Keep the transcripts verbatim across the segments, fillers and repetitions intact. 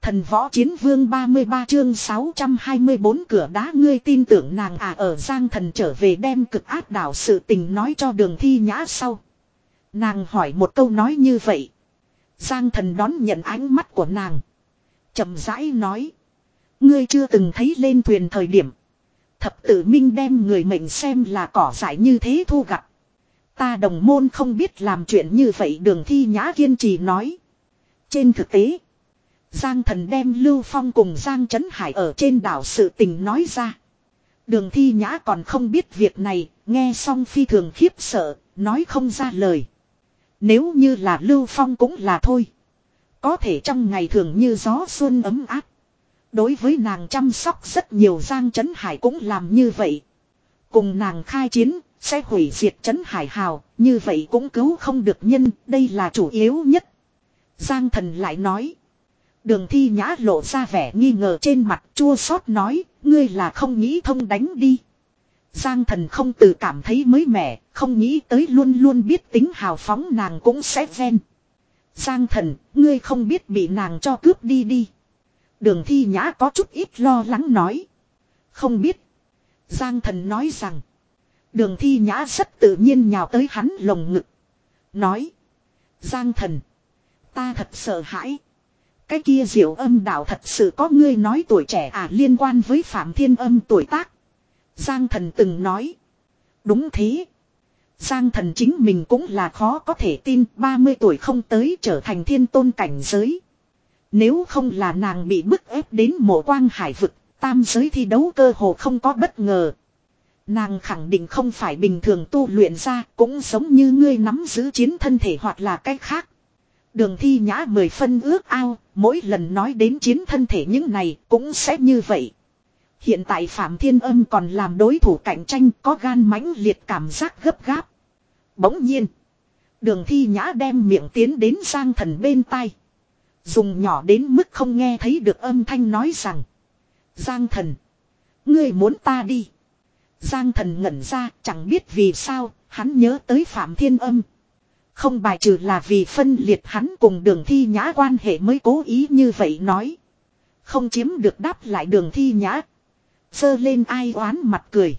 Thần võ chiến vương ba mươi ba chương sáu trăm hai mươi bốn cửa đá ngươi tin tưởng nàng à ở Giang Thần trở về đem cực áp đảo sự tình nói cho Đường Thi Nhã sau. Nàng hỏi một câu nói như vậy. Giang Thần đón nhận ánh mắt của nàng. Chậm rãi nói. Ngươi chưa từng thấy lên thuyền thời điểm. Thập tự minh đem người mệnh xem là cỏ dại như thế thu gặt. Ta đồng môn không biết làm chuyện như vậy Đường Thi Nhã kiên trì nói. Trên thực tế. Giang Thần đem Lưu Phong cùng Giang Trấn Hải ở trên đảo sự tình nói ra. Đường Thi Nhã còn không biết việc này, nghe xong phi thường khiếp sợ, nói không ra lời. Nếu như là Lưu Phong cũng là thôi. Có thể trong ngày thường như gió xuân ấm áp. Đối với nàng chăm sóc rất nhiều Giang Trấn Hải cũng làm như vậy. Cùng nàng khai chiến, sẽ hủy diệt Trấn Hải hào, như vậy cũng cứu không được nhân, đây là chủ yếu nhất. Giang Thần lại nói. Đường Thi Nhã lộ ra vẻ nghi ngờ trên mặt chua xót nói, ngươi là không nghĩ thông đánh đi. Giang Thần không tự cảm thấy mới mẻ, không nghĩ tới luôn luôn biết tính hào phóng nàng cũng sẽ ven. Giang Thần, ngươi không biết bị nàng cho cướp đi đi. Đường Thi Nhã có chút ít lo lắng nói. Không biết. Giang Thần nói rằng. Đường Thi Nhã rất tự nhiên nhào tới hắn lồng ngực. Nói. Giang Thần. Ta thật sợ hãi. Cái kia Diệu Âm đạo thật sự có ngươi nói tuổi trẻ à liên quan với Phạm Thiên Âm tuổi tác. Giang Thần từng nói. Đúng thế. Giang Thần chính mình cũng là khó có thể tin ba mươi tuổi không tới trở thành thiên tôn cảnh giới. Nếu không là nàng bị bức ép đến mộ quang hải vực, tam giới thi đấu cơ hồ không có bất ngờ. Nàng khẳng định không phải bình thường tu luyện ra, cũng giống như ngươi nắm giữ chiến thân thể hoặc là cách khác. Đường Thi Nhã mười phân ước ao, mỗi lần nói đến chiến thân thể những này cũng sẽ như vậy. Hiện tại Phạm Thiên Âm còn làm đối thủ cạnh tranh có gan mãnh liệt cảm giác gấp gáp. Bỗng nhiên, Đường Thi Nhã đem miệng tiến đến Giang Thần bên tai. Dùng nhỏ đến mức không nghe thấy được âm thanh nói rằng. Giang Thần, ngươi muốn ta đi. Giang Thần ngẩn ra chẳng biết vì sao, hắn nhớ tới Phạm Thiên Âm. Không bài trừ là vì phân liệt hắn cùng Đường Thi Nhã quan hệ mới cố ý như vậy nói. Không chiếm được đáp lại Đường Thi Nhã. Giơ lên ai oán mặt cười.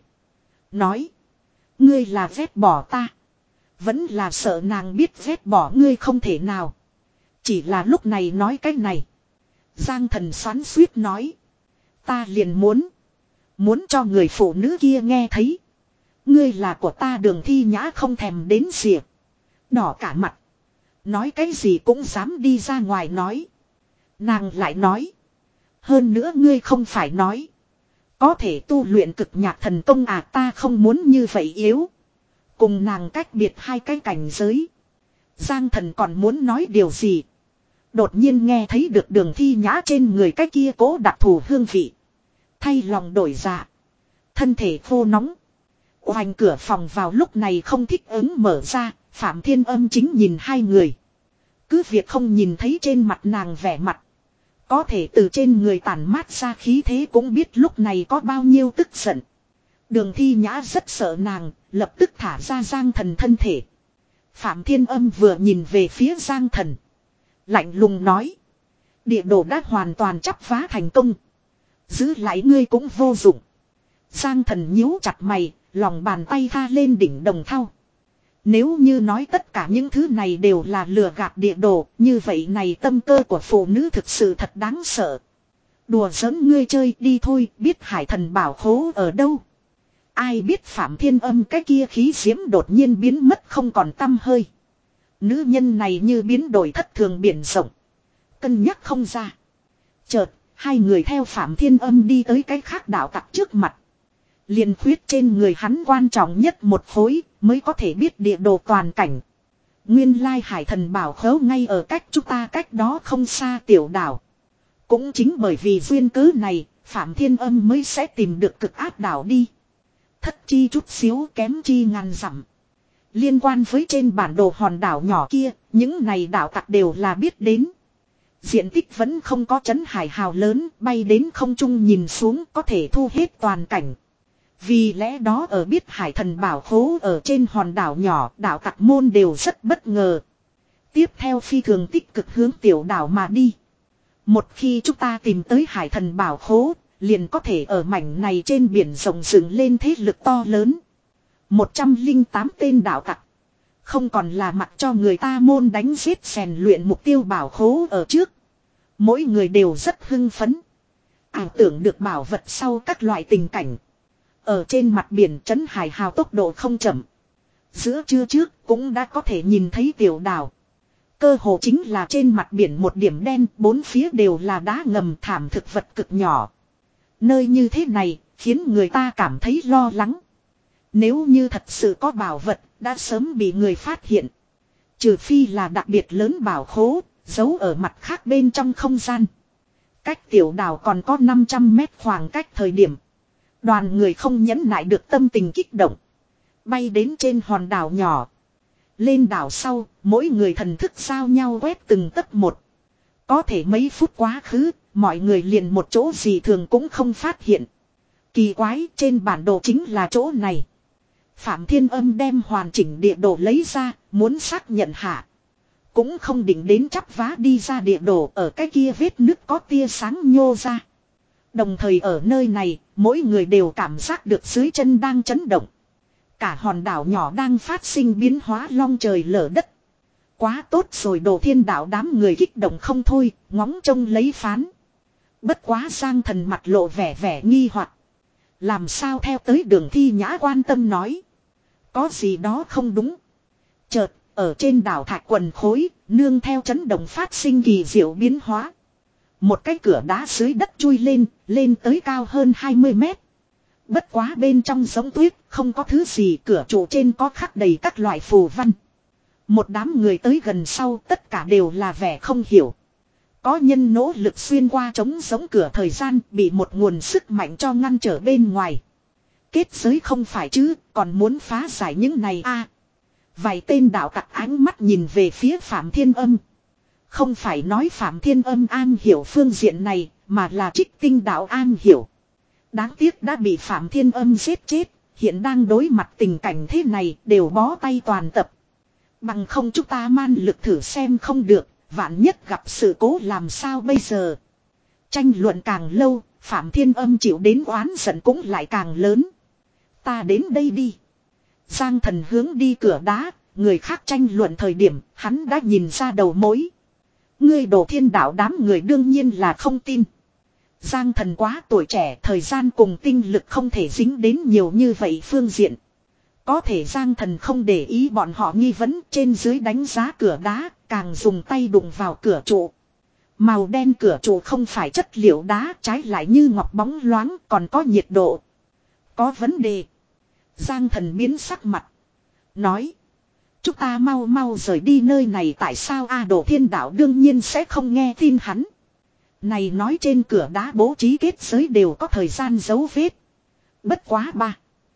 Nói. Ngươi là vét bỏ ta. Vẫn là sợ nàng biết vét bỏ ngươi không thể nào. Chỉ là lúc này nói cái này. Giang Thần xoắn xuýt nói. Ta liền muốn. Muốn cho người phụ nữ kia nghe thấy. Ngươi là của ta Đường Thi Nhã không thèm đến xỉa. Đỏ cả mặt. Nói cái gì cũng dám đi ra ngoài nói. Nàng lại nói. Hơn nữa ngươi không phải nói. Có thể tu luyện cực nhạc thần công à ta không muốn như vậy yếu. Cùng nàng cách biệt hai cái cảnh giới. Giang Thần còn muốn nói điều gì. Đột nhiên nghe thấy được Đường Thi Nhã trên người cái kia cố đặc thù hương vị. Thay lòng đổi dạ. Thân thể khô nóng. Oanh cửa phòng vào lúc này không thích ứng mở ra. Phạm Thiên Âm chính nhìn hai người. Cứ việc không nhìn thấy trên mặt nàng vẻ mặt. Có thể từ trên người tản mát ra khí thế cũng biết lúc này có bao nhiêu tức giận. Đường Thi Nhã rất sợ nàng, lập tức thả ra Giang Thần thân thể. Phạm Thiên Âm vừa nhìn về phía Giang Thần. Lạnh lùng nói. Địa đồ đã hoàn toàn chắp vá thành công. Giữ lại ngươi cũng vô dụng. Giang Thần nhíu chặt mày, lòng bàn tay tha lên đỉnh đồng thau. Nếu như nói tất cả những thứ này đều là lừa gạt địa đồ, như vậy này tâm cơ của phụ nữ thực sự thật đáng sợ. Đùa giỡn ngươi chơi đi thôi, biết Hải Thần bảo khố ở đâu. Ai biết Phạm Thiên Âm cái kia khí diễm đột nhiên biến mất không còn tăm hơi. Nữ nhân này như biến đổi thất thường biển rộng. Cân nhắc không ra. Chợt, hai người theo Phạm Thiên Âm đi tới cái khác đạo tặc trước mặt. Liền khuyết trên người hắn quan trọng nhất một khối mới có thể biết địa đồ toàn cảnh. Nguyên lai Hải Thần bảo khấu ngay ở cách chúng ta cách đó không xa tiểu đảo. Cũng chính bởi vì duyên cớ này, Phạm Thiên Âm mới sẽ tìm được cực áp đảo đi. Thất chi chút xíu kém chi ngàn dặm. Liên quan với trên bản đồ hòn đảo nhỏ kia, những này đảo tặc đều là biết đến. Diện tích vẫn không có Trấn Hải hào lớn, bay đến không trung nhìn xuống có thể thu hết toàn cảnh. Vì lẽ đó ở biết Hải Thần bảo khố ở trên hòn đảo nhỏ, đảo tặc môn đều rất bất ngờ. Tiếp theo phi thường tích cực hướng tiểu đảo mà đi. Một khi chúng ta tìm tới hải thần bảo khố, liền có thể ở mảnh này trên biển rộng dựng lên thế lực to lớn. Một trăm linh tám tên đạo tặc. Không còn là mặc cho người ta môn đánh giết rèn luyện mục tiêu bảo khố ở trước. Mỗi người đều rất hưng phấn. Ảo tưởng được bảo vật sau các loại tình cảnh. Ở trên mặt biển trấn hải hào tốc độ không chậm. Giữa trưa trước cũng đã có thể nhìn thấy tiểu đảo. Cơ hồ chính là trên mặt biển một điểm đen, bốn phía đều là đá ngầm thảm thực vật cực nhỏ. Nơi như thế này khiến người ta cảm thấy lo lắng. Nếu như thật sự có bảo vật, đã sớm bị người phát hiện. Trừ phi là đặc biệt lớn bảo khố, giấu ở mặt khác bên trong không gian. Cách tiểu đảo còn có năm trăm mét khoảng cách thời điểm. Đoàn người không nhẫn nại được tâm tình kích động. Bay đến trên hòn đảo nhỏ. Lên đảo sau, mỗi người thần thức giao nhau quét từng tấc một. Có thể mấy phút quá khứ, mọi người liền một chỗ gì thường cũng không phát hiện. Kỳ quái, trên bản đồ chính là chỗ này. Phạm Thiên Âm đem hoàn chỉnh địa đồ lấy ra, muốn xác nhận hạ. Cũng không định đến chắp vá đi ra địa đồ, ở cái kia vết nứt có tia sáng nhô ra. Đồng thời ở nơi này, mỗi người đều cảm giác được dưới chân đang chấn động. Cả hòn đảo nhỏ đang phát sinh biến hóa long trời lở đất. Quá tốt rồi, Đồ Thiên Đạo đám người kích động không thôi, ngóng trông lấy phán. Bất quá Giang Thần mặt lộ vẻ vẻ nghi hoặc. Làm sao theo tới Đường Thi Nhã quan tâm nói. Có gì đó không đúng. Chợt, ở trên đảo thạch quần khối, nương theo chấn động phát sinh kỳ diệu biến hóa. Một cái cửa đá dưới đất chui lên, lên tới cao hơn hai mươi mét. Bất quá bên trong giống tuyết, không có thứ gì, cửa trụ trên có khắc đầy các loại phù văn. Một đám người tới gần sau tất cả đều là vẻ không hiểu. Có nhân nỗ lực xuyên qua trống giống cửa thời gian bị một nguồn sức mạnh cho ngăn trở bên ngoài. Kết giới không phải chứ, còn muốn phá giải những này a à, vài tên đạo tặc ánh mắt nhìn về phía Phạm Thiên Âm. Không phải nói Phạm Thiên Âm an hiểu phương diện này, mà là Trích Tinh đạo an hiểu. Đáng tiếc đã bị Phạm Thiên Âm giết chết, hiện đang đối mặt tình cảnh thế này đều bó tay toàn tập. Bằng không chúng ta man lực thử xem không được, vạn nhất gặp sự cố làm sao bây giờ. Tranh luận càng lâu, Phạm Thiên Âm chịu đến oán giận cũng lại càng lớn. Ta đến đây đi. Giang Thần hướng đi cửa đá, người khác tranh luận thời điểm, hắn đã nhìn ra đầu mối. Ngươi Đồ Thiên Đạo đám người đương nhiên là không tin. Giang Thần quá tuổi trẻ, thời gian cùng tinh lực không thể dính đến nhiều như vậy phương diện. Có thể Giang Thần không để ý bọn họ nghi vấn, trên dưới đánh giá cửa đá, càng dùng tay đụng vào cửa trụ. Màu đen cửa trụ không phải chất liệu đá, trái lại như ngọc bóng loáng, còn có nhiệt độ. Có vấn đề. Giang Thần biến sắc mặt. Nói. Chúng ta mau mau rời đi nơi này, tại sao A Đồ Thiên Đạo đương nhiên sẽ không nghe tin hắn. Này nói trên cửa đá bố trí kết giới đều có thời gian dấu vết. Bất quá ba.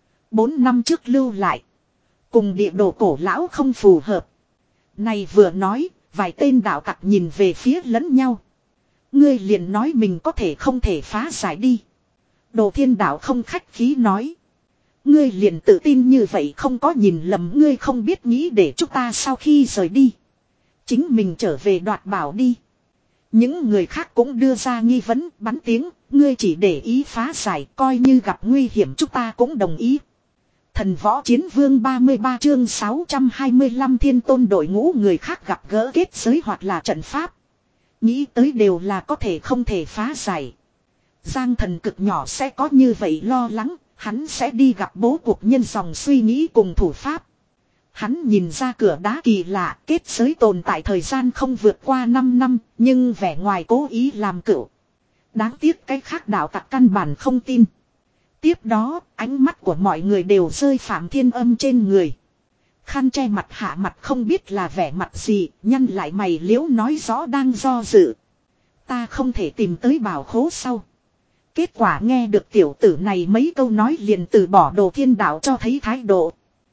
Bốn năm trước lưu lại. Cùng địa đồ cổ lão không phù hợp. Này vừa nói, vài tên đạo tặc nhìn về phía lẫn nhau. Ngươi liền nói mình có thể không thể phá giải đi. Đồ Thiên Đạo không khách khí nói. Ngươi liền tự tin như vậy, không có nhìn lầm, ngươi không biết nghĩ để chúng ta sau khi rời đi. Chính mình trở về đoạt bảo đi. Những người khác cũng đưa ra nghi vấn, bắn tiếng, ngươi chỉ để ý phá giải, coi như gặp nguy hiểm chúng ta cũng đồng ý. Thần Võ Chiến Vương ba mươi ba chương sáu trăm hai mươi lăm Thiên Tôn đội ngũ người khác gặp gỡ kết giới hoặc là trận pháp. Nghĩ tới đều là có thể không thể phá giải. Giang Thần cực nhỏ sẽ có như vậy lo lắng, hắn sẽ đi gặp bố cục nhân dòng suy nghĩ cùng thủ pháp. Hắn nhìn ra cửa đá kỳ lạ, kết giới tồn tại thời gian không vượt qua năm năm, nhưng vẻ ngoài cố ý làm cựu. Đáng tiếc cái khác đạo tặc căn bản không tin. Tiếp đó, ánh mắt của mọi người đều rơi Phạm Thiên Âm trên người. Khăn che mặt hạ mặt không biết là vẻ mặt gì, nhăn lại mày liễu nói rõ đang do dự. Ta không thể tìm tới bảo khố sau. Kết quả nghe được tiểu tử này mấy câu nói liền từ bỏ Đồ Thiên Đạo cho thấy thái độ.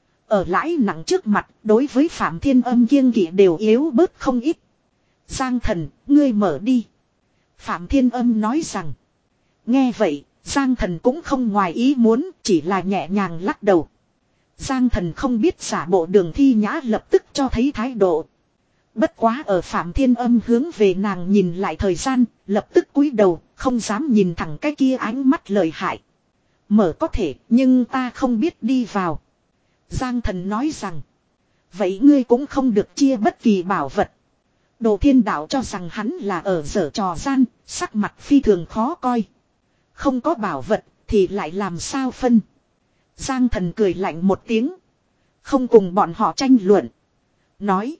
Ở lãi nặng trước mặt, đối với Phạm Thiên Âm kiêng kỵ đều yếu bớt không ít. Giang Thần, ngươi mở đi. Phạm Thiên Âm nói rằng. Nghe vậy, Giang Thần cũng không ngoài ý muốn, chỉ là nhẹ nhàng lắc đầu. Giang Thần không biết giả bộ Đường Thi Nhã lập tức cho thấy thái độ. Bất quá ở Phạm Thiên Âm hướng về nàng nhìn lại thời gian, lập tức cúi đầu, không dám nhìn thẳng cái kia ánh mắt lợi hại. Mở có thể, nhưng ta không biết đi vào. Giang Thần nói rằng, vậy ngươi cũng không được chia bất kỳ bảo vật. Đồ Thiên Đạo cho rằng hắn là ở giở trò gian, sắc mặt phi thường khó coi. Không có bảo vật, thì lại làm sao phân. Giang Thần cười lạnh một tiếng. Không cùng bọn họ tranh luận. Nói,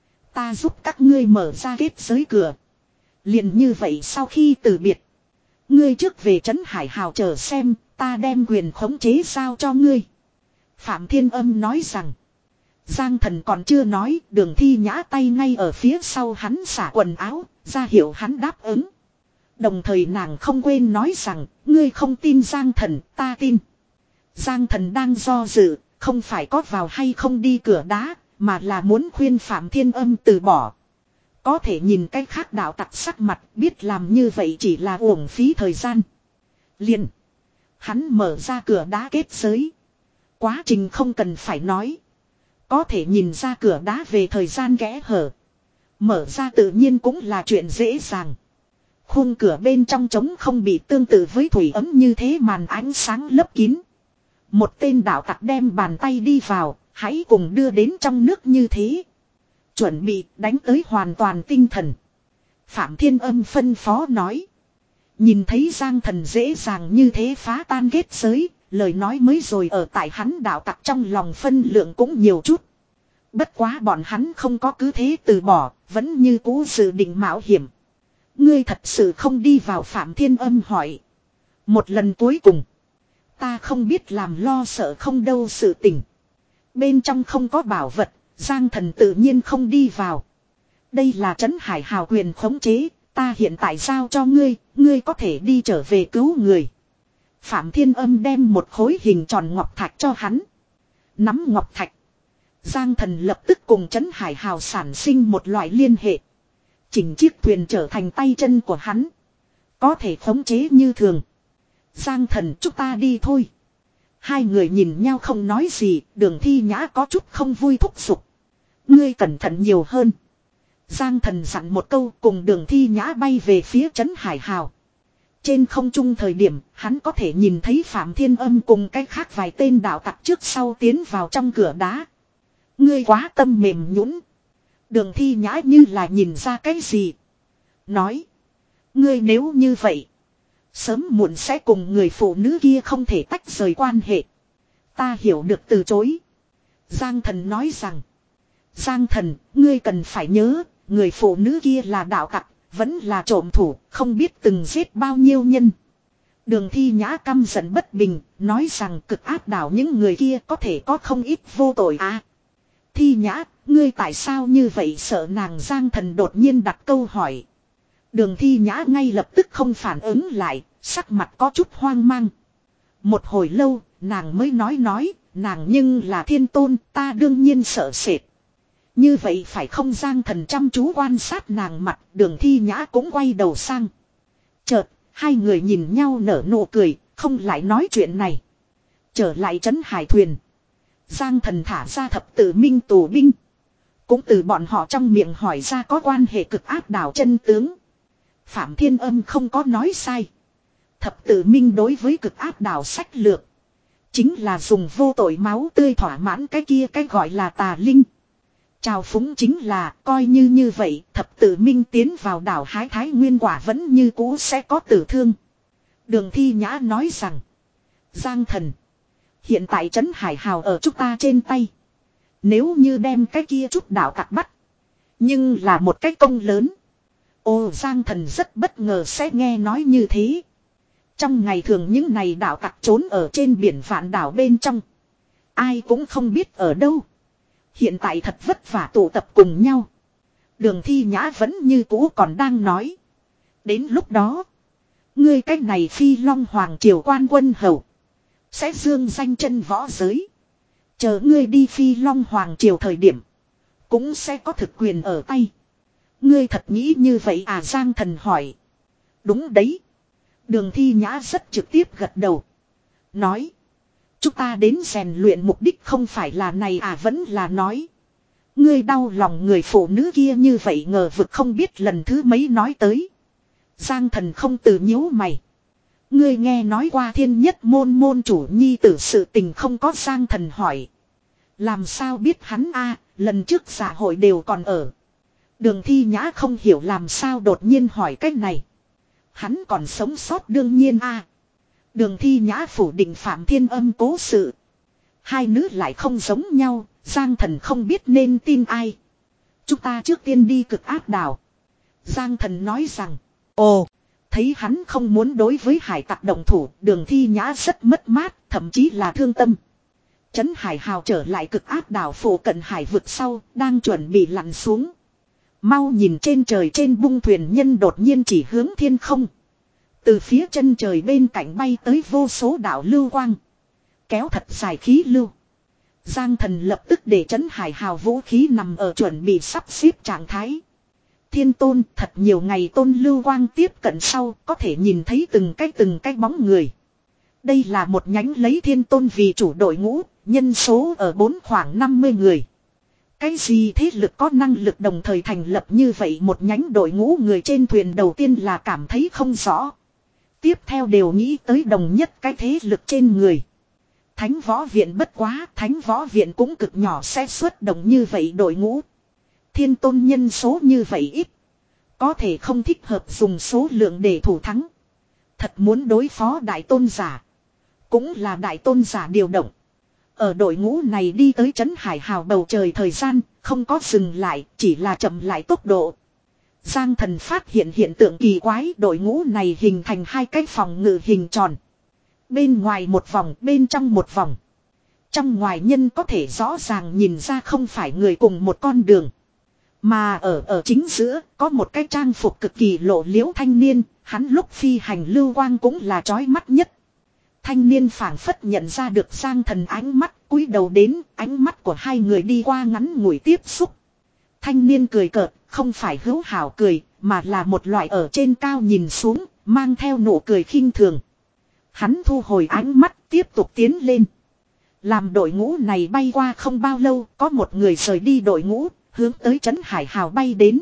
ta giúp các ngươi mở ra kết giới cửa. Liền như vậy sau khi từ biệt. Ngươi trước về trấn Hải Hào chờ xem, ta đem quyền khống chế giao cho ngươi. Phạm Thiên Âm nói rằng. Giang Thần còn chưa nói, Đường Thi Nhã tay ngay ở phía sau hắn xả quần áo, ra hiệu hắn đáp ứng. Đồng thời nàng không quên nói rằng, ngươi không tin Giang Thần, ta tin. Giang Thần đang do dự, không phải có vào hay không đi cửa đá, mà là muốn khuyên Phạm Thiên Âm từ bỏ. Có thể nhìn cách khác đạo tặc sắc mặt, biết làm như vậy chỉ là uổng phí thời gian. Liền, hắn mở ra cửa đá kết giới. Quá trình không cần phải nói. Có thể nhìn ra cửa đá về thời gian kẽ hở. Mở ra tự nhiên cũng là chuyện dễ dàng. Khung cửa bên trong trống không bị tương tự với thủy ấm như thế màn ánh sáng lấp kín. Một tên đạo tặc đem bàn tay đi vào, hãy cùng đưa đến trong nước như thế. Chuẩn bị đánh tới hoàn toàn tinh thần. Phạm Thiên Âm phân phó nói. Nhìn thấy Giang Thần dễ dàng như thế phá tan kết giới, lời nói mới rồi ở tại hắn đạo tặc trong lòng phân lượng cũng nhiều chút. Bất quá bọn hắn không có cứ thế từ bỏ, vẫn như cũ dự định mạo hiểm. Ngươi thật sự không đi vào, Phạm Thiên Âm hỏi. Một lần cuối cùng. Ta không biết làm lo sợ không đâu sự tình. Bên trong không có bảo vật, Giang Thần tự nhiên không đi vào. Đây là trấn Hải Hào quyền khống chế, ta hiện tại giao cho ngươi, ngươi có thể đi trở về cứu người. Phạm Thiên Âm đem một khối hình tròn ngọc thạch cho hắn. Nắm ngọc thạch. Giang Thần lập tức cùng trấn Hải Hào sản sinh một loại liên hệ. Chỉnh chiếc thuyền trở thành tay chân của hắn. Có thể khống chế như thường. Giang Thần, chúng ta đi thôi. Hai người nhìn nhau không nói gì, Đường Thi Nhã có chút không vui thúc giục. Ngươi cẩn thận nhiều hơn. Giang Thần dặn một câu cùng Đường Thi Nhã bay về phía trấn Hải Hào. Trên không trung thời điểm, hắn có thể nhìn thấy Phạm Thiên Âm cùng cách khác vài tên đạo tặc trước sau tiến vào trong cửa đá. Ngươi quá tâm mềm nhũn. Đường Thi Nhã như là nhìn ra cái gì. Nói. Ngươi nếu như vậy. Sớm muộn sẽ cùng người phụ nữ kia không thể tách rời quan hệ. Ta hiểu được từ chối. Giang Thần nói rằng. Giang Thần, ngươi cần phải nhớ, người phụ nữ kia là đạo tặc, vẫn là trộm thủ, không biết từng giết bao nhiêu nhân. Đường Thi Nhã căm giận bất bình, nói rằng cực áp đảo những người kia có thể có không ít vô tội à. Thi Nhã, ngươi tại sao như vậy sợ nàng? Giang Thần đột nhiên đặt câu hỏi. Đường Thi Nhã ngay lập tức không phản ứng lại, sắc mặt có chút hoang mang. Một hồi lâu, nàng mới nói nói, nàng nhưng là thiên tôn, ta đương nhiên sợ sệt. Như vậy phải không? Giang Thần chăm chú quan sát nàng mặt, Đường Thi Nhã cũng quay đầu sang. Chợt, hai người nhìn nhau nở nụ cười, không lại nói chuyện này. Trở lại trấn Hải thuyền. Giang Thần thả ra thập tự minh tù binh. Cũng từ bọn họ trong miệng hỏi ra có quan hệ cực áp đảo chân tướng. Phạm Thiên Âm không có nói sai. Thập tự minh đối với cực áp đảo sách lược. Chính là dùng vô tội máu tươi thỏa mãn cái kia cái gọi là tà linh. Trào phúng chính là coi như như vậy thập tự minh tiến vào đảo hái thái nguyên quả vẫn như cũ sẽ có tử thương. Đường Thi Nhã nói rằng. Giang Thần. Hiện tại trấn Hải Hào ở chúng ta trên tay. Nếu như đem cái kia chút đảo tặc bắt. Nhưng là một cái công lớn. Ồ, Giang Thần rất bất ngờ sẽ nghe nói như thế. Trong ngày thường những này đảo tặc trốn ở trên biển vạn đảo bên trong. Ai cũng không biết ở đâu. Hiện tại thật vất vả tụ tập cùng nhau. Đường Thi Nhã vẫn như cũ còn đang nói. Đến lúc đó. Ngươi cách này Phi Long Hoàng Triều quan quân hầu. Sẽ dương danh chân võ giới. Chờ ngươi đi Phi Long Hoàng Triều thời điểm. Cũng sẽ có thực quyền ở tay. Ngươi thật nghĩ như vậy à? Giang Thần hỏi. Đúng đấy. Đường Thi Nhã rất trực tiếp gật đầu. Nói. Chúng ta đến rèn luyện mục đích không phải là này à? Vẫn là nói. Ngươi đau lòng người phụ nữ kia như vậy ngờ vực không biết lần thứ mấy nói tới. Giang Thần không từ nhíu mày. Ngươi nghe nói qua thiên nhất môn môn chủ nhi tử sự tình không có? Giang Thần hỏi. Làm sao biết hắn a? Lần trước xã hội đều còn ở. Đường Thi Nhã không hiểu làm sao đột nhiên hỏi cách này. Hắn còn sống sót đương nhiên a. Đường Thi Nhã phủ định Phạm Thiên Âm cố sự. Hai nữ lại không giống nhau, Giang Thần không biết nên tin ai. Chúng ta trước tiên đi Cực Ác Đảo. Giang Thần nói rằng. Ồ, thấy hắn không muốn đối với hải tặc động thủ, Đường Thi Nhã rất mất mát, thậm chí là thương tâm. Trấn Hải Hào trở lại Cực Ác Đảo phủ cận hải vực sau, đang chuẩn bị lặn xuống. Mau nhìn trên trời, trên bung thuyền nhân đột nhiên chỉ hướng thiên không. Từ phía chân trời bên cạnh bay tới vô số đạo lưu quang. Kéo thật dài khí lưu. Giang Thần lập tức để Trấn Hải Hào vũ khí nằm ở chuẩn bị sắp xếp trạng thái. Thiên Tôn, thật nhiều ngày tôn lưu quang tiếp cận sau, có thể nhìn thấy từng cái từng cái bóng người. Đây là một nhánh lấy Thiên Tôn vì chủ đội ngũ, nhân số ở bốn khoảng năm mươi người. Cái gì thế lực có năng lực đồng thời thành lập như vậy một nhánh đội ngũ người trên thuyền đầu tiên là cảm thấy không rõ. Tiếp theo đều nghĩ tới đồng nhất cái thế lực trên người. Thánh võ viện bất quá, thánh võ viện cũng cực nhỏ sẽ xuất động như vậy đội ngũ. Thiên Tôn nhân số như vậy ít. Có thể không thích hợp dùng số lượng để thủ thắng. Thật muốn đối phó đại tôn giả. Cũng là đại tôn giả điều động. Ở đội ngũ này đi tới Trấn Hải Hào bầu trời thời gian, không có dừng lại, chỉ là chậm lại tốc độ. Giang Thần phát hiện hiện tượng kỳ quái, đội ngũ này hình thành hai cái phòng ngự hình tròn. Bên ngoài một vòng, bên trong một vòng. Trong ngoài nhân có thể rõ ràng nhìn ra không phải người cùng một con đường. Mà ở ở chính giữa, có một cái trang phục cực kỳ lộ liễu thanh niên, hắn lúc phi hành lưu quang cũng là chói mắt nhất. Thanh niên phảng phất nhận ra được Giang Thần ánh mắt, cúi đầu đến, ánh mắt của hai người đi qua ngắn ngủi tiếp xúc. Thanh niên cười cợt, không phải hữu hảo cười, mà là một loại ở trên cao nhìn xuống, mang theo nụ cười khinh thường. Hắn thu hồi ánh mắt, tiếp tục tiến lên. Làm đội ngũ này bay qua không bao lâu, có một người rời đi đội ngũ, hướng tới Trấn Hải Hào bay đến.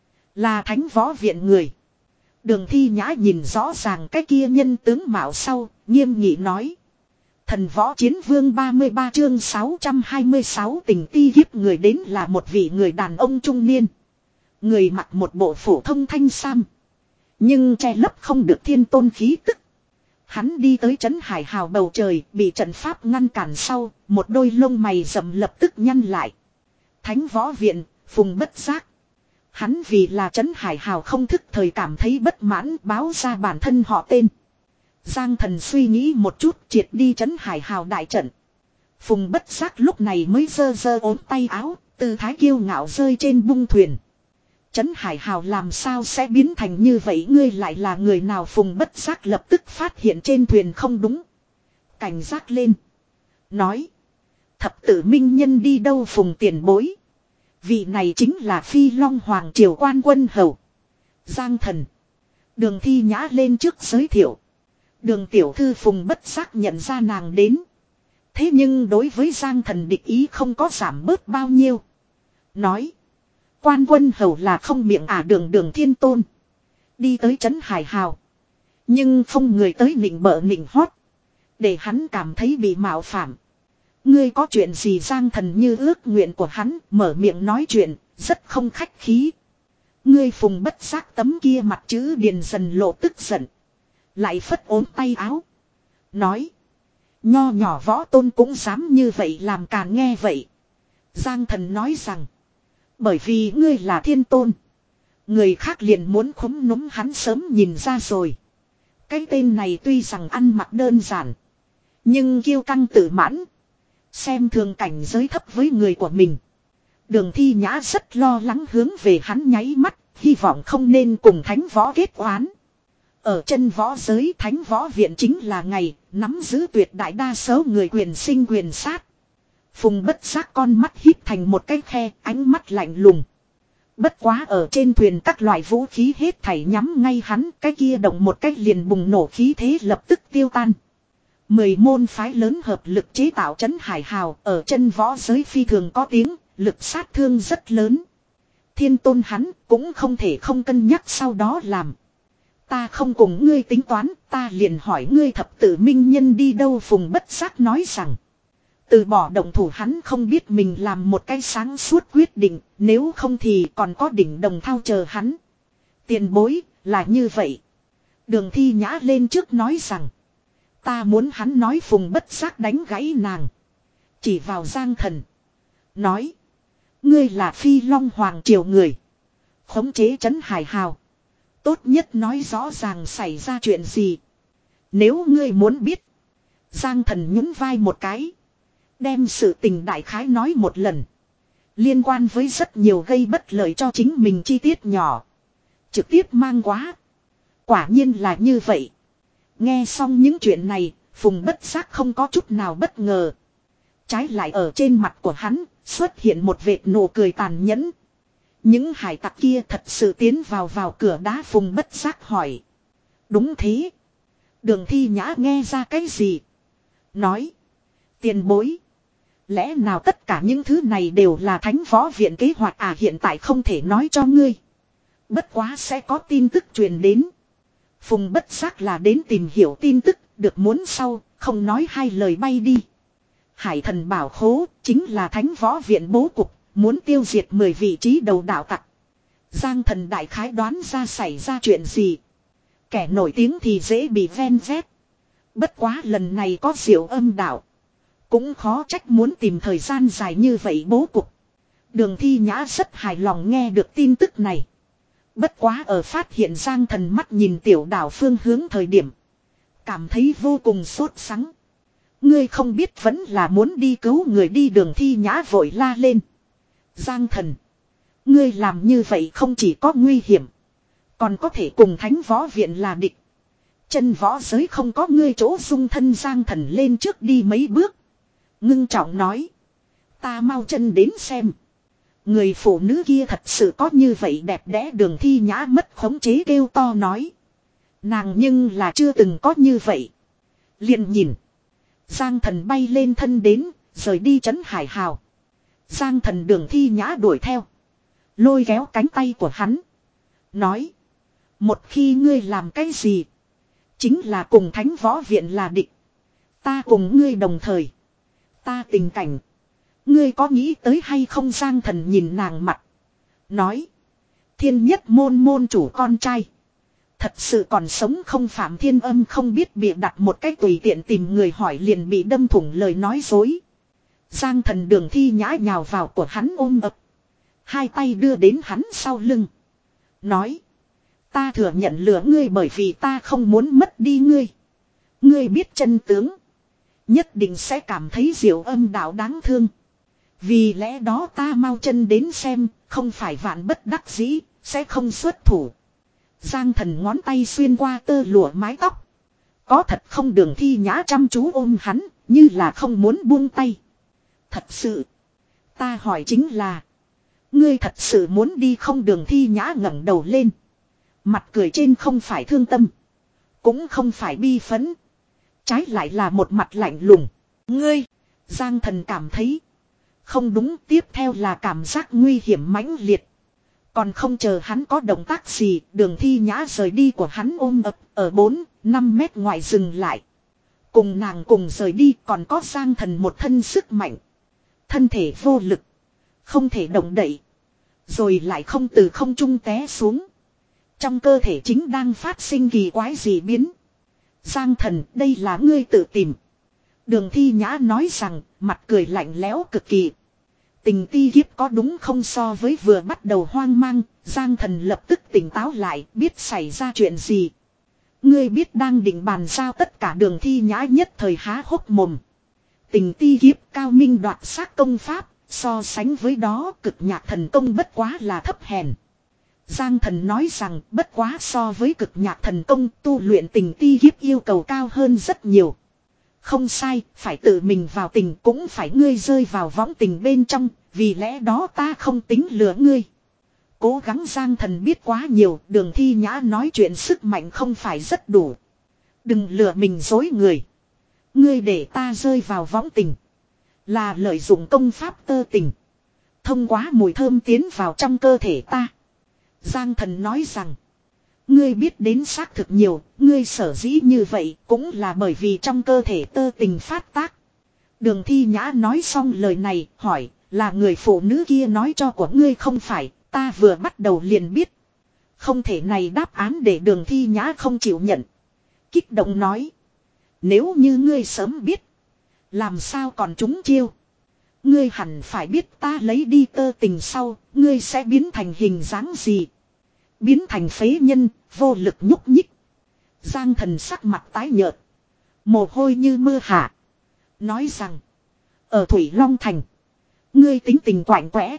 Là Thánh Võ Viện người. Đường Thi Nhã nhìn rõ ràng cái kia nhân tướng mạo sau, nghiêm nghị nói. Thần Võ Chiến Vương ba mươi ba chương sáu trăm hai mươi sáu tình ti hiếp người đến là một vị người đàn ông trung niên. Người mặc một bộ phổ thông thanh sam. Nhưng che lấp không được Thiên Tôn khí tức. Hắn đi tới Trấn Hải Hào bầu trời, bị trận pháp ngăn cản sau, một đôi lông mày rậm lập tức nhăn lại. Thánh Võ Viện, Phùng Bất Giác. Hắn vì là Trấn Hải Hào không thức thời cảm thấy bất mãn, báo ra bản thân họ tên. Giang Thần suy nghĩ một chút, triệt đi Trấn Hải Hào đại trận. Phùng Bất Giác lúc này mới giơ giơ ốm tay áo, tư thái kiêu ngạo rơi trên bung thuyền. Trấn Hải Hào làm sao sẽ biến thành như vậy, ngươi lại là người nào? Phùng Bất Giác lập tức phát hiện trên thuyền không đúng. Cảnh giác lên. Nói. Thập tử minh nhân đi đâu? Phùng tiền bối. Vị này chính là Phi Long Hoàng Triều Quan Quân Hầu. Giang Thần. Đường Thi Nhã lên trước giới thiệu. Đường tiểu thư. Phùng Bất Giác nhận ra nàng đến. Thế nhưng đối với Giang Thần địch ý không có giảm bớt bao nhiêu. Nói. Quan Quân Hầu là không miệng à? Đường Đường Thiên Tôn. Đi tới Trấn Hải Hào. Nhưng không người tới nịnh bợ nịnh hót. Để hắn cảm thấy bị mạo phạm. Ngươi có chuyện gì? Giang Thần như ước nguyện của hắn, mở miệng nói chuyện, rất không khách khí. Ngươi. Phùng Bất Giác tấm kia mặt chữ điền dần lộ tức giận. Lại phất ốm tay áo. Nói. Nho nhỏ võ tôn cũng dám như vậy làm càn. Nghe vậy. Giang Thần nói rằng. Bởi vì ngươi là Thiên Tôn. Người khác liền muốn khúm núm hắn sớm nhìn ra rồi. Cái tên này tuy rằng ăn mặc đơn giản. Nhưng kiêu căng tự mãn. Xem thường cảnh giới thấp với người của mình. Đường Thi Nhã rất lo lắng hướng về hắn nháy mắt. Hy vọng không nên cùng Thánh Võ kết oán. Ở chân võ giới, Thánh Võ Viện chính là ngày nắm giữ tuyệt đại đa số người quyền sinh quyền sát. Phùng Bất Giác con mắt híp thành một cái khe, ánh mắt lạnh lùng. Bất quá ở trên thuyền các loại vũ khí hết thảy nhắm ngay hắn, cái kia động một cách liền bùng nổ khí thế lập tức tiêu tan. Mười môn phái lớn hợp lực chế tạo Trấn Hải Hào, ở chân võ giới phi thường có tiếng, lực sát thương rất lớn. Thiên tôn hắn cũng không thể không cân nhắc sau đó làm. Ta không cùng ngươi tính toán, ta liền hỏi ngươi thập tự minh nhân đi đâu. Phùng Bất Giác nói rằng. Từ bỏ động thủ hắn không biết mình làm một cái sáng suốt quyết định, nếu không thì còn có đỉnh đồng thao chờ hắn. Tiền bối, là như vậy. Đường Thi Nhã lên trước nói rằng. Ta muốn hắn nói. Phùng Bất Giác đánh gãy nàng. Chỉ vào Giang Thần. Nói. Ngươi là Phi Long Hoàng triều người. Khống chế trấn Hải Hào. Tốt nhất nói rõ ràng xảy ra chuyện gì. Nếu ngươi muốn biết. Giang Thần nhún vai một cái. Đem sự tình đại khái nói một lần. Liên quan với rất nhiều gây bất lợi cho chính mình chi tiết nhỏ. Trực tiếp mang quá. Quả nhiên là như vậy. Nghe xong những chuyện này, Phùng Bất Giác không có chút nào bất ngờ. Trái lại ở trên mặt của hắn, xuất hiện một vệt nụ cười tàn nhẫn. Những hải tặc kia thật sự tiến vào vào cửa đá. Phùng Bất Giác hỏi. Đúng thế. Đường Thi Nhã nghe ra cái gì? Nói. Tiền bối. Lẽ nào tất cả những thứ này đều là Thánh Võ Viện kế hoạch à? Hiện tại không thể nói cho ngươi. Bất quá sẽ có tin tức truyền đến. Phùng Bất Giác là đến tìm hiểu tin tức, được muốn sau, không nói hai lời bay đi. Hải Thần Bảo Khố chính là Thánh Võ Viện bố cục, muốn tiêu diệt mười vị trí đầu đạo tặc. Giang Thần đại khái đoán ra xảy ra chuyện gì. Kẻ nổi tiếng thì dễ bị ven vét. Bất quá lần này có Diệu Âm đạo. Cũng khó trách muốn tìm thời gian dài như vậy bố cục. Đường Thi Nhã rất hài lòng nghe được tin tức này. Bất quá ở phát hiện Giang Thần mắt nhìn tiểu đảo phương hướng thời điểm. Cảm thấy vô cùng sốt sắng. Ngươi không biết vẫn là muốn đi cứu người đi. Đường Thi Nhã vội la lên. Giang Thần. Ngươi làm như vậy không chỉ có nguy hiểm. Còn có thể cùng Thánh Võ Viện là địch. Chân võ giới không có ngươi chỗ dung thân. Giang Thần lên trước đi mấy bước. Ngưng trọng nói. Ta mau chân đến xem. Người phụ nữ kia thật sự có như vậy đẹp đẽ. Đường Thi Nhã mất khống chế kêu to nói. Nàng nhưng là chưa từng có như vậy. Liền nhìn. Giang Thần bay lên thân đến. Rời đi trấn Hải Hào. Giang Thần Đường Thi Nhã đuổi theo. Lôi kéo cánh tay của hắn. Nói. Một khi ngươi làm cái gì. Chính là cùng Thánh Võ Viện là địch. Ta cùng ngươi đồng thời. Ta tình cảnh. Ngươi có nghĩ tới hay không? Giang Thần nhìn nàng mặt. Nói. Thiên Nhất môn môn chủ con trai. Thật sự còn sống không? Phạm Thiên Âm không biết bịa đặt một cách tùy tiện tìm người hỏi liền bị đâm thủng lời nói dối. Giang Thần Đường Thi Nhã nhào vào của hắn ôm ập. Hai tay đưa đến hắn sau lưng. Nói. Ta thừa nhận lừa ngươi bởi vì ta không muốn mất đi ngươi. Ngươi biết chân tướng. Nhất định sẽ cảm thấy Diệu Âm đạo đáng thương. Vì lẽ đó ta mau chân đến xem, không phải vạn bất đắc dĩ, sẽ không xuất thủ. Giang Thần ngón tay xuyên qua tơ lụa mái tóc. Có thật không? Đường Thi Nhã chăm chú ôm hắn, như là không muốn buông tay. Thật sự. Ta hỏi chính là. Ngươi thật sự muốn đi không? Đường Thi Nhã ngẩng đầu lên. Mặt cười trên không phải thương tâm. Cũng không phải bi phấn. Trái lại là một mặt lạnh lùng. Ngươi. Giang Thần cảm thấy. Không đúng, tiếp theo là cảm giác nguy hiểm mãnh liệt. Còn không chờ hắn có động tác gì, Đường Thi Nhã rời đi của hắn ôm ập ở bốn, năm mét ngoài dừng lại. Cùng nàng cùng rời đi còn có Giang Thần một thân sức mạnh. Thân thể vô lực. Không thể động đậy. Rồi lại không từ không trung té xuống. Trong cơ thể chính đang phát sinh kỳ quái gì biến. Giang Thần, đây là ngươi tự tìm. Đường Thi Nhã nói rằng, mặt cười lạnh lẽo cực kỳ. Tình ti kiếp có đúng không? So với vừa bắt đầu hoang mang, Giang Thần lập tức tỉnh táo lại, biết xảy ra chuyện gì. Ngươi biết đang định bàn giao tất cả. Đường Thi Nhã nhất thời há hốc mồm. Tình ti kiếp cao minh đoạt xác công pháp, so sánh với đó cực nhạc thần công bất quá là thấp hèn. Giang Thần nói rằng bất quá so với cực nhạc thần công tu luyện tình ti kiếp yêu cầu cao hơn rất nhiều. Không sai, phải tự mình vào tình cũng phải ngươi rơi vào võng tình bên trong, vì lẽ đó ta không tính lừa ngươi. Cố gắng. Giang Thần biết quá nhiều, Đường Thi Nhã nói chuyện sức mạnh không phải rất đủ. Đừng lừa mình dối người. Ngươi để ta rơi vào võng tình. Là lợi dụng công pháp tơ tình. Thông qua mùi thơm tiến vào trong cơ thể ta. Giang Thần nói rằng. Ngươi biết đến xác thực nhiều, ngươi sở dĩ như vậy cũng là bởi vì trong cơ thể tơ tình phát tác. Đường Thi Nhã nói xong lời này, hỏi, là người phụ nữ kia nói cho của ngươi không phải, ta vừa bắt đầu liền biết. Không thể này đáp án để Đường Thi Nhã không chịu nhận. Kích động nói. Nếu như ngươi sớm biết, làm sao còn trúng chiêu. Ngươi hẳn phải biết ta lấy đi tơ tình sau, ngươi sẽ biến thành hình dáng gì. Biến thành phế nhân, vô lực nhúc nhích. Giang Thần sắc mặt tái nhợt. Mồ hôi như mưa hạ. Nói rằng. Ở Thủy Long Thành. Ngươi tính tình quạnh quẽ.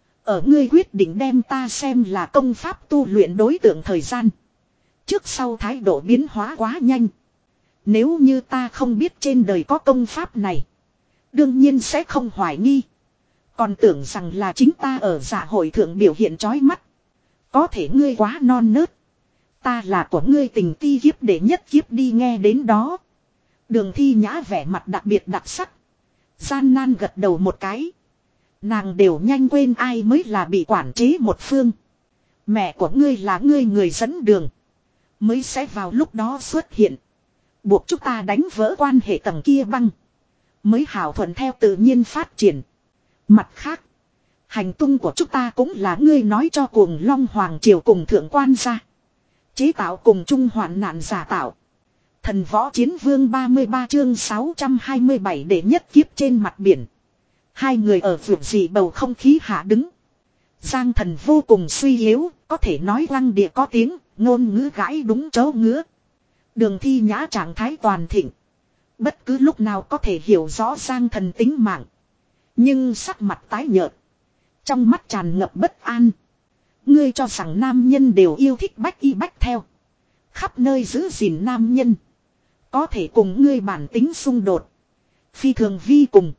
Ở ngươi quyết định đem ta xem là công pháp tu luyện đối tượng thời gian. Trước sau thái độ biến hóa quá nhanh. Nếu như ta không biết trên đời có công pháp này. Đương nhiên sẽ không hoài nghi. Còn tưởng rằng là chính ta ở dạ hội thượng biểu hiện chói mắt. Có thể ngươi quá non nớt. Ta là của ngươi tình ti kiếp để nhất kiếp đi nghe đến đó. Đường Thi Nhã vẻ mặt đặc biệt đặc sắc. Gian nan gật đầu một cái. Nàng đều nhanh quên ai mới là bị quản chế một phương. Mẹ của ngươi là ngươi người dẫn đường. Mới sẽ vào lúc đó xuất hiện. Buộc chúng ta đánh vỡ quan hệ tầng kia băng. Mới hảo thuận theo tự nhiên phát triển. Mặt khác. Hành tung của chúng ta cũng là ngươi nói cho cuồng Long Hoàng Triều cùng thượng quan gia. Chế tạo cùng chung hoạn nạn giả tạo. Thần võ chiến vương ba mươi ba chương sáu trăm hai mươi bảy để nhất kiếp trên mặt biển. Hai người ở vượt dị bầu không khí hạ đứng. Giang Thần vô cùng suy yếu, có thể nói lăng địa có tiếng, ngôn ngữ gãi đúng chỗ ngứa. Đường Thi Nhã trạng thái toàn thịnh. Bất cứ lúc nào có thể hiểu rõ Giang Thần tính mạng. Nhưng sắc mặt tái nhợt. Trong mắt tràn ngập bất an. Ngươi cho rằng nam nhân đều yêu thích bách y bách theo. Khắp nơi giữ gìn nam nhân. Có thể cùng ngươi bản tính xung đột. Phi thường vi cùng.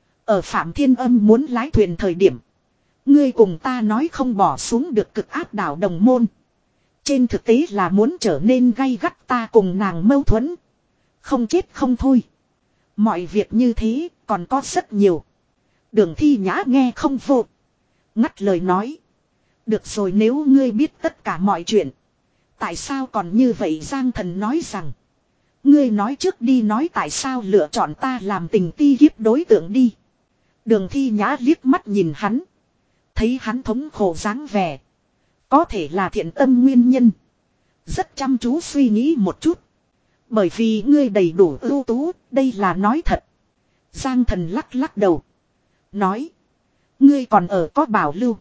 Ở Phạm Thiên Âm muốn lái thuyền thời điểm. Ngươi cùng ta nói không bỏ xuống được cực áp đảo Đồng Môn. Trên thực tế là muốn trở nên gay gắt, ta cùng nàng mâu thuẫn. Không chết không thôi. Mọi việc như thế còn có rất nhiều. Đường Thi Nhã nghe không vô. Ngắt lời nói. Được rồi, nếu ngươi biết tất cả mọi chuyện. Tại sao còn như vậy? Giang Thần nói rằng. Ngươi nói trước đi, nói tại sao lựa chọn ta làm tình ti kiếp đối tượng đi. Đường Thi Nhã liếc mắt nhìn hắn. Thấy hắn thống khổ dáng vẻ. Có thể là thiện tâm nguyên nhân. Rất chăm chú suy nghĩ một chút. Bởi vì ngươi đầy đủ ưu tú, đây là nói thật. Giang Thần lắc lắc đầu. Nói. Ngươi còn ở có bảo lưu.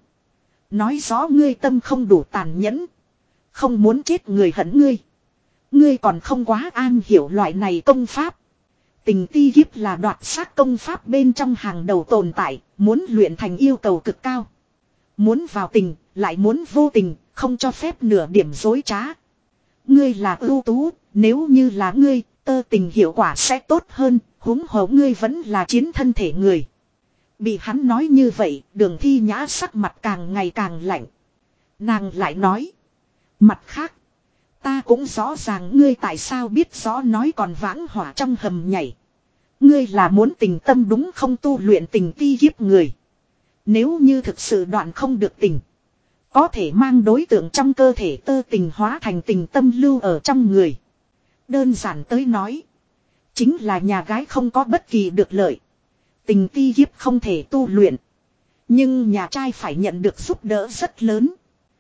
Nói rõ ngươi tâm không đủ tàn nhẫn. Không muốn chết người hận ngươi. Ngươi còn không quá an hiểu loại này công pháp. Tình ti kiếp là đoạt xác công pháp bên trong hàng đầu tồn tại. Muốn luyện thành yêu cầu cực cao. Muốn vào tình, lại muốn vô tình, không cho phép nửa điểm dối trá. Ngươi là ưu tú, nếu như là ngươi, tơ tình hiệu quả sẽ tốt hơn, huống hồ ngươi vẫn là chiến thân thể người. Bị hắn nói như vậy, Đường Thi Nhã sắc mặt càng ngày càng lạnh. Nàng lại nói. Mặt khác, ta cũng rõ ràng ngươi tại sao biết rõ nói còn vãng hỏa trong hầm nhảy. Ngươi là muốn tình tâm đúng không, tu luyện tình ti kiếp người. Nếu như thực sự đoạn không được tình. Có thể mang đối tượng trong cơ thể tơ tình hóa thành tình tâm lưu ở trong người. Đơn giản tới nói. Chính là nhà gái không có bất kỳ được lợi. Tình ti kiếp không thể tu luyện. Nhưng nhà trai phải nhận được giúp đỡ rất lớn.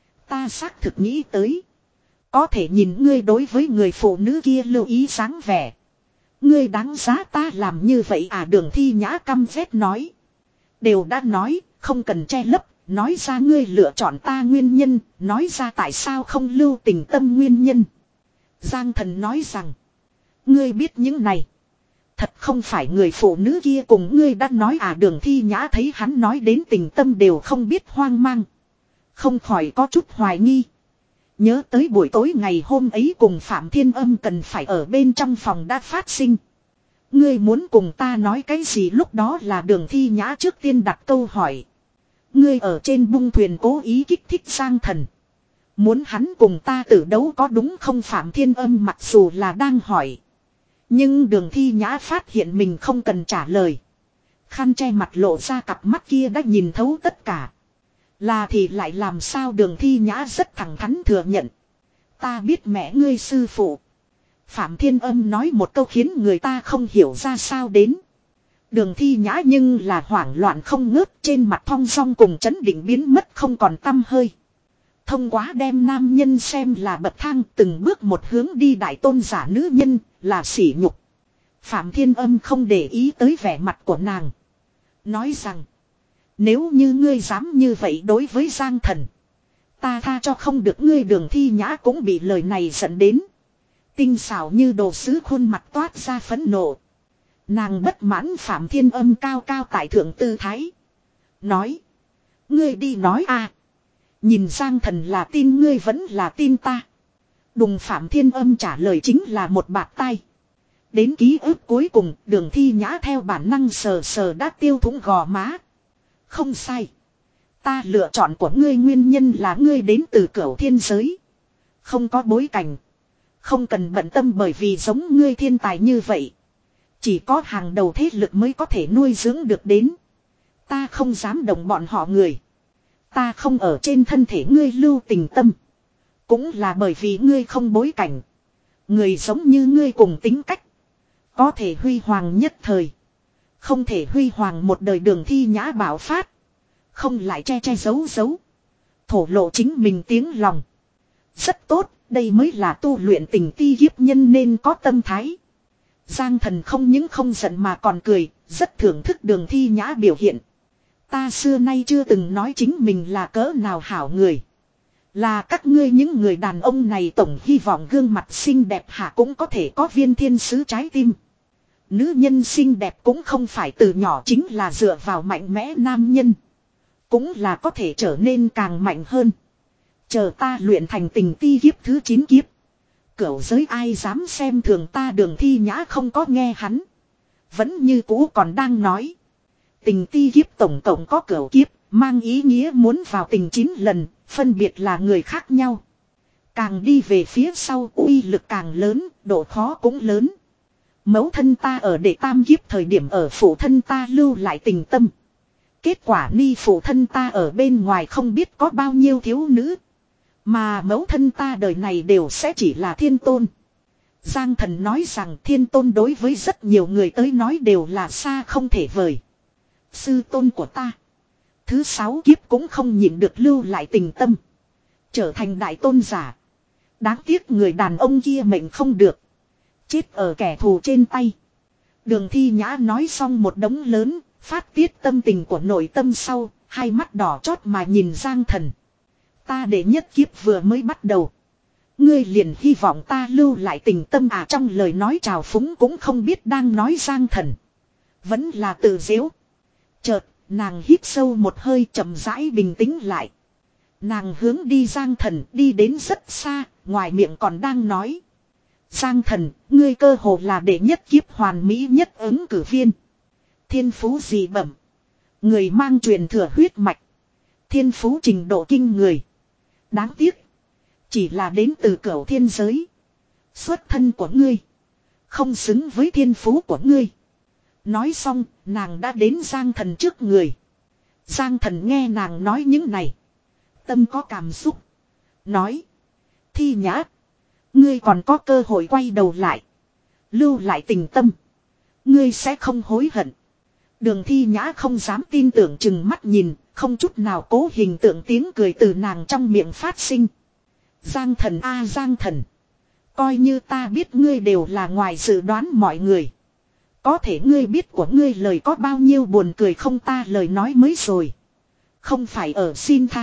Ta xác thực nghĩ tới. Có thể nhìn ngươi đối với người phụ nữ kia lưu ý sáng vẻ. Ngươi đáng giá ta làm như vậy à? Đường Thi Nhã căm ghét nói. Đều đã nói, không cần che lấp. Nói ra ngươi lựa chọn ta nguyên nhân. Nói ra tại sao không lưu tình tâm nguyên nhân. Giang Thần nói rằng. Ngươi biết những này. Thật không phải người phụ nữ kia cùng ngươi đã nói à? Đường Thi Nhã thấy hắn nói đến tình tâm đều không biết hoang mang. Không khỏi có chút hoài nghi. Nhớ tới buổi tối ngày hôm ấy cùng Phạm Thiên Âm cần phải ở bên trong phòng đã phát sinh. Ngươi muốn cùng ta nói cái gì? Lúc đó là Đường Thi Nhã trước tiên đặt câu hỏi. Ngươi ở trên bung thuyền cố ý kích thích Giang Thần. Muốn hắn cùng ta tử đấu có đúng không? Phạm Thiên Âm mặc dù là đang hỏi. Nhưng Đường Thi Nhã phát hiện mình không cần trả lời. Khăn che mặt lộ ra cặp mắt kia đã nhìn thấu tất cả. Là thì lại làm sao Đường Thi Nhã rất thẳng thắn thừa nhận. Ta biết mẹ ngươi sư phụ. Phạm Thiên Âm nói một câu khiến người ta không hiểu ra sao đến. Đường Thi Nhã nhưng là hoảng loạn không ngớt, trên mặt thong dong cùng chấn định biến mất không còn tăm hơi. Thông quá đem nam nhân xem là bậc thang, từng bước một hướng đi đại tôn giả nữ nhân, là sỉ nhục. Phạm Thiên Âm không để ý tới vẻ mặt của nàng. Nói rằng, nếu như ngươi dám như vậy đối với Giang Thần, ta tha cho không được ngươi. Đường Thi Nhã cũng bị lời này dẫn đến. Tinh xảo như đồ sứ khuôn mặt toát ra phẫn nộ. Nàng bất mãn Phạm Thiên Âm cao cao tại thượng tư thái. Nói, ngươi đi nói à. Nhìn Giang Thần là tin ngươi vẫn là tin ta. Đùng, Phạm Thiên Âm trả lời chính là một bạt tay. Đến ký ức cuối cùng, Đường Thi Nhã theo bản năng sờ sờ đã tiêu thủng gò má. Không sai. Ta lựa chọn của ngươi nguyên nhân là ngươi đến từ cửu thiên giới. Không có bối cảnh. Không cần bận tâm, bởi vì giống ngươi thiên tài như vậy, chỉ có hàng đầu thế lực mới có thể nuôi dưỡng được đến. Ta không dám động bọn họ người. Ta không ở trên thân thể ngươi lưu tình tâm. Cũng là bởi vì ngươi không bối cảnh. Người giống như ngươi cùng tính cách, có thể huy hoàng nhất thời, không thể huy hoàng một đời. Đường Thi Nhã bạo phát. Không lại che che giấu giấu, thổ lộ chính mình tiếng lòng. Rất tốt, đây mới là tu luyện tình ti kiếp nhân nên có tâm thái. Giang Thần không những không giận mà còn cười, rất thưởng thức Đường Thi Nhã biểu hiện. Ta xưa nay chưa từng nói chính mình là cỡ nào hảo người. Là các ngươi những người đàn ông này tổng hy vọng gương mặt xinh đẹp hạ cũng có thể có viên thiên sứ trái tim. Nữ nhân xinh đẹp cũng không phải từ nhỏ chính là dựa vào mạnh mẽ nam nhân. Cũng là có thể trở nên càng mạnh hơn. Chờ ta luyện thành tình ti kiếp thứ chín kiếp, cửu giới ai dám xem thường ta. Đường Thi Nhã không có nghe hắn, vẫn như cũ còn đang nói. Tình ti kiếp tổng tổng có cửu kiếp, mang ý nghĩa muốn vào tình chín lần, phân biệt là người khác nhau. Càng đi về phía sau uy lực càng lớn, độ khó cũng lớn. Mẫu thân ta ở đệ tam kiếp thời điểm ở phụ thân ta lưu lại tình tâm. Kết quả ni phụ thân ta ở bên ngoài không biết có bao nhiêu thiếu nữ. Mà mẫu thân ta đời này đều sẽ chỉ là thiên tôn. Giang Thần nói rằng thiên tôn đối với rất nhiều người tới nói đều là xa không thể vời. Sư tôn của ta, thứ sáu kiếp cũng không nhịn được lưu lại tình tâm, trở thành đại tôn giả. Đáng tiếc người đàn ông kia mệnh không được, chết ở kẻ thù trên tay. Đường Thi Nhã nói xong một đống lớn, phát tiết tâm tình của nội tâm sau, hai mắt đỏ chót mà nhìn Giang Thần. Ta đệ nhất kiếp vừa mới bắt đầu, ngươi liền hy vọng ta lưu lại tình tâm à? Trong lời nói trào phúng cũng không biết đang nói Giang Thần, vẫn là tự giễu. Chợt, nàng hít sâu một hơi, chậm rãi bình tĩnh lại. Nàng hướng đi Giang Thần, đi đến rất xa, ngoài miệng còn đang nói. Giang Thần, ngươi cơ hồ là đệ nhất kiếp hoàn mỹ nhất ứng cử viên. Thiên phú dị bẩm, người mang truyền thừa huyết mạch, thiên phú trình độ kinh người. Đáng tiếc, chỉ là đến từ cửu thiên giới. Xuất thân của ngươi không xứng với thiên phú của ngươi. Nói xong, nàng đã đến Giang Thần trước người. Giang Thần nghe nàng nói những này, tâm có cảm xúc. Nói, Thi Nhã, ngươi còn có cơ hội quay đầu lại, lưu lại tình tâm. Ngươi sẽ không hối hận. Đường Thi Nhã không dám tin tưởng, chừng mắt nhìn, không chút nào cố hình tượng tiếng cười từ nàng trong miệng phát sinh. Giang Thần a Giang Thần, coi như ta biết ngươi đều là ngoài dự đoán mọi người. Có thể ngươi biết của ngươi lời có bao nhiêu buồn cười không? Ta lời nói mới rồi, không phải ở xin tha,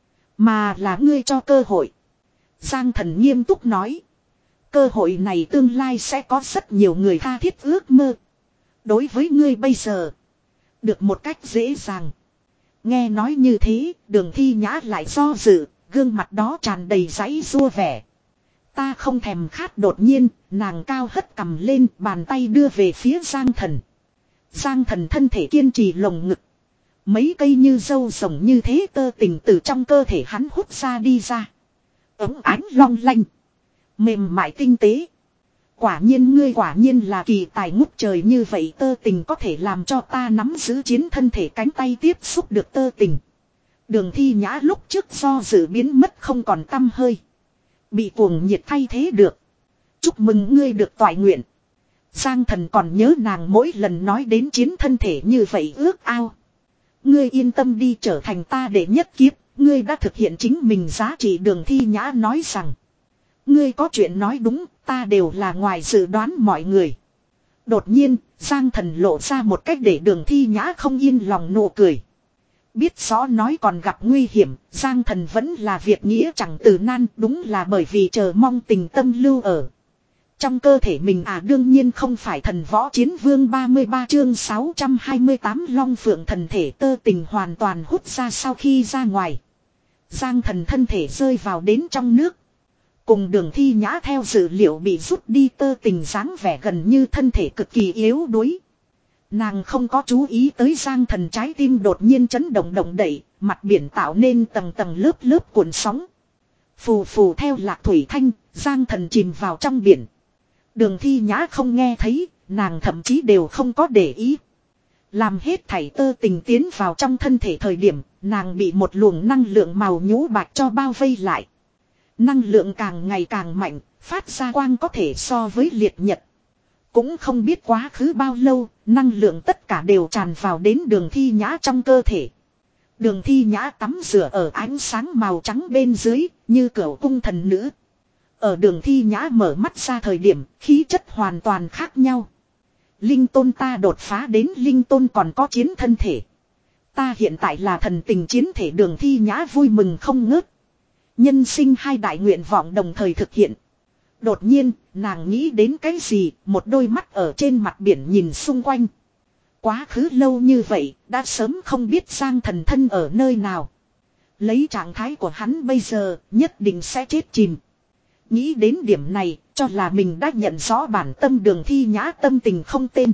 mà là ngươi cho cơ hội. Giang Thần nghiêm túc nói, cơ hội này tương lai sẽ có rất nhiều người tha thiết ước mơ. Đối với ngươi bây giờ, được một cách dễ dàng. Nghe nói như thế, Đường Thi Nhã lại do dự, gương mặt đó tràn đầy giãy giụa vẻ. Ta không thèm khát. Đột nhiên, nàng cao hất cằm lên, bàn tay đưa về phía Giang Thần. Giang Thần thân thể kiên trì lồng ngực. Mấy cây như dâu rồng như thế tơ tình từ trong cơ thể hắn hút ra đi ra. Ấm ánh long lanh, mềm mại tinh tế. Quả nhiên ngươi quả nhiên là kỳ tài ngút trời như vậy, Tơ Tình có thể làm cho ta nắm giữ chiến thân thể, cánh tay tiếp xúc được Tơ Tình. Đường Thi Nhã lúc trước do dự biến mất không còn tăm hơi. Bị cuồng nhiệt thay thế được. Chúc mừng ngươi được toại nguyện. Giang Thần còn nhớ nàng mỗi lần nói đến chiến thân thể như vậy ước ao. Ngươi yên tâm đi, trở thành ta đệ nhất kiếp, ngươi đã thực hiện chính mình giá trị. Đường Thi Nhã nói rằng. Ngươi có chuyện nói đúng, ta đều là ngoài dự đoán mọi người. Đột nhiên, Giang Thần lộ ra một cách để Đường Thi Nhã không yên lòng nụ cười. Biết rõ nói còn gặp nguy hiểm, Giang Thần vẫn là việc nghĩa chẳng từ nan, đúng là bởi vì chờ mong tình tâm lưu ở trong cơ thể mình à. Đương nhiên không phải thần võ chiến vương. Ba mươi ba chương sáu trăm hai mươi tám Long Phượng thần thể. Tơ Tình hoàn toàn hút ra sau khi ra ngoài. Giang Thần thân thể rơi vào đến trong nước. Cùng Đường Thi Nhã theo dự liệu bị rút đi Tơ Tình dáng vẻ gần như thân thể cực kỳ yếu đuối. Nàng không có chú ý tới Giang Thần trái tim đột nhiên chấn động động đậy, mặt biển tạo nên tầng tầng lớp lớp cuộn sóng. Phù phù theo lạc thủy thanh, Giang Thần chìm vào trong biển. Đường Thi Nhã không nghe thấy, nàng thậm chí đều không có để ý. Làm hết thảy Tơ Tình tiến vào trong thân thể thời điểm, nàng bị một luồng năng lượng màu nhũ bạch cho bao vây lại. Năng lượng càng ngày càng mạnh, phát ra quang có thể so với liệt nhật. Cũng không biết quá khứ bao lâu, năng lượng tất cả đều tràn vào đến Đường Thi Nhã trong cơ thể. Đường Thi Nhã tắm rửa ở ánh sáng màu trắng bên dưới, như cửu cung thần nữ. Ở Đường Thi Nhã mở mắt ra thời điểm, khí chất hoàn toàn khác nhau. Linh tôn, ta đột phá đến linh tôn còn có chiến thân thể. Ta hiện tại là thần tình chiến thể. Đường Thi Nhã vui mừng không ngớt. Nhân sinh hai đại nguyện vọng đồng thời thực hiện. Đột nhiên, nàng nghĩ đến cái gì, một đôi mắt ở trên mặt biển nhìn xung quanh. Quá khứ lâu như vậy, đã sớm không biết Giang Thần thân ở nơi nào. Lấy trạng thái của hắn bây giờ, nhất định sẽ chết chìm. Nghĩ đến điểm này, cho là mình đã nhận rõ bản tâm. Đường Thi Nhã tâm tình không tên.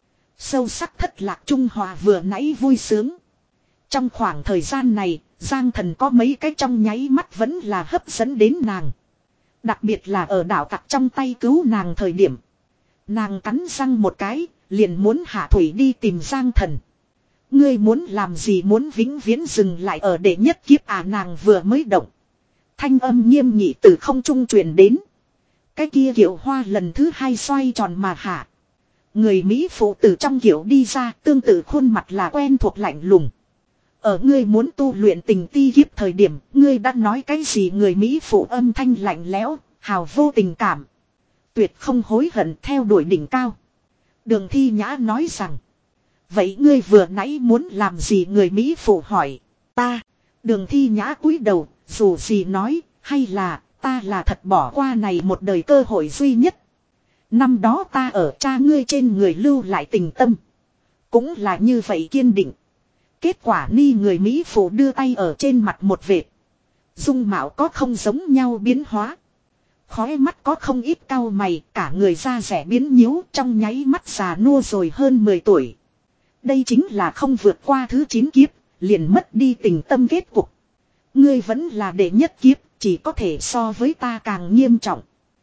Sâu sắc thất lạc trung hòa vừa nãy vui sướng. Trong khoảng thời gian này, Giang Thần có mấy cái trong nháy mắt vẫn là hấp dẫn đến nàng. Đặc biệt là ở đảo tặc trong tay cứu nàng thời điểm. Nàng cắn răng một cái, liền muốn hạ thủy đi tìm Giang Thần. Ngươi muốn làm gì, muốn vĩnh viễn dừng lại ở đệ nhất kiếp à? Nàng vừa mới động. Thanh âm nghiêm nghị từ không trung truyền đến. Cái kia kiệu hoa lần thứ hai xoay tròn mà hạ. Người Mỹ phụ từ trong kiệu đi ra, tương tự khuôn mặt là quen thuộc lạnh lùng. Ở ngươi muốn tu luyện tình ti kiếp thời điểm, ngươi đã nói cái gì? Người Mỹ phụ âm thanh lạnh lẽo, hào vô tình cảm. Tuyệt không hối hận theo đuổi đỉnh cao. Đường Thi Nhã nói rằng. Vậy ngươi vừa nãy muốn làm gì? Người Mỹ phụ hỏi. Ta. Đường Thi Nhã cúi đầu, dù gì nói, hay là, ta là thật bỏ qua này một đời cơ hội duy nhất. Năm đó ta ở cha ngươi trên người lưu lại tình tâm. Cũng là như vậy kiên định. Kết quả ni người Mỹ phụ đưa tay ở trên mặt một vệt. Dung mạo có không giống nhau biến hóa. Khói mắt có không ít cau mày, cả người da rẻ biến nhíu, trong nháy mắt già nua rồi hơn mười tuổi. Đây chính là không vượt qua thứ chín kiếp, liền mất đi tình tâm kết cục. Ngươi vẫn là đệ nhất kiếp, chỉ có thể so với ta càng nghiêm trọng.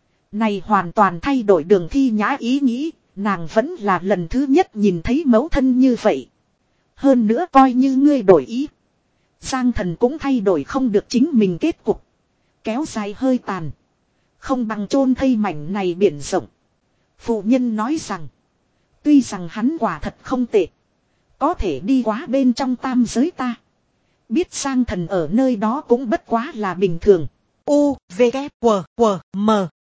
Này hoàn toàn thay đổi Đường Thi Nhã ý nghĩ, nàng vẫn là lần thứ nhất nhìn thấy mẫu thân như vậy. Hơn nữa coi như ngươi đổi ý, Giang Thần cũng thay đổi không được chính mình kết cục. Kéo dài hơi tàn, không bằng chôn thây mảnh này biển rộng. Phụ nhân nói rằng, tuy rằng hắn quả thật không tệ, có thể đi quá bên trong tam giới ta. Biết Giang Thần ở nơi đó cũng bất quá là bình thường. U, V, K, W, W, M.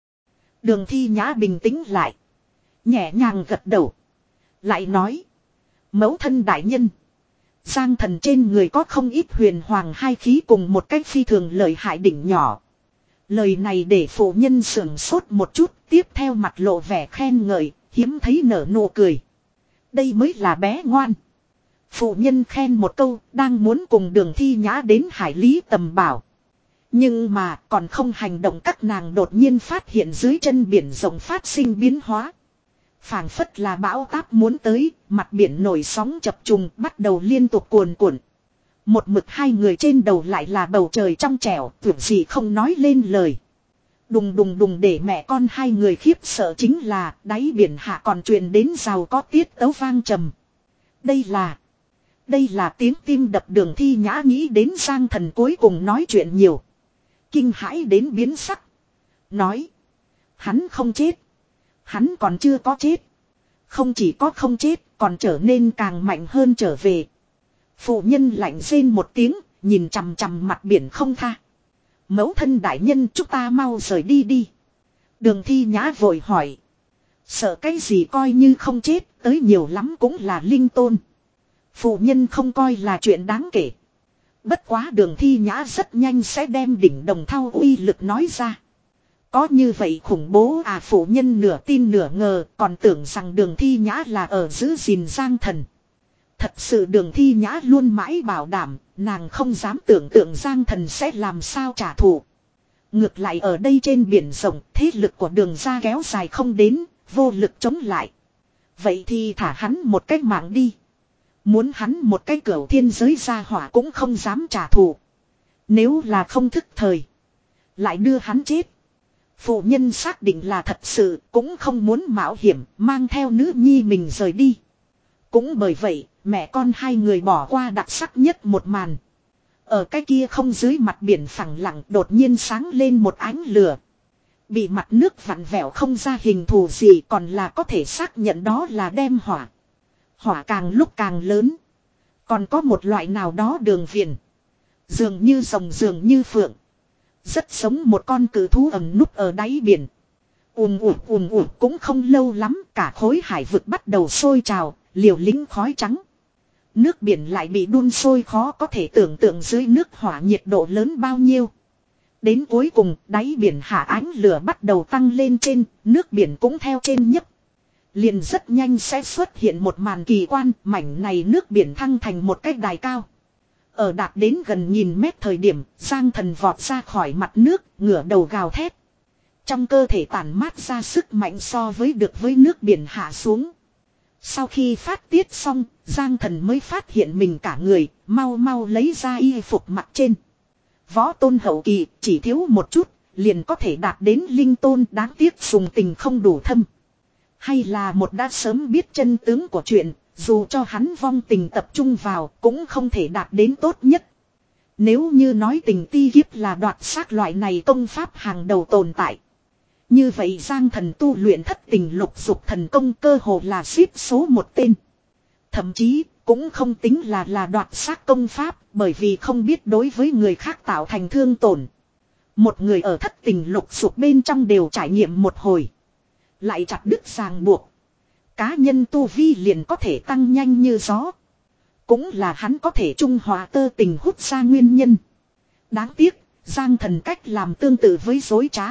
Đường Thi Nhã bình tĩnh lại, nhẹ nhàng gật đầu, lại nói, mẫu thân đại nhân, Giang Thần trên người có không ít huyền hoàng hai khí cùng một cách phi thường lợi hại đỉnh nhỏ. Lời này để phụ nhân sưởng sốt một chút, tiếp theo mặt lộ vẻ khen ngợi, hiếm thấy nở nụ cười. Đây mới là bé ngoan. Phụ nhân khen một câu, đang muốn cùng Đường Thi Nhã đến hải lý tầm bảo. Nhưng mà còn không hành động, các nàng đột nhiên phát hiện dưới chân biển rộng phát sinh biến hóa. Phảng phất là bão táp muốn tới, mặt biển nổi sóng chập trùng bắt đầu liên tục cuồn cuộn. Một mực hai người trên đầu lại là bầu trời trong trẻo, tuyệt gì không nói lên lời. Đùng đùng đùng để mẹ con hai người khiếp sợ chính là đáy biển hạ còn truyền đến giàu có tiết tấu vang trầm. Đây là... Đây là tiếng tim đập Đường Thi Nhã nghĩ đến Giang Thần cuối cùng nói chuyện nhiều. Kinh hãi đến biến sắc. Nói. Hắn không chết. Hắn còn chưa có chết. Không chỉ có không chết còn trở nên càng mạnh hơn trở về. Phụ nhân lạnh rên một tiếng. Nhìn chằm chằm mặt biển không tha. Mẫu thân đại nhân chúng ta mau rời đi đi. Đường Thi Nhã vội hỏi. Sợ cái gì coi như không chết. Tới nhiều lắm cũng là linh tôn. Phụ nhân không coi là chuyện đáng kể. Bất quá Đường Thi Nhã rất nhanh sẽ đem đỉnh đồng thau uy lực nói ra. Có như vậy khủng bố à, phụ nhân nửa tin nửa ngờ, còn tưởng rằng Đường Thi Nhã là ở giữ gìn Giang Thần. Thật sự Đường Thi Nhã luôn mãi bảo đảm, nàng không dám tưởng tượng Giang Thần sẽ làm sao trả thù. Ngược lại ở đây trên biển rộng, thế lực của Đường gia kéo dài không đến, vô lực chống lại. Vậy thì thả hắn một cái mạng đi. Muốn hắn một cái cửu thiên giới gia hỏa cũng không dám trả thù. Nếu là không thức thời, lại đưa hắn chết. Phụ nhân xác định là thật sự, cũng không muốn mạo hiểm, mang theo nữ nhi mình rời đi. Cũng bởi vậy, mẹ con hai người bỏ qua đặc sắc nhất một màn. Ở cái kia không dưới mặt biển phẳng lặng đột nhiên sáng lên một ánh lửa. Bị mặt nước vặn vẹo không ra hình thù gì, còn là có thể xác nhận đó là đem hỏa. Hỏa càng lúc càng lớn. Còn có một loại nào đó đường viền. Dường như rồng dường như phượng. Rất giống một con cự thú ẩn núp ở đáy biển. Ùm ùm ùm ùm cũng không lâu lắm, cả khối hải vực bắt đầu sôi trào, liều lĩnh khói trắng. Nước biển lại bị đun sôi, khó có thể tưởng tượng dưới nước hỏa nhiệt độ lớn bao nhiêu. Đến cuối cùng, đáy biển hạ ánh lửa bắt đầu tăng lên trên, nước biển cũng theo trên nhấp. Liền rất nhanh sẽ xuất hiện một màn kỳ quan, mảnh này nước biển thăng thành một cái đài cao. Ở đạt đến gần nghìn mét thời điểm, Giang Thần vọt ra khỏi mặt nước, ngửa đầu gào thét. Trong cơ thể tản mát ra sức mạnh so với được với nước biển hạ xuống. Sau khi phát tiết xong, Giang Thần mới phát hiện mình cả người, mau mau lấy ra y phục mặc trên. Võ tôn hậu kỳ, chỉ thiếu một chút, liền có thể đạt đến linh tôn, đáng tiếc dùng tình không đủ thâm. Hay là một đã sớm biết chân tướng của chuyện, dù cho hắn vong tình tập trung vào cũng không thể đạt đến tốt nhất. Nếu như nói tình ti kiếp là đoạt xác loại này công pháp hàng đầu tồn tại. Như vậy Giang Thần tu luyện thất tình lục dục thần công cơ hồ là xếp số một tên. Thậm chí cũng không tính là là đoạt xác công pháp, bởi vì không biết đối với người khác tạo thành thương tổn. Một người ở thất tình lục dục bên trong đều trải nghiệm một hồi. Lại chặt đứt ràng buộc. Cá nhân tu vi liền có thể tăng nhanh như gió. Cũng là hắn có thể trung hòa tơ tình hút ra nguyên nhân. Đáng tiếc, Giang Thần cách làm tương tự với dối trá.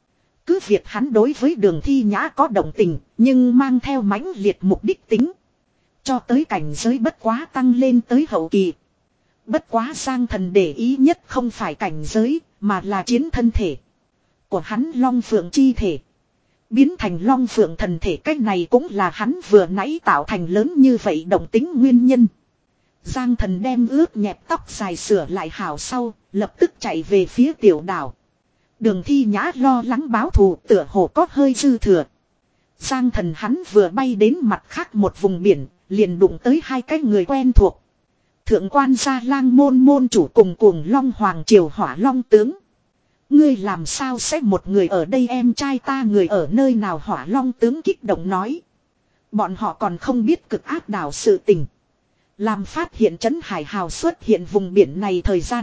Cứ việc hắn đối với Đường Thi Nhã có động tình, nhưng mang theo mãnh liệt mục đích tính. Cho tới cảnh giới bất quá tăng lên tới hậu kỳ. Bất quá Giang Thần để ý nhất không phải cảnh giới, mà là chiến thân thể của hắn, Long Phượng chi thể. Biến thành Long Phượng thần thể, cách này cũng là hắn vừa nãy tạo thành lớn như vậy động tính nguyên nhân. Giang Thần đem ướt nhẹp tóc dài sửa lại hảo sau, lập tức chạy về phía tiểu đảo. Đường Thi Nhã lo lắng báo thù, tựa hồ có hơi dư thừa. Giang Thần hắn vừa bay đến mặt khác một vùng biển, liền đụng tới hai cái người quen thuộc. Thượng quan Gia Lang môn môn chủ cùng cuồng Long Hoàng Triều Hỏa Long tướng. Ngươi làm sao sẽ một người ở đây, em trai ta người ở nơi nào? Hỏa Long tướng kích động nói. Bọn họ còn không biết cực ác đảo sự tình. Làm phát hiện trấn Hải Hào xuất hiện vùng biển này thời gian.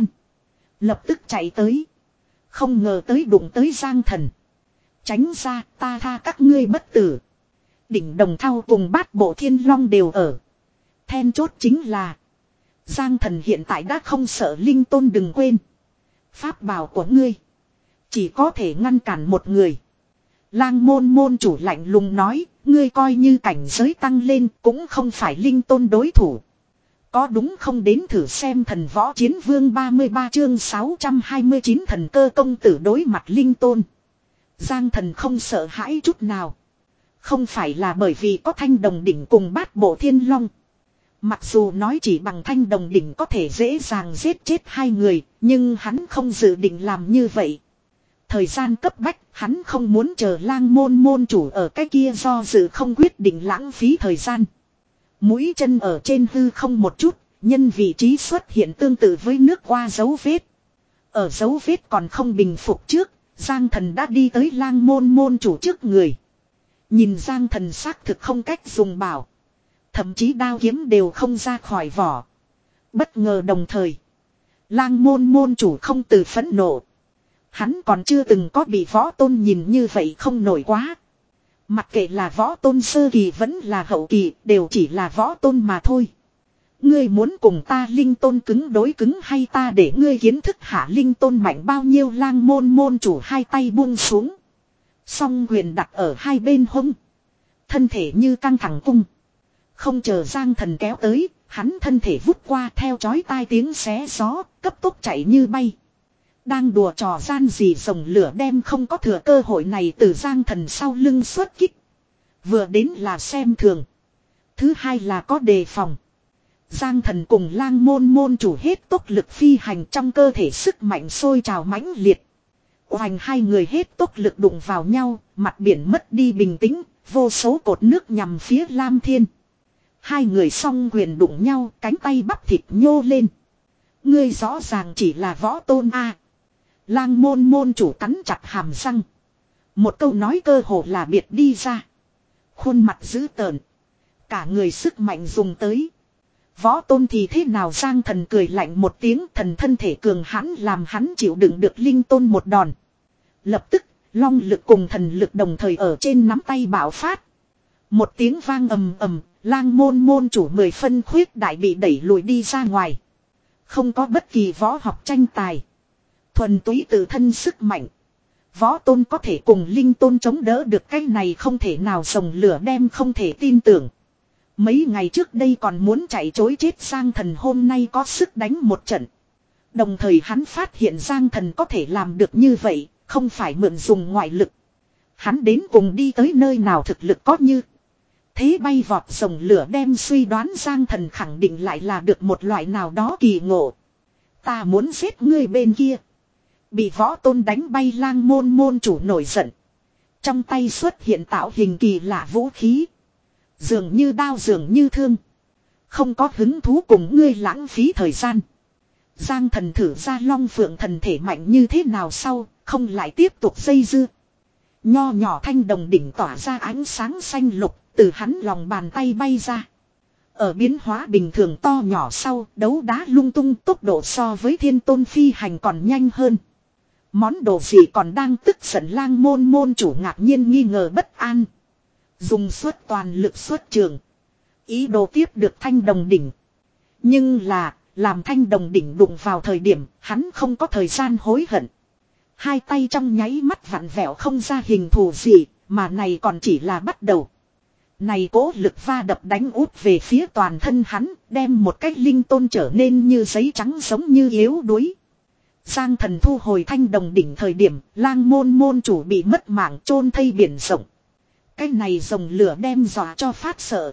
Lập tức chạy tới. Không ngờ tới đụng tới Giang Thần. Tránh ra, ta tha các ngươi bất tử. Đỉnh Đồng Thau cùng Bát Bộ Thiên Long đều ở. Then chốt chính là Giang Thần hiện tại đã không sợ linh tôn, đừng quên. Pháp bảo của ngươi chỉ có thể ngăn cản một người. Lang môn môn chủ lạnh lùng nói, ngươi coi như cảnh giới tăng lên cũng không phải linh tôn đối thủ. Có đúng không, đến thử xem. Thần Võ Chiến Vương ba mươi ba chương sáu trăm hai mươi chín thần cơ công tử đối mặt linh tôn. Giang Thần không sợ hãi chút nào. Không phải là bởi vì có Thanh Đồng Đỉnh cùng Bát Bộ Thiên Long. Mặc dù nói chỉ bằng Thanh Đồng Đỉnh có thể dễ dàng giết chết hai người, nhưng hắn không dự định làm như vậy. Thời gian cấp bách, hắn không muốn chờ lang môn môn chủ ở cái kia do dự không quyết định lãng phí thời gian. Mũi chân ở trên hư không một chút, nhân vị trí xuất hiện tương tự với nước qua dấu vết. Ở dấu vết còn không bình phục trước, Giang Thần đã đi tới lang môn môn chủ trước người. Nhìn Giang Thần xác thực không cách dùng bảo. Thậm chí đao kiếm đều không ra khỏi vỏ. Bất ngờ đồng thời. Lang môn môn chủ không từ phẫn nộ. Hắn còn chưa từng có bị võ tôn nhìn như vậy không nổi quá. Mặc kệ là võ tôn sơ kỳ vẫn là hậu kỳ đều chỉ là võ tôn mà thôi. Ngươi muốn cùng ta linh tôn cứng đối cứng hay ta để ngươi kiến thức hạ linh tôn mạnh bao nhiêu lang môn môn chủ hai tay buông xuống. Song quyền đặt ở hai bên hông. Thân thể như căng thẳng cung. Không chờ Giang Thần kéo tới, hắn thân thể vút qua theo chói tai tiếng xé gió, cấp tốc chạy như bay. Đang đùa trò gian gì rồng lửa đem không có thừa cơ hội này từ Giang Thần sau lưng xuất kích. Vừa đến là xem thường. Thứ hai là có đề phòng. Giang Thần cùng lang môn môn chủ hết tốc lực phi hành trong cơ thể sức mạnh sôi trào mãnh liệt. Hoành hai người hết tốc lực đụng vào nhau, mặt biển mất đi bình tĩnh, vô số cột nước nhằm phía Lam Thiên. Hai người song quyền đụng nhau, cánh tay bắp thịt nhô lên. Ngươi rõ ràng chỉ là võ tôn a. Lang môn môn chủ cắn chặt hàm răng. Một câu nói cơ hồ là biệt đi ra. Khuôn mặt dữ tợn. Cả người sức mạnh dùng tới. Võ tôn thì thế nào Giang Thần cười lạnh một tiếng thần thân thể cường hãn làm hắn chịu đựng được linh tôn một đòn. Lập tức, long lực cùng thần lực đồng thời ở trên nắm tay bạo phát. Một tiếng vang ầm ầm, lang môn môn chủ mười phân khuyết đại bị đẩy lùi đi ra ngoài. Không có bất kỳ võ học tranh tài. Thuần túy tự thân sức mạnh. Võ tôn có thể cùng linh tôn chống đỡ được cái này không thể nào rồng lửa đem không thể tin tưởng. Mấy ngày trước đây còn muốn chạy chối chết Giang Thần hôm nay có sức đánh một trận. Đồng thời hắn phát hiện Giang Thần có thể làm được như vậy, không phải mượn dùng ngoại lực. Hắn đến cùng đi tới nơi nào thực lực có như. Thế bay vọt rồng lửa đem suy đoán Giang Thần khẳng định lại là được một loại nào đó kỳ ngộ. Ta muốn giết ngươi bên kia. Bị võ tôn đánh bay lang môn môn chủ nổi giận. Trong tay xuất hiện tạo hình kỳ lạ vũ khí. Dường như đao dường như thương. Không có hứng thú cùng ngươi lãng phí thời gian. Giang Thần thử ra long phượng thần thể mạnh như thế nào sau, không lại tiếp tục dây dưa. Nho nhỏ thanh đồng đỉnh tỏa ra ánh sáng xanh lục, từ hắn lòng bàn tay bay ra. Ở biến hóa bình thường to nhỏ sau, đấu đá lung tung tốc độ so với thiên tôn phi hành còn nhanh hơn. Món đồ gì còn đang tức giận lang môn môn chủ ngạc nhiên nghi ngờ bất an. Dùng suốt toàn lực xuất trường. Ý đồ tiếp được thanh đồng đỉnh. Nhưng là, làm thanh đồng đỉnh đụng vào thời điểm, hắn không có thời gian hối hận. Hai tay trong nháy mắt vặn vẹo không ra hình thù gì, mà này còn chỉ là bắt đầu. Này cố lực va đập đánh út về phía toàn thân hắn, đem một cách linh tôn trở nên như giấy trắng giống như yếu đuối. Giang Thần thu hồi thanh đồng đỉnh thời điểm, lang môn môn chủ bị mất mạng chôn thây biển rộng. Cái này rồng lửa đem dọa cho phát sợ.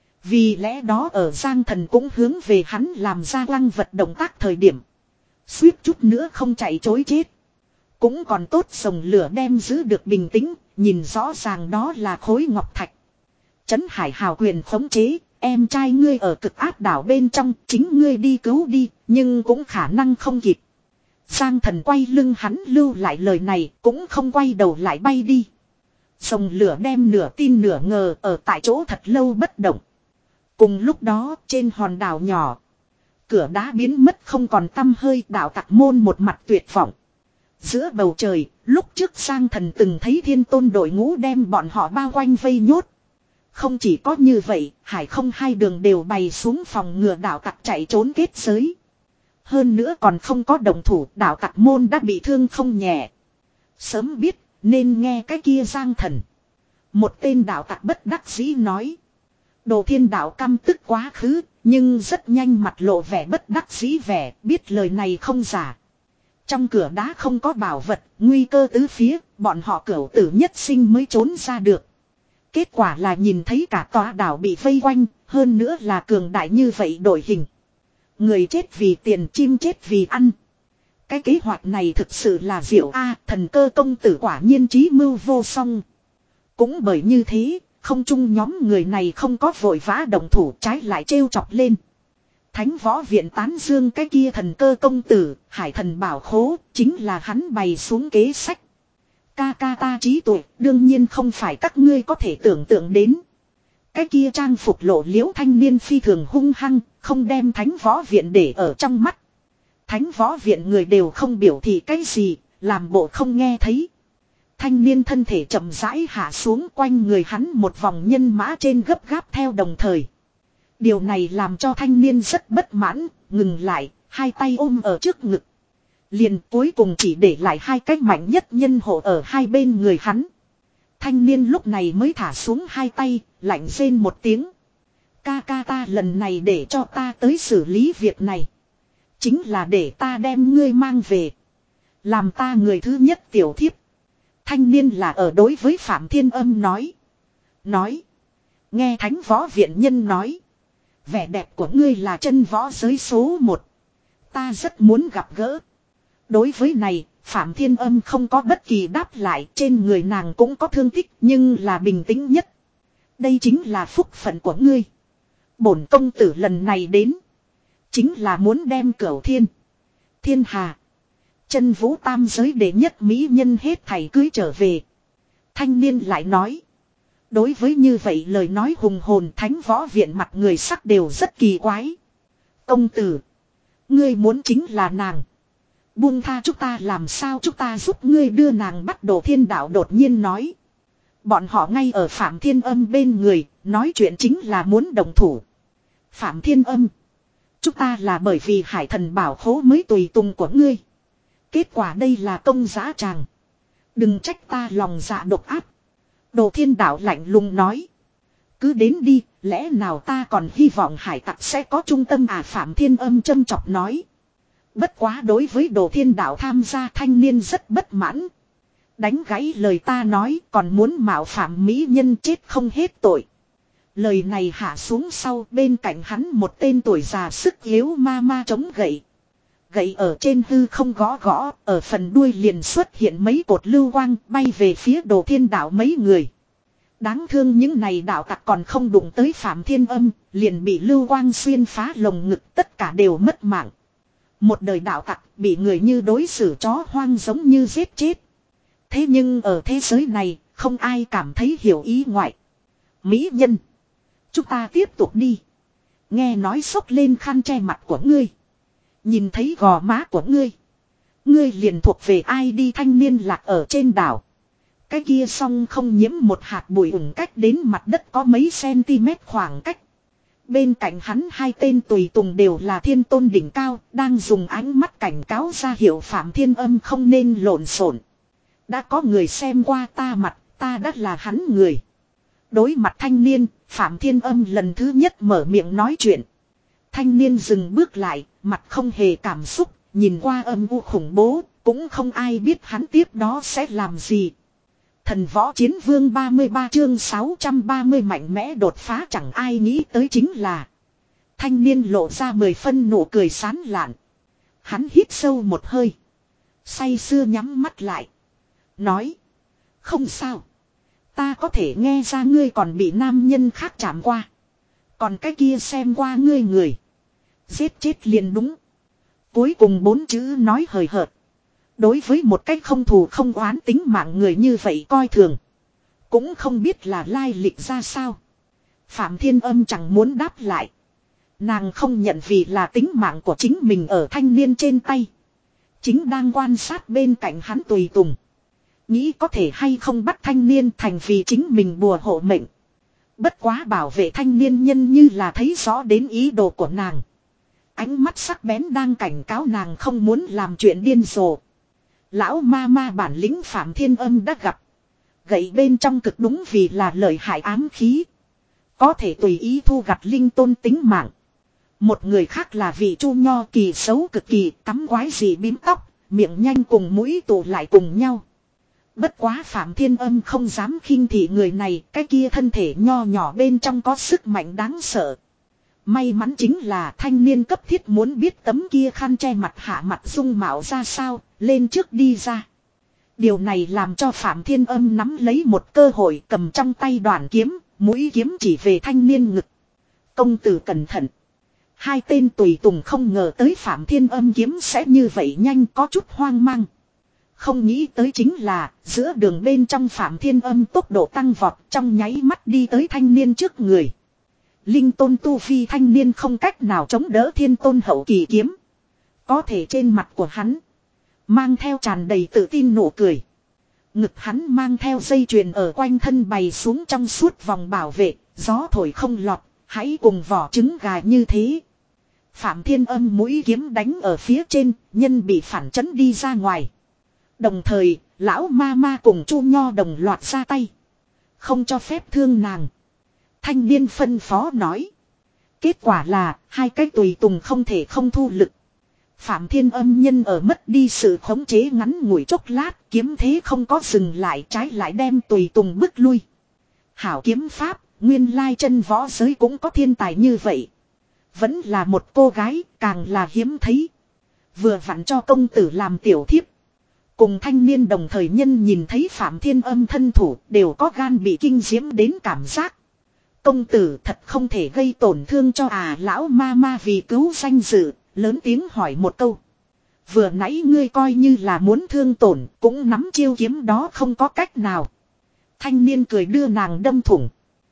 Vì lẽ đó ở Giang Thần cũng hướng về hắn làm ra lăng vật động tác thời điểm. Suýt chút nữa không chạy chối chết. Cũng còn tốt rồng lửa đem giữ được bình tĩnh, nhìn rõ ràng đó là khối ngọc thạch. Trấn Hải hào quyền khống chế, em trai ngươi ở cực áp đảo bên trong, chính ngươi đi cứu đi, nhưng cũng khả năng không kịp. Giang Thần quay lưng hắn lưu lại lời này, cũng không quay đầu lại bay đi. Rồng lửa đem nửa tin nửa ngờ ở tại chỗ thật lâu bất động. Cùng lúc đó trên hòn đảo nhỏ. Cửa đá biến mất không còn tăm hơi đạo tặc môn một mặt tuyệt vọng. Giữa bầu trời, lúc trước Giang Thần từng thấy thiên tôn đội ngũ đem bọn họ bao quanh vây nhốt. Không chỉ có như vậy, hải không hai đường đều bày xuống phòng ngừa đạo tặc chạy trốn kết giới. Hơn nữa còn không có đồng thủ, đạo tặc môn đã bị thương không nhẹ. Sớm biết, nên nghe cái kia Giang Thần. Một tên đạo tặc bất đắc dĩ nói. Đồ Thiên đạo căm tức quá khứ, nhưng rất nhanh mặt lộ vẻ bất đắc dĩ vẻ, biết lời này không giả. Trong cửa đá không có bảo vật, nguy cơ tứ phía, bọn họ cửu tử nhất sinh mới trốn ra được. Kết quả là nhìn thấy cả tòa đảo bị vây quanh, hơn nữa là cường đại như vậy đổi hình. Người chết vì tiền, chim chết vì ăn. Cái kế hoạch này thực sự là diệu a, thần cơ công tử quả nhiên trí mưu vô song. Cũng bởi như thế, không chung nhóm người này không có vội vã động thủ, trái lại trêu chọc lên. Thánh võ viện tán dương cái kia thần cơ công tử, hải thần bảo khố, chính là hắn bày xuống kế sách. Ca ca ta trí tuệ, đương nhiên không phải các ngươi có thể tưởng tượng đến. Cái kia trang phục lộ liễu thanh niên phi thường hung hăng, không đem thánh võ viện để ở trong mắt. Thánh võ viện người đều không biểu thị cái gì, làm bộ không nghe thấy. Thanh niên thân thể chậm rãi hạ xuống, quanh người hắn một vòng nhân mã trên gấp gáp theo đồng thời. Điều này làm cho thanh niên rất bất mãn, ngừng lại, hai tay ôm ở trước ngực. Liền cuối cùng chỉ để lại hai cái mạnh nhất nhân hộ ở hai bên người hắn. Thanh niên lúc này mới thả xuống hai tay, lạnh rên một tiếng. Ca ca ta lần này để cho ta tới xử lý việc này. Chính là để ta đem ngươi mang về. Làm ta người thứ nhất tiểu thiếp. Thanh niên là ở đối với Phạm Thiên Âm nói. Nói. Nghe thánh võ viện nhân nói. Vẻ đẹp của ngươi là chân võ giới số một. Ta rất muốn gặp gỡ. Đối với này, Phạm Thiên Âm không có bất kỳ đáp lại, trên người nàng cũng có thương tích nhưng là bình tĩnh nhất. Đây chính là phúc phận của ngươi. Bổn công tử lần này đến. Chính là muốn đem Cửu Thiên, Thiên Hà, Chân Vũ tam giới đệ nhất mỹ nhân hết thảy cưới trở về. Thanh niên lại nói. Đối với như vậy lời nói hùng hồn, thánh võ viện mặt người sắc đều rất kỳ quái. Công tử, ngươi muốn chính là nàng. Buông tha chúng ta, làm sao chúng ta giúp ngươi đưa nàng bắt Đồ Thiên Đạo đột nhiên nói. Bọn họ ngay ở Phạm Thiên Âm bên người, nói chuyện chính là muốn đồng thủ. Phạm Thiên Âm, chúng ta là bởi vì hải thần bảo khố mới tùy tùng của ngươi. Kết quả đây là công giá tràng. Đừng trách ta lòng dạ độc ác. Đồ Thiên Đạo lạnh lùng nói. Cứ đến đi, lẽ nào ta còn hy vọng hải tặc sẽ có trung tâm à? Phạm Thiên Âm châm chọc nói. Bất quá đối với Đồ Thiên Đạo tham gia thanh niên rất bất mãn. Đánh gãy lời ta nói, còn muốn mạo phạm mỹ nhân chết không hết tội. Lời này hạ xuống sau, bên cạnh hắn một tên tuổi già sức yếu ma ma chống gậy. Gậy ở trên hư không gõ gõ, ở phần đuôi liền xuất hiện mấy cột lưu quang bay về phía Đồ Thiên Đạo mấy người. Đáng thương những này đạo tặc còn không đụng tới Phạm Thiên Âm, liền bị lưu quang xuyên phá lồng ngực, tất cả đều mất mạng. Một đời đạo tặc bị người như đối xử chó hoang giống như giết chết. Thế nhưng ở thế giới này, không ai cảm thấy hiểu ý ngoại. Mỹ nhân, chúng ta tiếp tục đi. Nghe nói xốc lên khăn che mặt của ngươi. Nhìn thấy gò má của ngươi. Ngươi liền thuộc về ai đi? Thanh niên lạc ở trên đảo. Cái kia song không nhiễm một hạt bụi, ủng cách đến mặt đất có mấy cm khoảng cách. Bên cạnh hắn hai tên tùy tùng đều là thiên tôn đỉnh cao, đang dùng ánh mắt cảnh cáo ra hiệu Phạm Thiên Âm không nên lộn xộn. Đã có người xem qua ta mặt, ta đã là hắn người. Đối mặt thanh niên, Phạm Thiên Âm lần thứ nhất mở miệng nói chuyện. Thanh niên dừng bước lại, mặt không hề cảm xúc, nhìn qua âm u khủng bố, cũng không ai biết hắn tiếp đó sẽ làm gì. Thần võ chiến vương ba mươi ba chương sáu trăm ba mươi mạnh mẽ đột phá, chẳng ai nghĩ tới chính là. Thanh niên lộ ra mười phân nụ cười sán lạn. Hắn hít sâu một hơi. Say sưa nhắm mắt lại. Nói. Không sao. Ta có thể nghe ra ngươi còn bị nam nhân khác chạm qua. Còn cái kia xem qua ngươi người. Giết chết liền đúng. Cuối cùng bốn chữ nói hời hợt. Đối với một cách không thù không oán tính mạng người như vậy coi thường. Cũng không biết là lai lịch ra sao. Phạm Thiên Âm chẳng muốn đáp lại. Nàng không nhận vì là tính mạng của chính mình ở thanh niên trên tay. Chính đang quan sát bên cạnh hắn tùy tùng. Nghĩ có thể hay không bắt thanh niên thành vì chính mình bùa hộ mệnh. Bất quá bảo vệ thanh niên nhân như là thấy rõ đến ý đồ của nàng. Ánh mắt sắc bén đang cảnh cáo nàng không muốn làm chuyện điên rồ. Lão ma ma bản lĩnh Phạm Thiên Âm đã gặp. Gậy bên trong cực đúng vì là lợi hại ám khí. Có thể tùy ý thu gặt linh tôn tính mạng. Một người khác là vị Chu Nho kỳ xấu cực kỳ, cắm quái gì bím tóc, miệng nhanh cùng mũi tụ lại cùng nhau. Bất quá Phạm Thiên Âm không dám khinh thị người này, cái kia thân thể nho nhỏ bên trong có sức mạnh đáng sợ. May mắn chính là thanh niên cấp thiết muốn biết tấm kia khăn che mặt hạ mặt dung mạo ra sao, lên trước đi ra. Điều này làm cho Phạm Thiên Âm nắm lấy một cơ hội cầm trong tay đoàn kiếm, mũi kiếm chỉ về thanh niên ngực. Công tử cẩn thận. Hai tên tùy tùng không ngờ tới Phạm Thiên Âm kiếm sẽ như vậy nhanh, có chút hoang mang. Không nghĩ tới chính là giữa đường bên trong Phạm Thiên Âm tốc độ tăng vọt, trong nháy mắt đi tới thanh niên trước người. Linh tôn tu vi thanh niên không cách nào chống đỡ thiên tôn hậu kỳ kiếm. Có thể trên mặt của hắn mang theo tràn đầy tự tin nụ cười. Ngực hắn mang theo dây chuyền ở quanh thân bày xuống trong suốt vòng bảo vệ, gió thổi không lọt, hãy cùng vỏ trứng gà như thế. Phạm Thiên Âm mũi kiếm đánh ở phía trên, nhân bị phản chấn đi ra ngoài. Đồng thời, lão ma ma cùng Chu Nho đồng loạt ra tay. Không cho phép thương nàng. Thanh niên phân phó nói. Kết quả là, hai cái tùy tùng không thể không thu lực. Phạm Thiên Âm nhân ở mất đi sự khống chế ngắn ngủi chốc lát, kiếm thế không có dừng lại, trái lại đem tùy tùng bức lui. Hảo kiếm pháp, nguyên lai chân võ giới cũng có thiên tài như vậy. Vẫn là một cô gái, càng là hiếm thấy. Vừa vặn cho công tử làm tiểu thiếp. Cùng thanh niên đồng thời nhân nhìn thấy Phạm Thiên Âm thân thủ, đều có gan bị kinh diễm đến cảm giác. Công tử thật không thể gây tổn thương cho à, lão ma ma vì cứu danh dự, lớn tiếng hỏi một câu. Vừa nãy ngươi coi như là muốn thương tổn, cũng nắm chiêu kiếm đó không có cách nào. Thanh niên cười đưa nàng đâm thủng.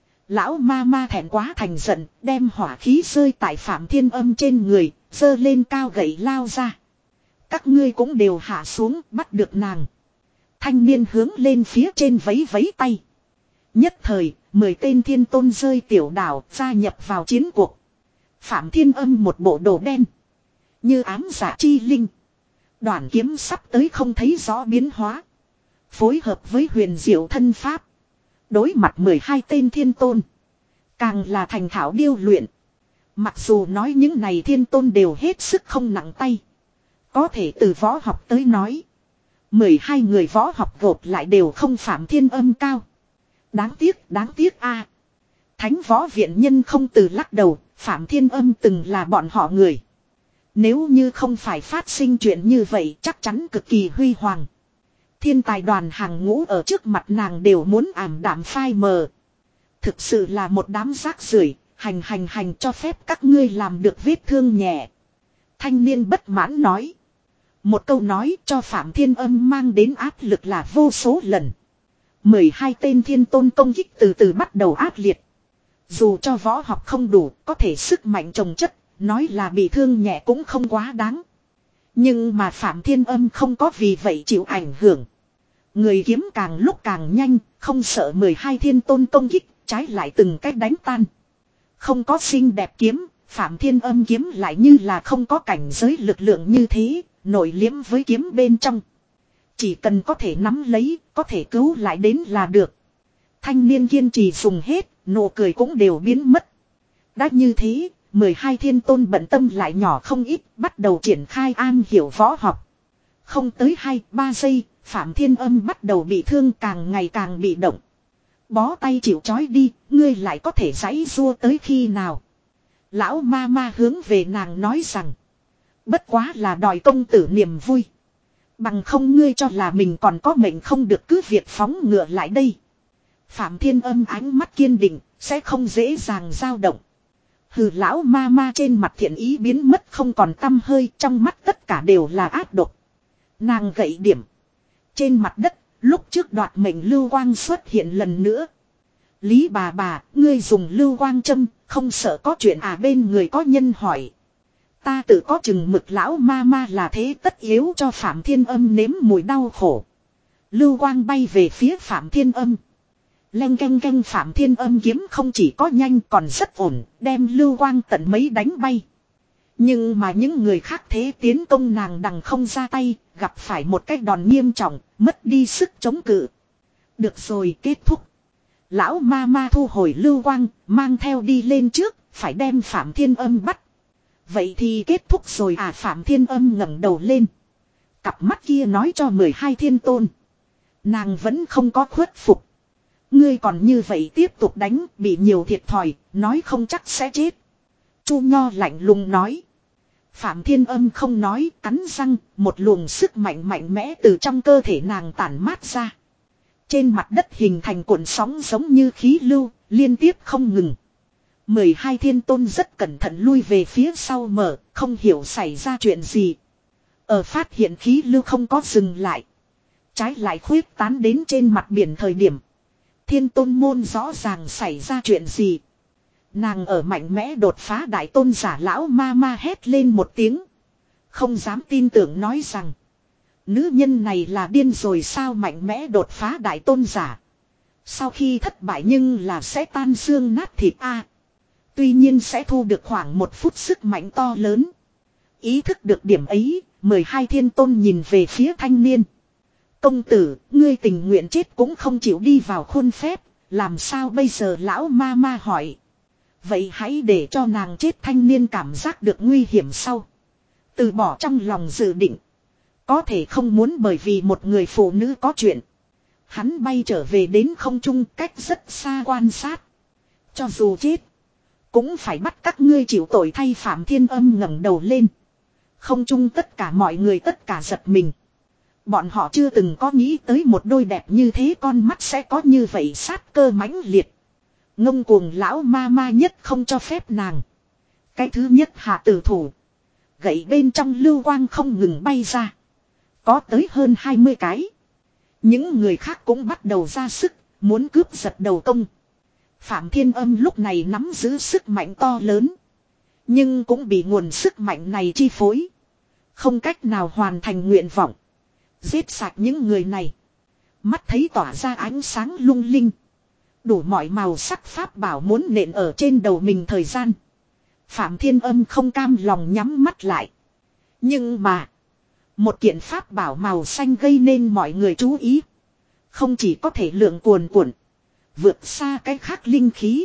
Lão ma ma thẹn quá thành giận, đem hỏa khí rơi tại Phạm Thiên Âm trên người, giơ lên cao gậy lao ra. Các ngươi cũng đều hạ xuống, bắt được nàng. Thanh niên hướng lên phía trên vấy vấy tay. Nhất thời, mười tên thiên tôn rơi tiểu đảo gia nhập vào chiến cuộc. Phạm Thiên Âm một bộ đồ đen. Như ám giả chi linh. Đoạn kiếm sắp tới không thấy rõ biến hóa. Phối hợp với huyền diệu thân pháp. Đối mặt mười hai tên thiên tôn. Càng là thành thạo điêu luyện. Mặc dù nói những này thiên tôn đều hết sức không nặng tay. Có thể từ võ học tới nói. mười hai người võ học gộp lại đều không Phạm Thiên Âm cao. Đáng tiếc, đáng tiếc a. Thánh võ viện nhân không từ lắc đầu, Phạm Thiên Âm từng là bọn họ người. Nếu như không phải phát sinh chuyện như vậy chắc chắn cực kỳ huy hoàng. Thiên tài đoàn hàng ngũ ở trước mặt nàng đều muốn ảm đạm phai mờ. Thực sự là một đám rác rưởi, hành hành hành cho phép các ngươi làm được vết thương nhẹ. Thanh niên bất mãn nói. Một câu nói cho Phạm Thiên Âm mang đến áp lực là vô số lần. mười hai tên thiên tôn công kích từ từ bắt đầu ác liệt. Dù cho võ học không đủ, có thể sức mạnh chồng chất, nói là bị thương nhẹ cũng không quá đáng. Nhưng mà Phạm Thiên Âm không có vì vậy chịu ảnh hưởng. Người kiếm càng lúc càng nhanh, không sợ mười hai thiên tôn công kích, trái lại từng cách đánh tan. Không có xinh đẹp kiếm, Phạm Thiên Âm kiếm lại như là không có cảnh giới lực lượng như thế, nổi liếm với kiếm bên trong. Chỉ cần có thể nắm lấy, có thể cứu lại đến là được. Thanh niên kiên trì dùng hết, nụ cười cũng đều biến mất. Đã như thế, mười hai thiên tôn bận tâm lại nhỏ không ít, bắt đầu triển khai an hiểu võ học. Không tới hai ba giây, Phạm Thiên Âm bắt đầu bị thương càng ngày càng bị động. Bó tay chịu trói đi, ngươi lại có thể giãy giụa tới khi nào. Lão ma ma hướng về nàng nói rằng. Bất quá là đòi công tử niềm vui. Bằng không ngươi cho là mình còn có mệnh không được cứ việc phóng ngựa lại đây. Phạm Thiên Âm ánh mắt kiên định, sẽ không dễ dàng dao động. Hừ, lão ma ma trên mặt thiện ý biến mất không còn tăm hơi, trong mắt tất cả đều là ác độc. Nàng gậy điểm. Trên mặt đất, lúc trước đoạt mệnh lưu quang xuất hiện lần nữa. Lý bà bà, ngươi dùng lưu quang châm, không sợ có chuyện à, bên người có nhân hỏi. Ta tự có chừng mực, lão ma ma là thế tất yếu cho Phạm Thiên Âm nếm mùi đau khổ. Lưu quang bay về phía Phạm Thiên Âm. Leng canh canh, Phạm Thiên Âm kiếm không chỉ có nhanh còn rất ổn, đem lưu quang tận mấy đánh bay. Nhưng mà những người khác thế tiến công nàng đằng không ra tay, gặp phải một cái đòn nghiêm trọng, mất đi sức chống cự. Được rồi, kết thúc. Lão ma ma thu hồi lưu quang, mang theo đi lên trước, phải đem Phạm Thiên Âm bắt. Vậy thì kết thúc rồi à, Phạm Thiên Âm ngẩng đầu lên. Cặp mắt kia nói cho mười hai thiên tôn. Nàng vẫn không có khuất phục. Ngươi còn như vậy tiếp tục đánh, bị nhiều thiệt thòi, nói không chắc sẽ chết. Chu Nho lạnh lùng nói. Phạm Thiên Âm không nói, cắn răng, một luồng sức mạnh mạnh mẽ từ trong cơ thể nàng tản mát ra. Trên mặt đất hình thành cuộn sóng giống như khí lưu, liên tiếp không ngừng. mười hai thiên tôn rất cẩn thận lui về phía sau mở, không hiểu xảy ra chuyện gì. Ở phát hiện khí lưu không có dừng lại. Trái lại khuyết tán đến trên mặt biển thời điểm. Thiên tôn môn rõ ràng xảy ra chuyện gì. Nàng ở mạnh mẽ đột phá đại tôn giả lão ma ma hét lên một tiếng. Không dám tin tưởng nói rằng. Nữ nhân này là điên rồi sao mạnh mẽ đột phá đại tôn giả. Sau khi thất bại nhưng là sẽ tan xương nát thịt a. Tuy nhiên sẽ thu được khoảng một phút sức mạnh to lớn. Ý thức được điểm ấy, mười hai thiên tôn nhìn về phía thanh niên. Công tử, ngươi tình nguyện chết cũng không chịu đi vào khuôn phép, làm sao bây giờ lão ma ma hỏi. Vậy hãy để cho nàng chết thanh niên cảm giác được nguy hiểm sau. Từ bỏ trong lòng dự định. Có thể không muốn bởi vì một người phụ nữ có chuyện. Hắn bay trở về đến không trung cách rất xa quan sát. Cho dù chết. Cũng phải bắt các ngươi chịu tội thay Phạm Thiên Âm ngẩng đầu lên. Không trung tất cả mọi người tất cả giật mình. Bọn họ chưa từng có nghĩ tới một đôi đẹp như thế con mắt sẽ có như vậy sát cơ mãnh liệt. Ngông cuồng lão ma ma nhất không cho phép nàng. Cái thứ nhất hạ tử thủ. Gậy bên trong lưu quang không ngừng bay ra. Có tới hơn hai mươi cái. Những người khác cũng bắt đầu ra sức, muốn cướp giật đầu công. Phạm Thiên Âm lúc này nắm giữ sức mạnh to lớn. Nhưng cũng bị nguồn sức mạnh này chi phối. Không cách nào hoàn thành nguyện vọng. Giết sạch những người này. Mắt thấy tỏa ra ánh sáng lung linh. Đủ mọi màu sắc pháp bảo muốn nện ở trên đầu mình thời gian. Phạm Thiên Âm không cam lòng nhắm mắt lại. Nhưng mà. Một kiện pháp bảo màu xanh gây nên mọi người chú ý. Không chỉ có thể lượng cuồn cuộn. Vượt xa cái khác linh khí.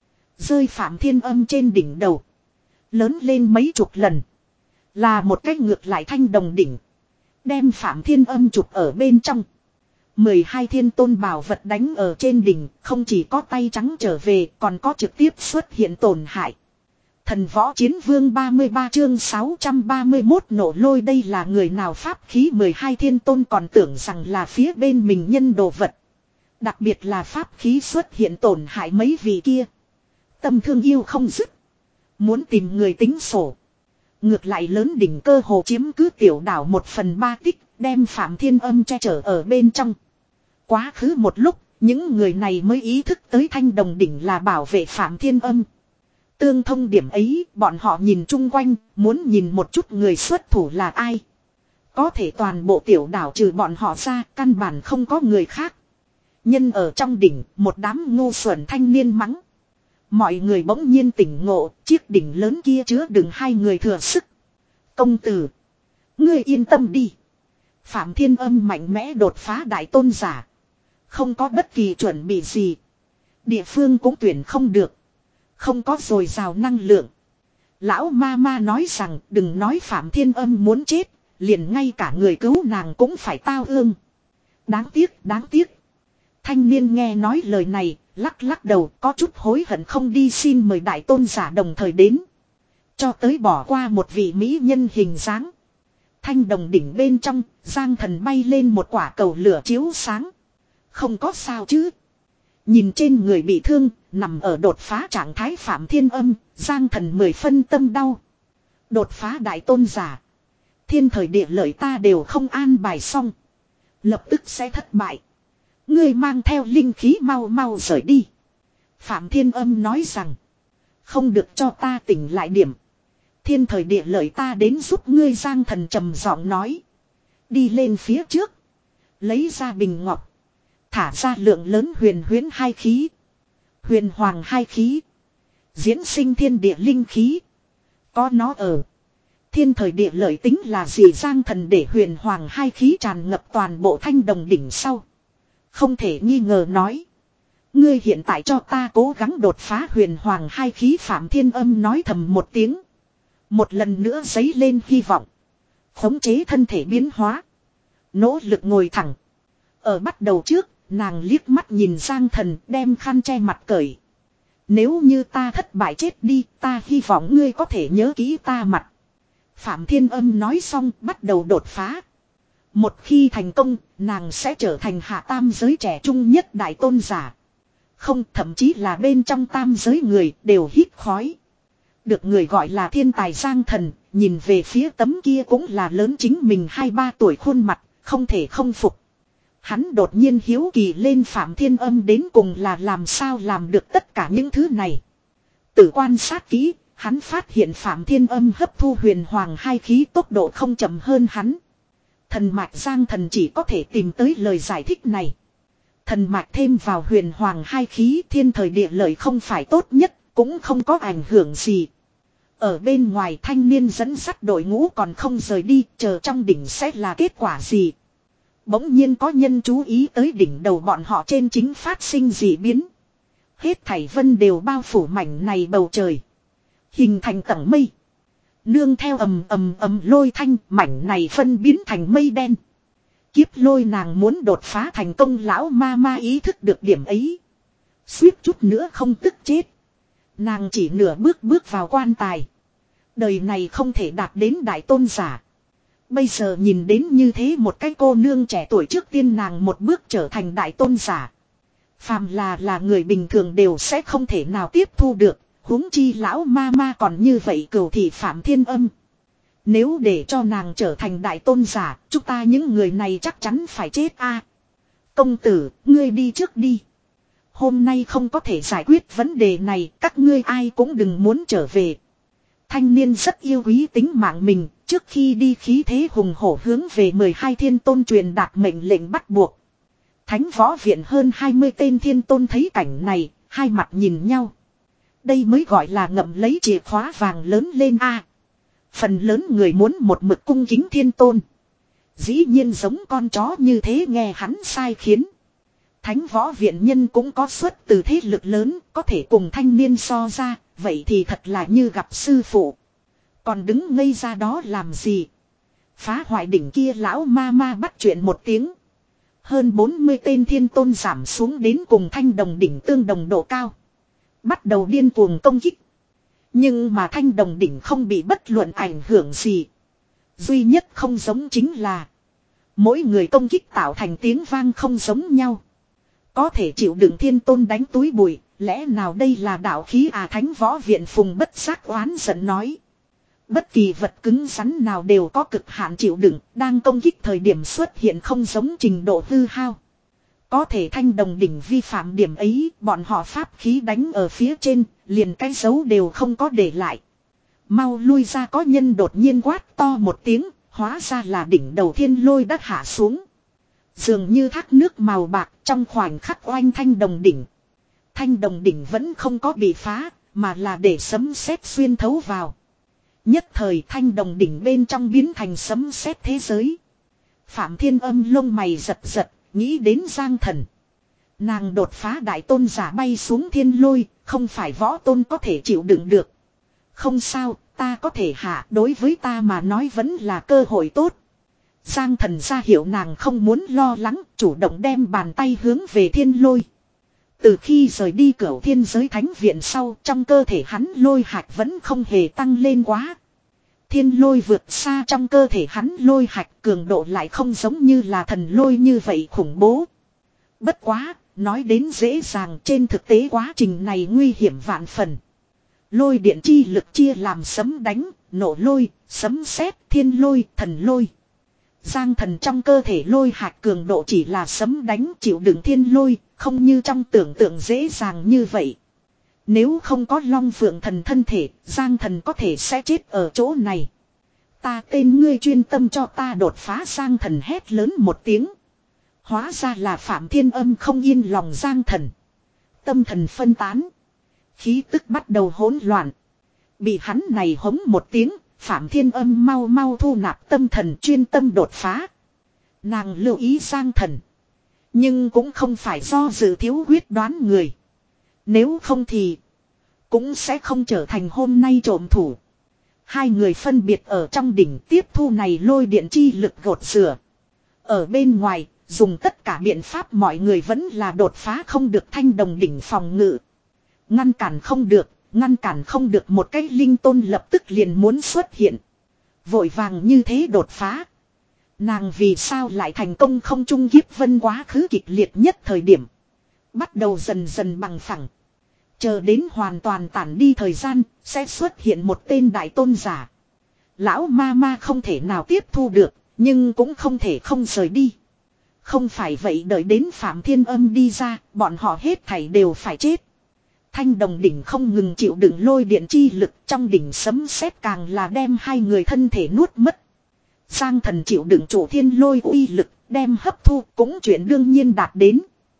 Rơi Phạm Thiên Âm trên đỉnh đầu. Lớn lên mấy chục lần. Là một cái ngược lại thanh đồng đỉnh. Đem Phạm Thiên Âm chụp ở bên trong. mười hai thiên tôn bảo vật đánh ở trên đỉnh. Không chỉ có tay trắng trở về. Còn có trực tiếp xuất hiện tổn hại. Thần võ chiến vương ba mươi ba chương sáu trăm ba mươi mốt nổ lôi đây là người nào pháp khí mười hai thiên tôn còn tưởng rằng là phía bên mình nhân đồ vật. Đặc biệt là pháp khí xuất hiện tổn hại mấy vị kia. Tâm thương yêu không dứt. Muốn tìm người tính sổ. Ngược lại lớn đỉnh cơ hồ chiếm cứ tiểu đảo một phần ba tích đem Phạm Thiên Âm che chở ở bên trong. Quá khứ một lúc những người này mới ý thức tới thanh đồng đỉnh là bảo vệ Phạm Thiên Âm. Tương thông điểm ấy, bọn họ nhìn chung quanh, muốn nhìn một chút người xuất thủ là ai. Có thể toàn bộ tiểu đảo trừ bọn họ ra, căn bản không có người khác. Nhân ở trong đỉnh, một đám ngu xuẩn thanh niên mắng. Mọi người bỗng nhiên tỉnh ngộ, chiếc đỉnh lớn kia chứa đựng hai người thừa sức. Công tử, ngươi yên tâm đi. Phạm Thiên Âm mạnh mẽ đột phá đại tôn giả. Không có bất kỳ chuẩn bị gì. Địa phương cũng tuyển không được. Không có dồi dào năng lượng. Lão ma ma nói rằng đừng nói Phạm Thiên Âm muốn chết. Liền ngay cả người cứu nàng cũng phải tao ương. Đáng tiếc, đáng tiếc. Thanh niên nghe nói lời này, lắc lắc đầu có chút hối hận không đi xin mời đại tôn giả đồng thời đến. Cho tới bỏ qua một vị mỹ nhân hình dáng. Thanh đồng đỉnh bên trong, Giang Thần bay lên một quả cầu lửa chiếu sáng. Không có sao chứ. Nhìn trên người bị thương, nằm ở đột phá trạng thái Phạm Thiên Âm, Giang Thần mười phân tâm đau. Đột phá đại tôn giả. Thiên thời địa lợi ta đều không an bài xong. Lập tức sẽ thất bại. Ngươi mang theo linh khí mau mau rời đi. Phạm Thiên Âm nói rằng. Không được cho ta tỉnh lại điểm. Thiên thời địa lợi ta đến giúp ngươi Giang Thần trầm giọng nói. Đi lên phía trước. Lấy ra bình ngọc. Thả ra lượng lớn huyền huyễn hai khí. Huyền hoàng hai khí. Diễn sinh thiên địa linh khí. Có nó ở. Thiên thời địa lợi tính là gì Giang Thần để huyền hoàng hai khí tràn ngập toàn bộ thanh đồng đỉnh sau. Không thể nghi ngờ nói. Ngươi hiện tại cho ta cố gắng đột phá huyền hoàng hai khí Phạm Thiên Âm nói thầm một tiếng. Một lần nữa dấy lên hy vọng. Khống chế thân thể biến hóa. Nỗ lực ngồi thẳng. Ở bắt đầu trước, nàng liếc mắt nhìn Giang Thần đem khăn che mặt cởi. Nếu như ta thất bại chết đi, ta hy vọng ngươi có thể nhớ kỹ ta mặt. Phạm Thiên Âm nói xong bắt đầu đột phá. Một khi thành công, nàng sẽ trở thành hạ tam giới trẻ trung nhất đại tôn giả. Không, thậm chí là bên trong tam giới người đều hít khói. Được người gọi là thiên tài Giang Thần, nhìn về phía tấm kia cũng là lớn chính mình hai ba tuổi khuôn mặt, không thể không phục. Hắn đột nhiên hiếu kỳ lên Phạm Thiên Âm đến cùng là làm sao làm được tất cả những thứ này. Tự quan sát kỹ, hắn phát hiện Phạm Thiên Âm hấp thu huyền hoàng hai khí tốc độ không chậm hơn hắn. Thần mạch Giang Thần chỉ có thể tìm tới lời giải thích này. Thần mạch thêm vào huyền hoàng hai khí, thiên thời địa lợi không phải tốt nhất, cũng không có ảnh hưởng gì. Ở bên ngoài thanh niên dẫn dắt đội ngũ còn không rời đi, chờ trong đỉnh sẽ là kết quả gì. Bỗng nhiên có nhân chú ý tới đỉnh đầu bọn họ trên chính phát sinh dị biến. Hết thảy vân đều bao phủ mảnh này bầu trời. Hình thành tầng mây. Nương theo ầm ầm ầm lôi thanh, mảnh này phân biến thành mây đen. Kiếp lôi nàng muốn đột phá thành công, lão ma ma ý thức được điểm ấy. Suýt chút nữa không tức chết. Nàng chỉ nửa bước bước vào quan tài. Đời này không thể đạt đến đại tôn giả. Bây giờ nhìn đến như thế một cái cô nương trẻ tuổi, trước tiên nàng một bước trở thành đại tôn giả. Phàm là là người bình thường đều sẽ không thể nào tiếp thu được. Huống chi lão ma ma còn như vậy cửu thị Phạm Thiên Âm. Nếu để cho nàng trở thành đại tôn giả, chúng ta những người này chắc chắn phải chết a. Công tử, ngươi đi trước đi. Hôm nay không có thể giải quyết vấn đề này, các ngươi ai cũng đừng muốn trở về. Thanh niên rất yêu quý tính mạng mình, trước khi đi khí thế hùng hổ hướng về mười hai thiên tôn truyền đạt mệnh lệnh bắt buộc. Thánh võ viện hơn hai mươi tên thiên tôn thấy cảnh này, hai mặt nhìn nhau. Đây mới gọi là ngậm lấy chìa khóa vàng lớn lên a. Phần lớn người muốn một mực cung kính thiên tôn. Dĩ nhiên giống con chó như thế nghe hắn sai khiến. Thánh võ viện nhân cũng có xuất từ thế lực lớn, có thể cùng thanh niên so ra, vậy thì thật là như gặp sư phụ. Còn đứng ngây ra đó làm gì? Phá hoại đỉnh kia lão ma ma bắt chuyện một tiếng. Hơn bốn mươi tên thiên tôn giảm xuống đến cùng thanh đồng đỉnh tương đồng độ cao. Bắt đầu điên cuồng công kích. Nhưng mà thanh đồng đỉnh không bị bất luận ảnh hưởng gì. Duy nhất không giống chính là mỗi người công kích tạo thành tiếng vang không giống nhau. Có thể chịu đựng thiên tôn đánh túi bụi, lẽ nào đây là đạo khí à? Thánh võ viện Phùng bất giác oán giận nói. Bất kỳ vật cứng rắn nào đều có cực hạn chịu đựng, đang công kích thời điểm xuất hiện không giống trình độ hư hao. Có thể thanh đồng đỉnh vi phạm điểm ấy, bọn họ pháp khí đánh ở phía trên, liền cái dấu đều không có để lại. Mau lui ra, có nhân đột nhiên quát to một tiếng, hóa ra là đỉnh đầu thiên lôi đã hạ xuống. Dường như thác nước màu bạc trong khoảnh khắc oanh thanh đồng đỉnh. Thanh đồng đỉnh vẫn không có bị phá, mà là để sấm sét xuyên thấu vào. Nhất thời thanh đồng đỉnh bên trong biến thành sấm sét thế giới. Phạm Thiên Âm lông mày giật giật, nghĩ đến Giang Thần. Nàng đột phá đại tôn giả bay xuống thiên lôi, không phải võ tôn có thể chịu đựng được. Không sao, ta có thể hạ, đối với ta mà nói vẫn là cơ hội tốt. Giang Thần ra hiệu nàng không muốn lo lắng, chủ động đem bàn tay hướng về thiên lôi. Từ khi rời đi Cửu Thiên Giới Thánh Viện sau, trong cơ thể hắn lôi hạch vẫn không hề tăng lên quá. Thiên lôi vượt xa trong cơ thể hắn lôi hạch, cường độ lại không giống như là thần lôi như vậy khủng bố. Bất quá, nói đến dễ dàng, trên thực tế quá trình này nguy hiểm vạn phần. Lôi điện chi lực chia làm sấm đánh, nổ lôi, sấm sét, thiên lôi, thần lôi. Giang Thần trong cơ thể lôi hạch cường độ chỉ là sấm đánh chịu đựng thiên lôi, không như trong tưởng tượng dễ dàng như vậy. Nếu không có Long Phượng Thần thân thể, Giang Thần có thể sẽ chết ở chỗ này. Ta tên ngươi chuyên tâm cho ta đột phá. Giang Thần hét lớn một tiếng. Hóa ra là Phạm Thiên Âm không yên lòng Giang Thần. Tâm thần phân tán. Khí tức bắt đầu hỗn loạn. Bị hắn này hống một tiếng, Phạm Thiên Âm mau mau thu nạp tâm thần chuyên tâm đột phá. Nàng lưu ý Giang Thần. Nhưng cũng không phải do dự thiếu quyết đoán người. Nếu không thì cũng sẽ không trở thành hôm nay trộm thủ. Hai người phân biệt ở trong đỉnh tiếp thu này lôi điện chi lực gột rửa. Ở bên ngoài, dùng tất cả biện pháp mọi người vẫn là đột phá không được thanh đồng đỉnh phòng ngự. Ngăn cản không được, ngăn cản không được, một cái linh tôn lập tức liền muốn xuất hiện. Vội vàng như thế đột phá. Nàng vì sao lại thành công không trung kiếp vân quá khứ kịch liệt nhất thời điểm. Bắt đầu dần dần bằng phẳng. Chờ đến hoàn toàn tản đi thời gian, sẽ xuất hiện một tên đại tôn giả. Lão ma ma không thể nào tiếp thu được, nhưng cũng không thể không rời đi. Không phải vậy đợi đến Phạm Thiên Âm đi ra, bọn họ hết thảy đều phải chết. Thanh đồng đỉnh không ngừng chịu đựng lôi điện chi lực, trong đỉnh sấm sét càng là đem hai người thân thể nuốt mất. Giang Thần chịu đựng chủ thiên lôi uy lực, đem hấp thu cũng chuyện đương nhiên đạt đến.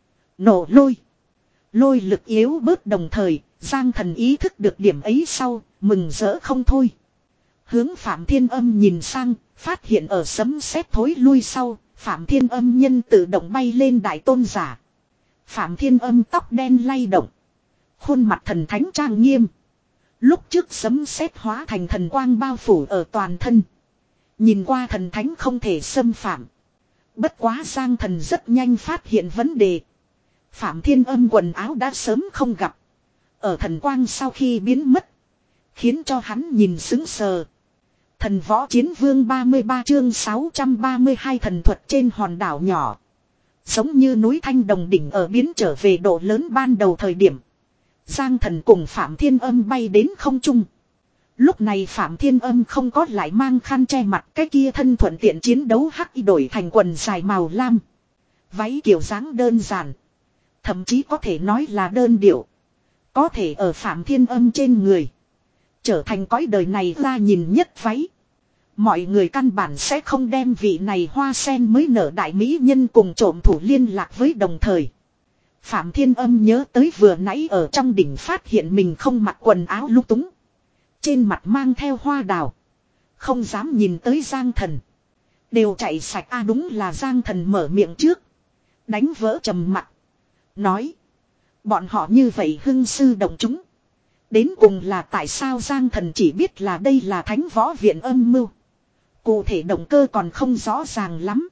Nổ lôi. Lôi lực yếu bớt đồng thời, Giang Thần ý thức được điểm ấy sau, mừng rỡ không thôi. Hướng Phạm Thiên Âm nhìn sang, phát hiện ở sấm sét thối lui sau, Phạm Thiên Âm nhân tự động bay lên đại tôn giả. Phạm Thiên Âm tóc đen lay động. Khuôn mặt thần thánh trang nghiêm. Lúc trước sấm sét hóa thành thần quang bao phủ ở toàn thân. Nhìn qua thần thánh không thể xâm phạm. Bất quá Giang Thần rất nhanh phát hiện vấn đề. Phạm Thiên Âm quần áo đã sớm không gặp. Ở thần quang sau khi biến mất. Khiến cho hắn nhìn sững sờ. Thần võ chiến vương ba mươi ba chương sáu trăm ba mươi hai thần thuật trên hòn đảo nhỏ. Giống như núi Thanh Đồng đỉnh ở biến trở về độ lớn ban đầu thời điểm. Giang Thần cùng Phạm Thiên Âm bay đến không trung. Lúc này Phạm Thiên Âm không có lại mang khăn che mặt, cái kia thân thuận tiện chiến đấu hắc y đổi thành quần dài màu lam. Váy kiểu dáng đơn giản. Thậm chí có thể nói là đơn điệu. Có thể ở Phạm Thiên Âm trên người. Trở thành cõi đời này ra nhìn nhất váy. Mọi người căn bản sẽ không đem vị này hoa sen mới nở đại mỹ nhân cùng trộm thủ liên lạc với đồng thời. Phạm Thiên Âm nhớ tới vừa nãy ở trong đỉnh phát hiện mình không mặc quần áo lung túng. Trên mặt mang theo hoa đào. Không dám nhìn tới Giang Thần. Đều chạy sạch a à, đúng là Giang Thần mở miệng trước. Đánh vỡ trầm mặc. Nói. Bọn họ như vậy hưng sư động chúng. Đến cùng là tại sao Giang Thần chỉ biết là đây là thánh võ viện âm mưu. Cụ thể động cơ còn không rõ ràng lắm.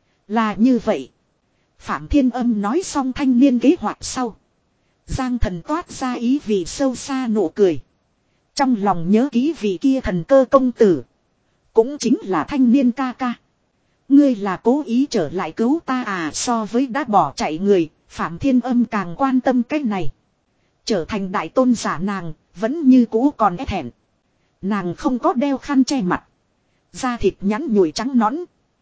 Là như vậy. Phạm Thiên Âm nói xong thanh niên kế hoạch sau. Giang Thần toát ra ý vị sâu xa nụ cười. Trong lòng nhớ ký vị kia thần cơ công tử. Cũng chính là thanh niên ca ca. Ngươi là cố ý trở lại cứu ta à, so với đã bỏ chạy người, Phạm Thiên Âm càng quan tâm cái này. Trở thành đại tôn giả nàng, vẫn như cũ còn e thẹn. Nàng không có đeo khăn che mặt. Da thịt nhắn nhủi trắng nõn.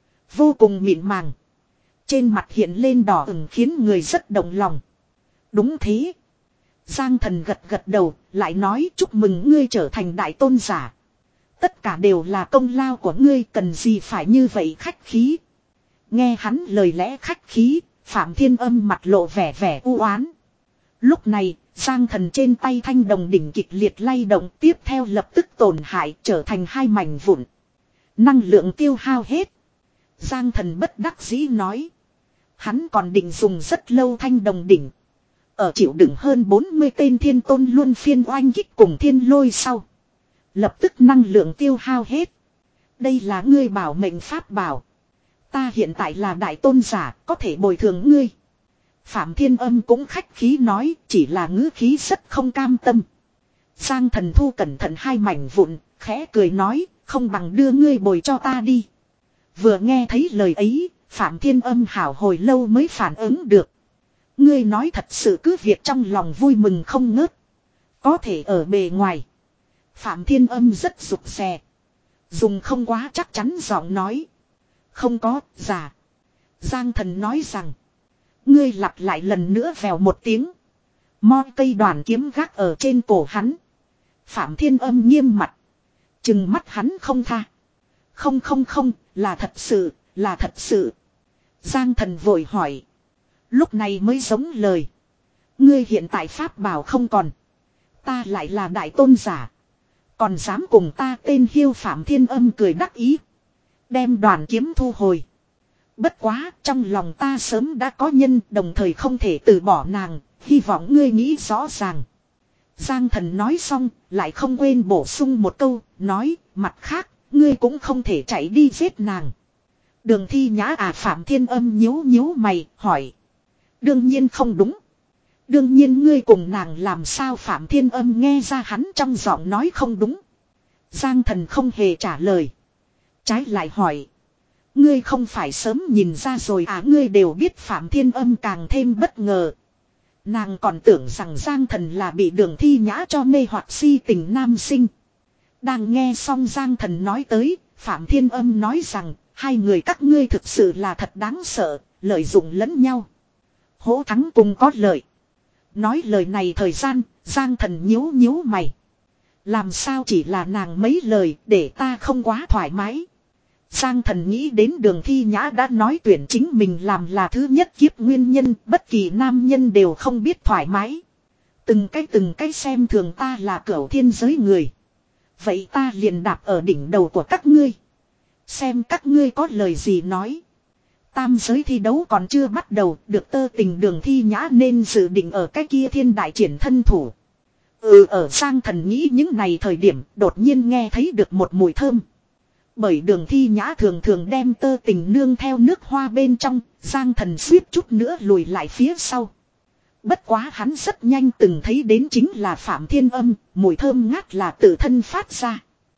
Vô cùng mịn màng. Trên mặt hiện lên đỏ ửng khiến người rất động lòng. Đúng thế. Giang Thần gật gật đầu, lại nói chúc mừng ngươi trở thành đại tôn giả. Tất cả đều là công lao của ngươi, cần gì phải như vậy khách khí. Nghe hắn lời lẽ khách khí, Phạm Thiên Âm mặt lộ vẻ vẻ u oán. Lúc này, Giang Thần trên tay thanh đồng đỉnh kịch liệt lay động, tiếp theo lập tức tổn hại trở thành hai mảnh vụn. Năng lượng tiêu hao hết. Giang Thần bất đắc dĩ nói. Hắn còn định dùng rất lâu thanh đồng đỉnh. Ở chịu đựng hơn bốn mươi tên thiên tôn luôn phiên oanh kích cùng thiên lôi sau. Lập tức năng lượng tiêu hao hết. Đây là ngươi bảo mệnh pháp bảo. Ta hiện tại là đại tôn giả, có thể bồi thường ngươi. Phạm Thiên Âm cũng khách khí nói, chỉ là ngữ khí rất không cam tâm. Giang Thần thu cẩn thận hai mảnh vụn, khẽ cười nói, không bằng đưa ngươi bồi cho ta đi. Vừa nghe thấy lời ấy, Phạm Thiên Âm hảo hồi lâu mới phản ứng được. Ngươi nói thật sự cứ việc trong lòng vui mừng không ngớt. Có thể ở bề ngoài. Phạm Thiên Âm rất rụt rè. Dùng không quá chắc chắn giọng nói. Không có, giả. Giang Thần nói rằng. Ngươi lặp lại lần nữa vèo một tiếng. Mo cây đoàn kiếm gác ở trên cổ hắn. Phạm Thiên Âm nghiêm mặt. Chừng mắt hắn không tha. Không không không, là thật sự, là thật sự. Giang Thần vội hỏi. Lúc này mới giống lời. Ngươi hiện tại pháp bảo không còn. Ta lại là đại tôn giả. Còn dám cùng ta tên hiêu. Phạm Thiên Âm cười đắc ý. Đem đoàn kiếm thu hồi. Bất quá trong lòng ta sớm đã có nhân, đồng thời không thể từ bỏ nàng. Hy vọng ngươi nghĩ rõ ràng. Giang Thần nói xong lại không quên bổ sung một câu. Nói mặt khác ngươi cũng không thể chạy đi giết nàng. Đường Thi Nhã à? Phạm Thiên Âm nhíu nhíu mày hỏi. Đương nhiên không đúng. Đương nhiên ngươi cùng nàng làm sao Phạm Thiên Âm nghe ra hắn trong giọng nói không đúng. Giang Thần không hề trả lời. Trái lại hỏi. Ngươi không phải sớm nhìn ra rồi à, ngươi đều biết Phạm Thiên Âm càng thêm bất ngờ. Nàng còn tưởng rằng Giang Thần là bị Đường Thi Nhã cho mê hoặc si tình nam sinh. Đang nghe xong Giang Thần nói tới, Phạm Thiên Âm nói rằng, hai người các ngươi thực sự là thật đáng sợ, lợi dụng lẫn nhau. Hỗ thắng cùng có lợi. Nói lời này thời gian, Giang Thần nhíu nhíu mày. Làm sao chỉ là nàng mấy lời để ta không quá thoải mái. Giang Thần nghĩ đến Đường Thi Nhã đã nói tuyển chính mình làm là thứ nhất kiếp nguyên nhân, bất kỳ nam nhân đều không biết thoải mái. Từng cái từng cái xem thường ta là cửu thiên giới người. Vậy ta liền đạp ở đỉnh đầu của các ngươi. Xem các ngươi có lời gì nói. Tam giới thi đấu còn chưa bắt đầu, được tơ tình Đường Thi Nhã nên dự định ở cái kia thiên đại triển thân thủ. Ừ, ở Giang Thần nghĩ những này thời điểm đột nhiên nghe thấy được một mùi thơm. Bởi Đường Thi Nhã thường thường đem tơ tình nương theo nước hoa bên trong, Giang Thần suýt chút nữa lùi lại phía sau. Bất quá hắn rất nhanh từng thấy đến chính là Phạm Thiên Âm, mùi thơm ngát là tự thân phát ra.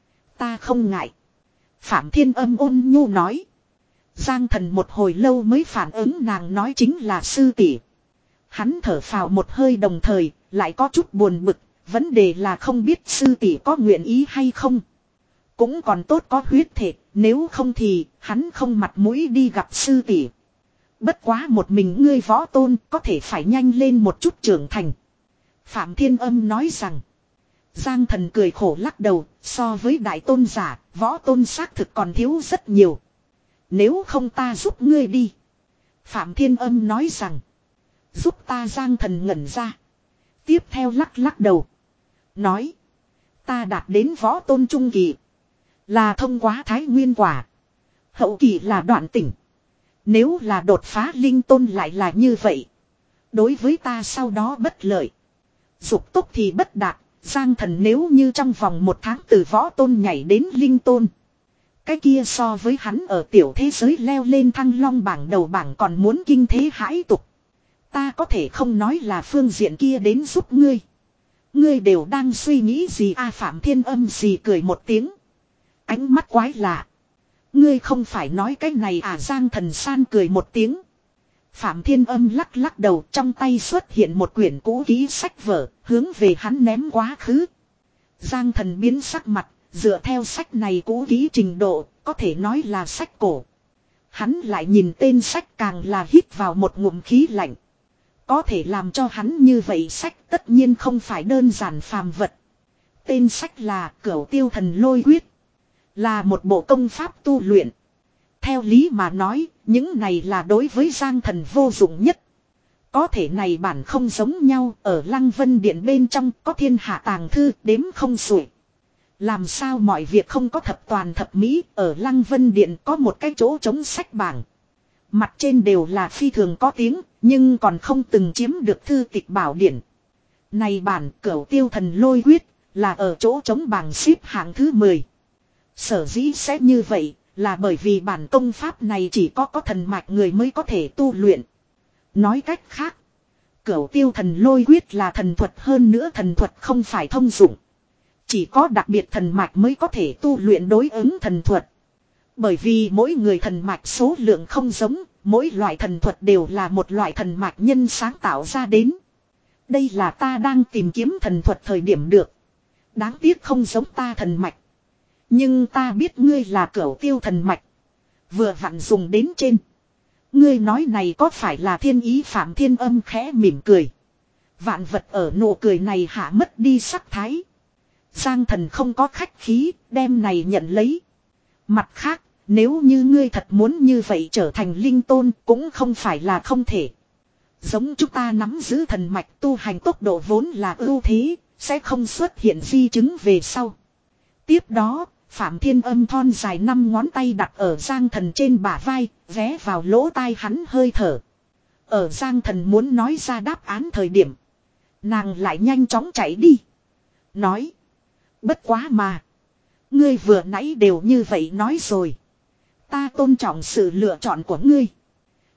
Ta không ngại. Phạm Thiên Âm ôn nhu nói. Giang Thần một hồi lâu mới phản ứng nàng nói chính là sư tỷ. Hắn thở phào một hơi đồng thời, lại có chút buồn bực, vấn đề là không biết sư tỷ có nguyện ý hay không. Cũng còn tốt có huyết thể, nếu không thì hắn không mặt mũi đi gặp sư tỷ. Bất quá một mình ngươi võ tôn có thể phải nhanh lên một chút trưởng thành. Phạm Thiên Âm nói rằng. Giang Thần cười khổ lắc đầu, so với đại tôn giả, võ tôn xác thực còn thiếu rất nhiều. Nếu không ta giúp ngươi đi. Phạm Thiên Âm nói rằng. Giúp ta. Giang Thần ngẩn ra. Tiếp theo lắc lắc đầu. Nói. Ta đạt đến võ tôn trung kỳ. Là thông qua thái nguyên quả. Hậu kỳ là đoạn tỉnh. Nếu là đột phá linh tôn lại là như vậy. Đối với ta sau đó bất lợi. Dục tốc thì bất đạt. Giang Thần nếu như trong vòng một tháng từ võ tôn nhảy đến linh tôn. Cái kia so với hắn ở tiểu thế giới leo lên thăng long bảng đầu bảng còn muốn kinh thế hãi tục. Ta có thể không nói là phương diện kia đến giúp ngươi. Ngươi đều đang suy nghĩ gì a? Phạm Thiên Âm gì cười một tiếng. Ánh mắt quái lạ. Ngươi không phải nói cái này à? Giang Thần san cười một tiếng. Phạm Thiên Âm lắc lắc đầu, trong tay xuất hiện một quyển cũ ký sách vở, hướng về hắn ném quá khứ. Giang Thần biến sắc mặt, dựa theo sách này cũ ký trình độ, có thể nói là sách cổ. Hắn lại nhìn tên sách càng là hít vào một ngụm khí lạnh. Có thể làm cho hắn như vậy sách tất nhiên không phải đơn giản phàm vật. Tên sách là Cửu Tiêu Thần Lôi Quyết. Là một bộ công pháp tu luyện. Theo lý mà nói, những này là đối với Giang Thần vô dụng nhất. Có thể này bản không giống nhau, ở Lăng Vân Điện bên trong có thiên hạ tàng thư đếm không xuể. Làm sao mọi việc không có thập toàn thập mỹ, ở Lăng Vân Điện có một cái chỗ chống sách bảng. Mặt trên đều là phi thường có tiếng, nhưng còn không từng chiếm được thư tịch bảo điển. Này bản Cửu Tiêu Thần Lôi Quyết, là ở chỗ chống bảng xếp hạng thứ mười. Sở dĩ sẽ như vậy, là bởi vì bản công pháp này chỉ có có thần mạch người mới có thể tu luyện. Nói cách khác, Cửu Tiêu Thần Lôi Quyết là thần thuật, hơn nữa thần thuật không phải thông dụng. Chỉ có đặc biệt thần mạch mới có thể tu luyện đối ứng thần thuật. Bởi vì mỗi người thần mạch số lượng không giống, mỗi loại thần thuật đều là một loại thần mạch nhân sáng tạo ra đến. Đây là ta đang tìm kiếm thần thuật thời điểm được. Đáng tiếc không giống ta thần mạch. Nhưng ta biết ngươi là Cửu Tiêu thần mạch. Vừa vặn dùng đến trên. Ngươi nói này có phải là thiên ý? Phạm Thiên Âm khẽ mỉm cười. Vạn vật ở nụ cười này hạ mất đi sắc thái. Giang Thần không có khách khí, đem này nhận lấy. Mặt khác, nếu như ngươi thật muốn như vậy trở thành linh tôn cũng không phải là không thể. Giống chúng ta nắm giữ thần mạch tu hành tốc độ vốn là ưu thế, sẽ không xuất hiện di chứng về sau. Tiếp đó, Phạm Thiên Âm thon dài năm ngón tay đặt ở Giang Thần trên bả vai, ghé vào lỗ tai hắn hơi thở. Ở Giang Thần muốn nói ra đáp án thời điểm, nàng lại nhanh chóng chạy đi. Nói, bất quá mà, ngươi vừa nãy đều như vậy nói rồi. Ta tôn trọng sự lựa chọn của ngươi.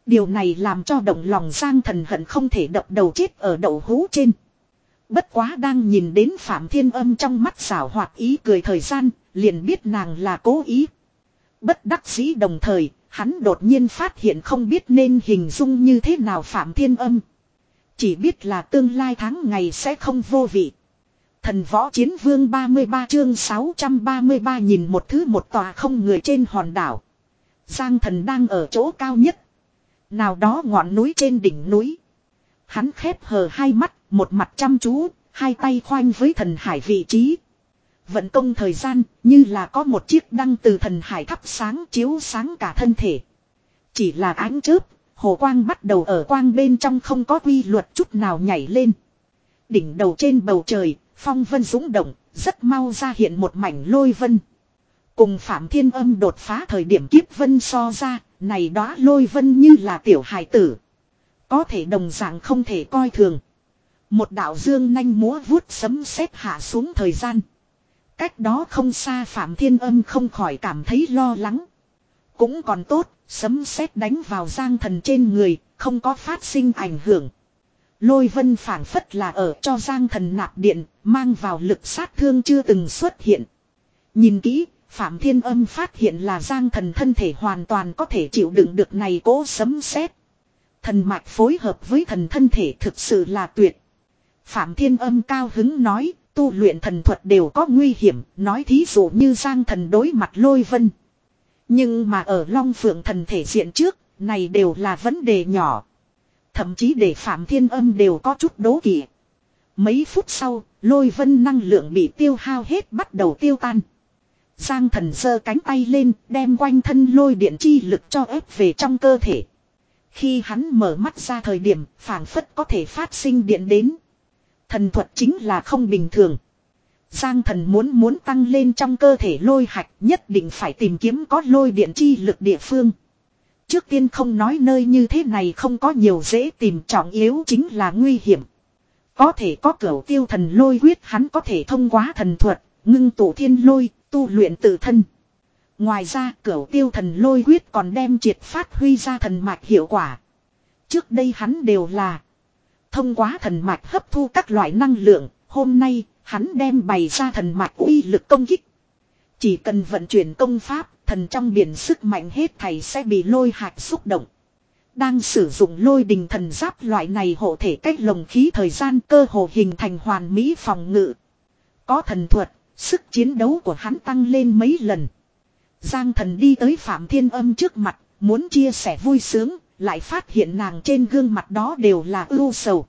Điều này làm cho động lòng Giang Thần hận không thể đập đầu chết ở đậu hũ trên. Bất quá đang nhìn đến Phạm Thiên Âm trong mắt xảo hoạt ý cười thời gian, liền biết nàng là cố ý. Bất đắc dĩ đồng thời, hắn đột nhiên phát hiện không biết nên hình dung như thế nào Phạm Thiên Âm. Chỉ biết là tương lai tháng ngày sẽ không vô vị. Thần võ chiến vương ba mươi ba chương sáu trăm ba mươi ba nhìn một thứ một tòa không người trên hòn đảo. Giang Thần đang ở chỗ cao nhất. Nào đó ngọn núi trên đỉnh núi. Hắn khép hờ hai mắt, một mặt chăm chú, hai tay khoanh với thần hải vị trí. Vận công thời gian, như là có một chiếc đăng từ thần hải thắp sáng chiếu sáng cả thân thể. Chỉ là ánh chớp, hồ quang bắt đầu ở quang bên trong không có quy luật chút nào nhảy lên. Đỉnh đầu trên bầu trời, phong vân dũng động, rất mau ra hiện một mảnh lôi vân. Cùng Phạm Thiên Âm đột phá thời điểm kiếp vân so ra, này đóa lôi vân như là tiểu hài tử. Có thể đồng dạng không thể coi thường. Một đạo dương nanh múa vuốt sấm sét hạ xuống thời gian. Cách đó không xa Phạm Thiên Âm không khỏi cảm thấy lo lắng. Cũng còn tốt, sấm sét đánh vào Giang Thần trên người, không có phát sinh ảnh hưởng. Lôi vân phảng phất là ở cho Giang Thần nạp điện, mang vào lực sát thương chưa từng xuất hiện. Nhìn kỹ, Phạm Thiên Âm phát hiện là Giang Thần thân thể hoàn toàn có thể chịu đựng được này cố sấm sét. Thần mạch phối hợp với thần thân thể thực sự là tuyệt. Phạm Thiên Âm cao hứng nói, tu luyện thần thuật đều có nguy hiểm, nói thí dụ như Giang Thần đối mặt lôi vân. Nhưng mà ở Long Phượng thần thể diện trước, này đều là vấn đề nhỏ. Thậm chí để Phạm Thiên Âm đều có chút đố kỵ. Mấy phút sau, lôi vân năng lượng bị tiêu hao hết bắt đầu tiêu tan. Giang Thần giơ cánh tay lên, đem quanh thân lôi điện chi lực cho ép về trong cơ thể. Khi hắn mở mắt ra thời điểm, phảng phất có thể phát sinh điện đến. Thần thuật chính là không bình thường. Giang Thần muốn muốn tăng lên trong cơ thể lôi hạch, nhất định phải tìm kiếm có lôi điện chi lực địa phương. Trước tiên không nói nơi như thế này không có nhiều dễ tìm, trọng yếu chính là nguy hiểm. Có thể có cửu tiêu thần lôi quyết, hắn có thể thông qua thần thuật, ngưng tụ thiên lôi, tu luyện tự thân. Ngoài ra cửu tiêu thần lôi quyết còn đem triệt phát huy ra thần mạch hiệu quả. Trước đây hắn đều là thông qua thần mạch hấp thu các loại năng lượng, hôm nay hắn đem bày ra thần mạch uy lực công kích. Chỉ cần vận chuyển công pháp, thần trong biển sức mạnh hết thảy sẽ bị lôi hạch xúc động. Đang sử dụng lôi đình thần giáp loại này hộ thể cách lồng khí thời gian cơ hồ hình thành hoàn mỹ phòng ngự. Có thần thuật, sức chiến đấu của hắn tăng lên mấy lần. Giang Thần đi tới Phạm Thiên Âm trước mặt, muốn chia sẻ vui sướng, lại phát hiện nàng trên gương mặt đó đều là ưu sầu.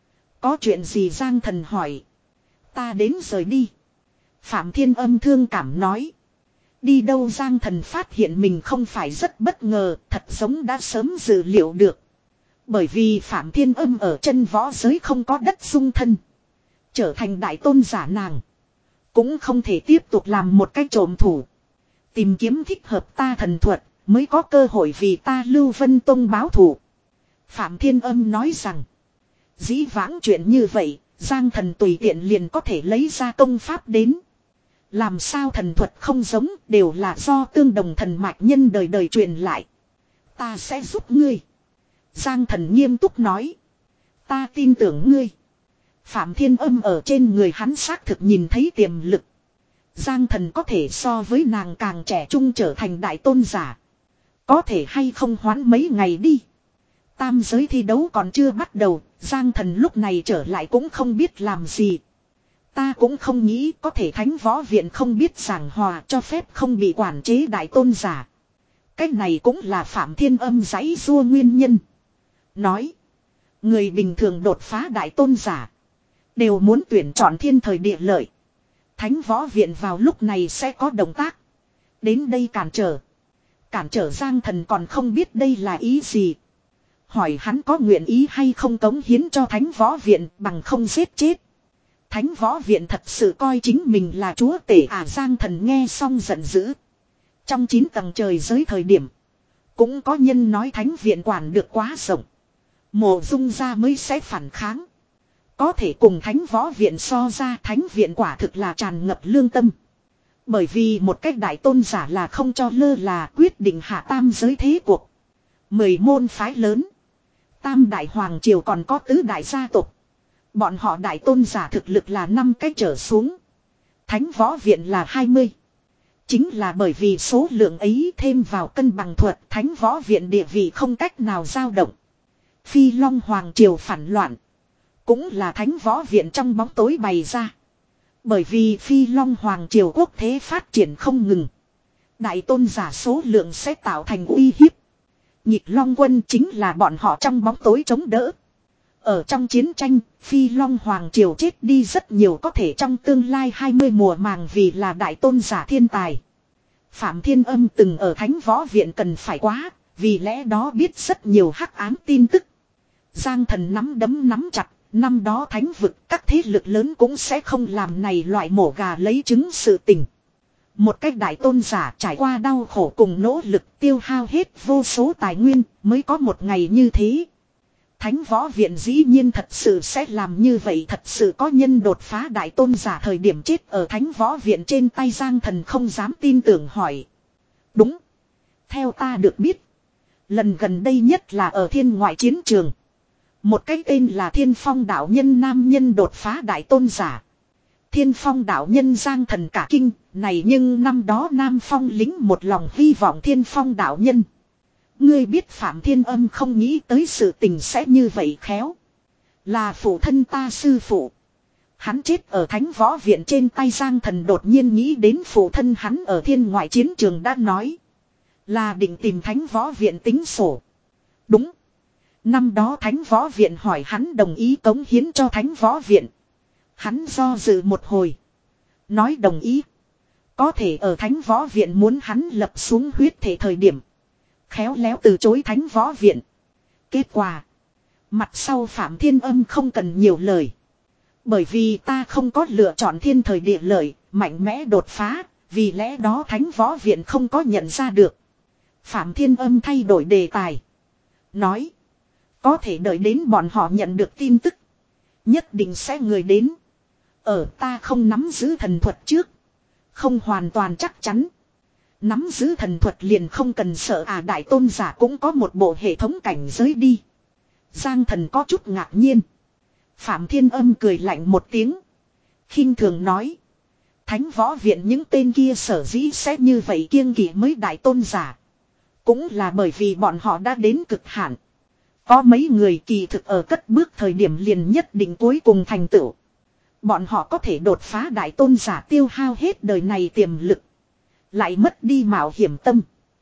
Có chuyện gì Giang Thần hỏi. Ta đến rời đi. Phạm Thiên Âm thương cảm nói. Đi đâu Giang Thần phát hiện mình không phải rất bất ngờ, thật giống đã sớm dự liệu được. Bởi vì Phạm Thiên Âm ở chân võ giới không có đất dung thân. Trở thành đại tôn giả nàng. Cũng không thể tiếp tục làm một cái trộm thủ. Tìm kiếm thích hợp ta thần thuật, mới có cơ hội vì ta Lưu Vân Tông báo thù. Phạm Thiên Âm nói rằng. Dĩ vãng chuyện như vậy, Giang Thần tùy tiện liền có thể lấy ra công pháp đến. Làm sao thần thuật không giống, đều là do tương đồng thần mạch nhân đời đời truyền lại. Ta sẽ giúp ngươi. Giang Thần nghiêm túc nói. Ta tin tưởng ngươi. Phạm Thiên Âm ở trên người hắn xác thực nhìn thấy tiềm lực. Giang Thần có thể so với nàng càng trẻ trung trở thành đại tôn giả. Có thể hay không hoãn mấy ngày đi. Tam giới thi đấu còn chưa bắt đầu, Giang Thần lúc này trở lại cũng không biết làm gì. Ta cũng không nghĩ có thể thánh võ viện không biết giảng hòa cho phép không bị quản chế đại tôn giả. Cách này cũng là Phạm Thiên Âm giãy giụa nguyên nhân. Nói, người bình thường đột phá đại tôn giả đều muốn tuyển chọn thiên thời địa lợi. Thánh võ viện vào lúc này sẽ có động tác. Đến đây cản trở. Cản trở Giang Thần còn không biết đây là ý gì. Hỏi hắn có nguyện ý hay không cống hiến cho thánh võ viện bằng không giết chết. Thánh võ viện thật sự coi chính mình là chúa tể à. Giang Thần nghe xong giận dữ. Trong chín tầng trời giới thời điểm, cũng có nhân nói thánh viện quản được quá rộng. Mộ Dung gia mới sẽ phản kháng. Có thể cùng thánh võ viện so ra, thánh viện quả thực là tràn ngập lương tâm. Bởi vì một cách đại tôn giả là không cho lơ là quyết định hạ tam giới thế cuộc. Mười môn phái lớn. Tam đại hoàng triều còn có tứ đại gia tộc. Bọn họ đại tôn giả thực lực là năm cái trở xuống. Thánh võ viện là hai mươi. Chính là bởi vì số lượng ấy thêm vào cân bằng thuật, thánh võ viện địa vị không cách nào dao động. Phi Long Hoàng triều phản loạn. Cũng là thánh võ viện trong bóng tối bày ra. Bởi vì Phi Long Hoàng triều quốc thế phát triển không ngừng. Đại tôn giả số lượng sẽ tạo thành uy hiếp. Nhịp Long quân chính là bọn họ trong bóng tối chống đỡ. Ở trong chiến tranh, Phi Long Hoàng triều chết đi rất nhiều, có thể trong tương lai hai mươi mùa màng vì là đại tôn giả thiên tài. Phạm Thiên Âm từng ở thánh võ viện cần phải quá, vì lẽ đó biết rất nhiều hắc ám tin tức. Giang Thần nắm đấm nắm chặt, năm đó thánh vực các thế lực lớn cũng sẽ không làm này loại mổ gà lấy trứng sự tình. Một cách đại tôn giả trải qua đau khổ cùng nỗ lực tiêu hao hết vô số tài nguyên mới có một ngày như thế. Thánh võ viện dĩ nhiên thật sự sẽ làm như vậy, thật sự có nhân đột phá đại tôn giả thời điểm chết ở thánh võ viện trên tay. Giang Thần không dám tin tưởng hỏi. Đúng. Theo ta được biết. Lần gần đây nhất là ở thiên ngoại chiến trường. Một cái tên là Thiên Phong đạo nhân nam nhân đột phá đại tôn giả. Thiên Phong đạo nhân. Giang Thần cả kinh. Này nhưng năm đó Nam Phong lính một lòng hy vọng Thiên Phong đạo nhân. Ngươi biết Phạm Thiên Âm không nghĩ tới sự tình sẽ như vậy khéo. Là phụ thân ta sư phụ. Hắn chết ở thánh võ viện trên tay. Giang Thần đột nhiên nghĩ đến phụ thân hắn ở thiên ngoại chiến trường đã nói. Là định tìm thánh võ viện tính sổ. Đúng. Năm đó thánh võ viện hỏi hắn đồng ý cống hiến cho thánh võ viện. Hắn do dự một hồi. Nói đồng ý. Có thể ở thánh võ viện muốn hắn lập xuống huyết thể thời điểm. Khéo léo từ chối thánh võ viện. Kết quả. Mặt sau Phạm Thiên Âm không cần nhiều lời. Bởi vì ta không có lựa chọn thiên thời địa lợi, mạnh mẽ đột phá, vì lẽ đó thánh võ viện không có nhận ra được. Phạm Thiên Âm thay đổi đề tài. Nói. Có thể đợi đến bọn họ nhận được tin tức. Nhất định sẽ người đến. Ở ta không nắm giữ thần thuật trước. Không hoàn toàn chắc chắn. Nắm giữ thần thuật liền không cần sợ à, đại tôn giả cũng có một bộ hệ thống cảnh giới đi. Giang Thần có chút ngạc nhiên. Phạm Thiên Âm cười lạnh một tiếng. Khinh thường nói. Thánh võ viện những tên kia sở dĩ sẽ như vậy kiêng kỵ mới đại tôn giả. Cũng là bởi vì bọn họ đã đến cực hạn. Có mấy người kỳ thực ở cất bước thời điểm liền nhất định cuối cùng thành tựu. Bọn họ có thể đột phá đại tôn giả tiêu hao hết đời này tiềm lực. Lại mất đi mạo hiểm tâm.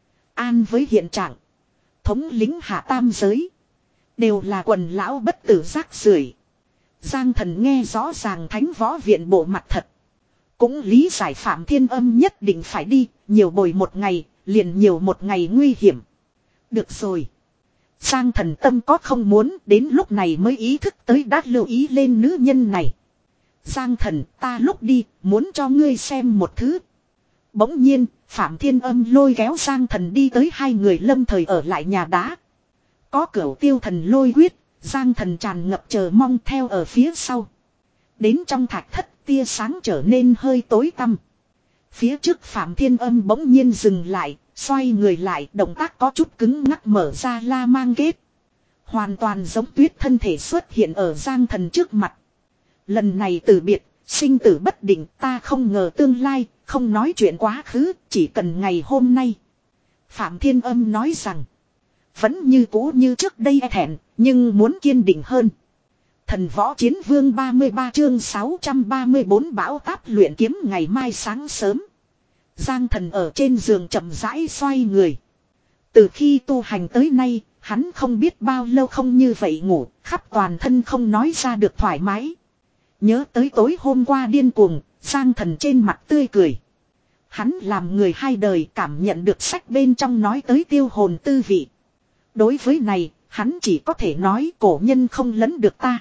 An với hiện trạng. Thống lính hạ tam giới. Đều là quần lão bất tử rác rưởi. Giang Thần nghe rõ ràng thánh võ viện bộ mặt thật. Cũng lý giải Phạm Thiên Âm nhất định phải đi. Nhiều bồi một ngày. Liền nhiều một ngày nguy hiểm. Được rồi. Giang Thần tâm có không muốn. Đến lúc này mới ý thức tới đã lưu ý lên nữ nhân này. Giang Thần, ta lúc đi muốn cho ngươi xem một thứ. Bỗng nhiên, Phạm Thiên Âm lôi kéo Giang Thần đi tới hai người lâm thời ở lại nhà đá. Có cửu tiêu thần lôi quyết, Giang Thần tràn ngập chờ mong theo ở phía sau. Đến trong thạch thất tia sáng trở nên hơi tối tăm. Phía trước Phạm Thiên Âm bỗng nhiên dừng lại, xoay người lại, động tác có chút cứng ngắc mở ra la mang kết. Hoàn toàn giống tuyết thân thể xuất hiện ở Giang Thần trước mặt. Lần này từ biệt, sinh tử bất định, ta không ngờ tương lai, không nói chuyện quá khứ, chỉ cần ngày hôm nay. Phạm Thiên Âm nói rằng, vẫn như cũ như trước đây e thẹn, nhưng muốn kiên định hơn. Thần võ chiến vương ba mươi ba chương sáu trăm ba mươi bốn bão táp luyện kiếm. Ngày mai sáng sớm, Giang Thần ở trên giường chậm rãi xoay người. Từ khi tu hành tới nay, hắn không biết bao lâu không như vậy ngủ, khắp toàn thân không nói ra được thoải mái. Nhớ tới tối hôm qua điên cuồng, Giang Thần trên mặt tươi cười. Hắn làm người hai đời cảm nhận được sách bên trong nói tới tiêu hồn tư vị. Đối với này, hắn chỉ có thể nói cổ nhân không lấn được ta.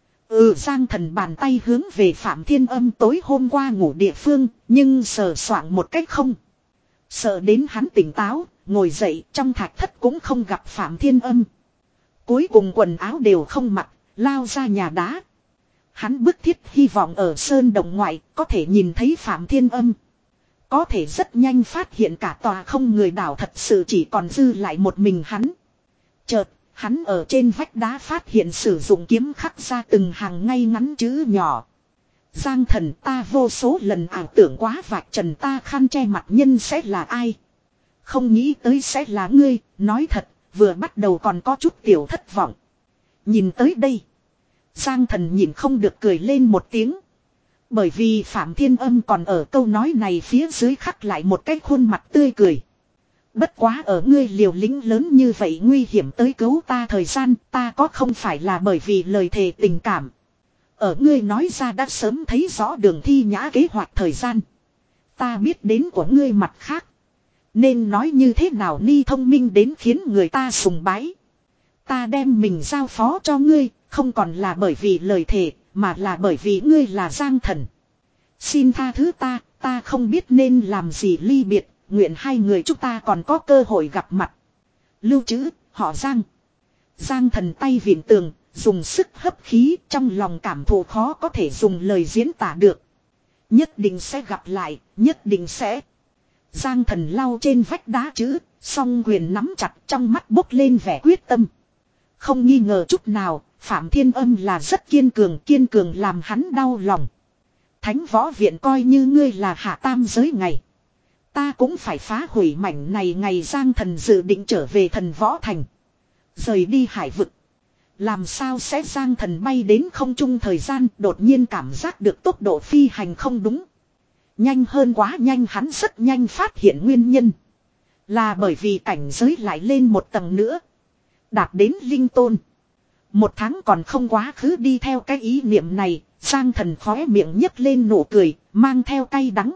Ừ, Giang Thần bàn tay hướng về Phạm Thiên Âm tối hôm qua ngủ địa phương, nhưng sờ soạng một cách không. Sợ đến hắn tỉnh táo, ngồi dậy trong thạch thất cũng không gặp Phạm Thiên Âm. Cuối cùng quần áo đều không mặc, lao ra nhà đá. Hắn bức thiết hy vọng ở sơn động ngoại có thể nhìn thấy Phạm Thiên Âm. Có thể rất nhanh phát hiện cả tòa không người đảo thật sự chỉ còn dư lại một mình hắn. Chợt, hắn ở trên vách đá phát hiện sử dụng kiếm khắc ra từng hàng ngay ngắn chữ nhỏ. Giang thần, ta vô số lần ảo tưởng quá vạch trần ta khăn che mặt nhân sẽ là ai. Không nghĩ tới sẽ là ngươi, nói thật, vừa bắt đầu còn có chút tiểu thất vọng. Nhìn tới đây, Giang thần nhìn không được cười lên một tiếng. Bởi vì Phạm Thiên Âm còn ở câu nói này phía dưới khắc lại một cái khuôn mặt tươi cười. Bất quá ở ngươi liều lĩnh lớn như vậy nguy hiểm tới cứu ta thời gian, ta có không phải là bởi vì lời thề tình cảm. Ở ngươi nói ra đã sớm thấy rõ đường thi nhã kế hoạch thời gian. Ta biết đến của ngươi mặt khác. Nên nói như thế nào ni thông minh đến khiến người ta sùng bái. Ta đem mình giao phó cho ngươi, không còn là bởi vì lời thề, mà là bởi vì ngươi là Giang thần. Xin tha thứ ta, ta không biết nên làm gì ly biệt, nguyện hai người chúng ta còn có cơ hội gặp mặt. Lưu trữ, họ Giang. Giang thần tay vịn tường, dùng sức hấp khí, trong lòng cảm thụ khó có thể dùng lời diễn tả được. Nhất định sẽ gặp lại, nhất định sẽ. Giang thần lau trên vách đá chữ, song quyền nắm chặt, trong mắt bốc lên vẻ quyết tâm. Không nghi ngờ chút nào, Phạm Thiên Âm là rất kiên cường, kiên cường làm hắn đau lòng. Thánh võ viện coi như ngươi là hạ tam giới ngày. Ta cũng phải phá hủy mảnh này ngày. Giang thần dự định trở về thần võ thành. Rời đi hải vực. Làm sao sẽ Giang thần bay đến không trung thời gian đột nhiên cảm giác được tốc độ phi hành không đúng. Nhanh hơn quá nhanh, hắn rất nhanh phát hiện nguyên nhân. Là bởi vì cảnh giới lại lên một tầng nữa. Đạt đến linh tôn. Một tháng còn không quá khứ, đi theo cái ý niệm này, Giang thần khóe miệng nhấc lên nụ cười, mang theo cay đắng.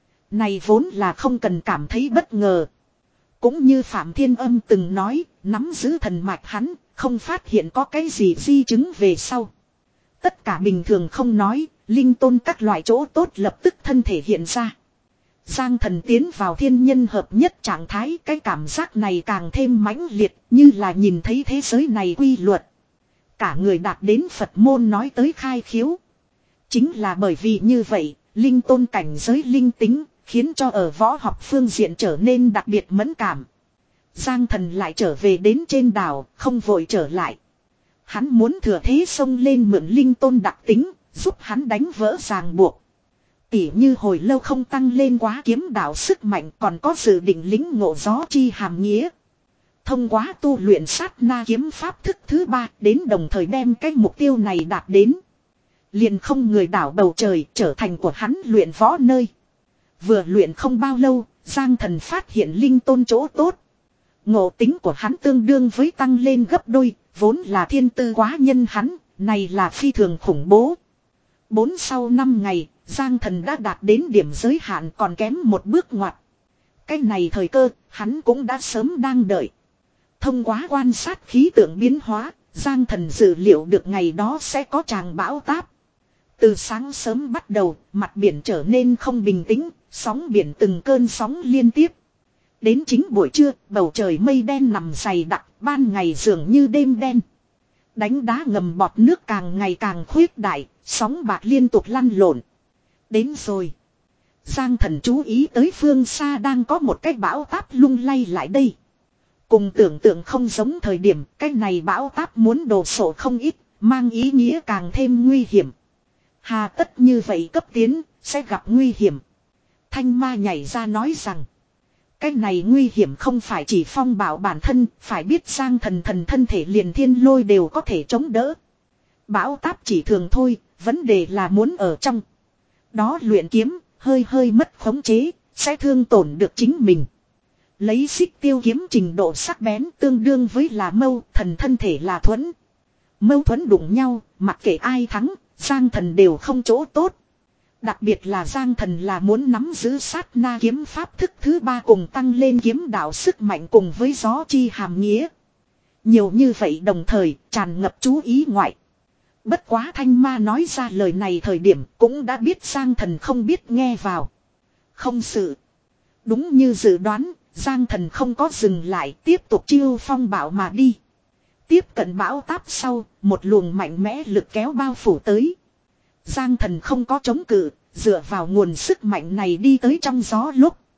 Này vốn là không cần cảm thấy bất ngờ. Cũng như Phạm Thiên Âm từng nói, nắm giữ thần mạch hắn, không phát hiện có cái gì di chứng về sau. Tất cả bình thường không nói, linh tôn các loại chỗ tốt lập tức thân thể hiện ra. Giang thần tiến vào thiên nhân hợp nhất trạng thái, cái cảm giác này càng thêm mãnh liệt, như là nhìn thấy thế giới này quy luật. Cả người đạt đến Phật môn nói tới khai khiếu. Chính là bởi vì như vậy, linh tôn cảnh giới linh tính, khiến cho ở võ học phương diện trở nên đặc biệt mẫn cảm. Giang thần lại trở về đến trên đảo, không vội trở lại. Hắn muốn thừa thế xông lên mượn linh tôn đặc tính, giúp hắn đánh vỡ ràng buộc. Tỉ như hồi lâu không tăng lên quá kiếm đạo sức mạnh, còn có dự định lính ngộ gió chi hàm nghĩa. Thông qua tu luyện sát na kiếm pháp thức thứ ba, đến đồng thời đem cái mục tiêu này đạt đến. Liền không người đảo bầu trời trở thành của hắn luyện võ nơi. Vừa luyện không bao lâu, Giang thần phát hiện linh tôn chỗ tốt. Ngộ tính của hắn tương đương với tăng lên gấp đôi, vốn là thiên tư quá nhân hắn, này là phi thường khủng bố. Bốn sau năm ngày, Giang thần đã đạt đến điểm giới hạn, còn kém một bước ngoặt. Cái này thời cơ, hắn cũng đã sớm đang đợi. Thông qua quan sát khí tượng biến hóa, Giang thần dự liệu được ngày đó sẽ có tràng bão táp. Từ sáng sớm bắt đầu, mặt biển trở nên không bình tĩnh, sóng biển từng cơn sóng liên tiếp. Đến chính buổi trưa, bầu trời mây đen nằm dày đặc, ban ngày dường như đêm đen. Đánh đá ngầm bọt nước càng ngày càng khuyết đại, sóng bạc liên tục lăn lộn. Đến rồi. Giang thần chú ý tới phương xa đang có một cái bão táp lung lay lại đây. Cùng tưởng tượng không giống thời điểm, cái này bão táp muốn đổ sổ không ít, mang ý nghĩa càng thêm nguy hiểm. Hà tất như vậy cấp tiến, sẽ gặp nguy hiểm. Thanh ma nhảy ra nói rằng, cái này nguy hiểm không phải chỉ phong bảo bản thân, phải biết Giang thần thần thân thể liền thiên lôi đều có thể chống đỡ. Bão táp chỉ thường thôi, vấn đề là muốn ở trong đó luyện kiếm, hơi hơi mất khống chế, sẽ thương tổn được chính mình. Lấy xích tiêu kiếm trình độ sắc bén tương đương với là mâu, thần thân thể là thuẫn. Mâu thuẫn đụng nhau, mặc kệ ai thắng, Giang thần đều không chỗ tốt. Đặc biệt là Giang thần là muốn nắm giữ sát na kiếm pháp thức thứ ba cùng tăng lên kiếm đạo sức mạnh cùng với gió chi hàm nghĩa. Nhiều như vậy đồng thời tràn ngập chú ý ngoại. Bất quá thanh ma nói ra lời này thời điểm cũng đã biết Giang thần không biết nghe vào. Không sự. Đúng như dự đoán, Giang thần không có dừng lại, tiếp tục chiêu phong bão mà đi. Tiếp cận bão táp sau, một luồng mạnh mẽ lực kéo bao phủ tới. Giang thần không có chống cự, dựa vào nguồn sức mạnh này đi tới trong gió lúc.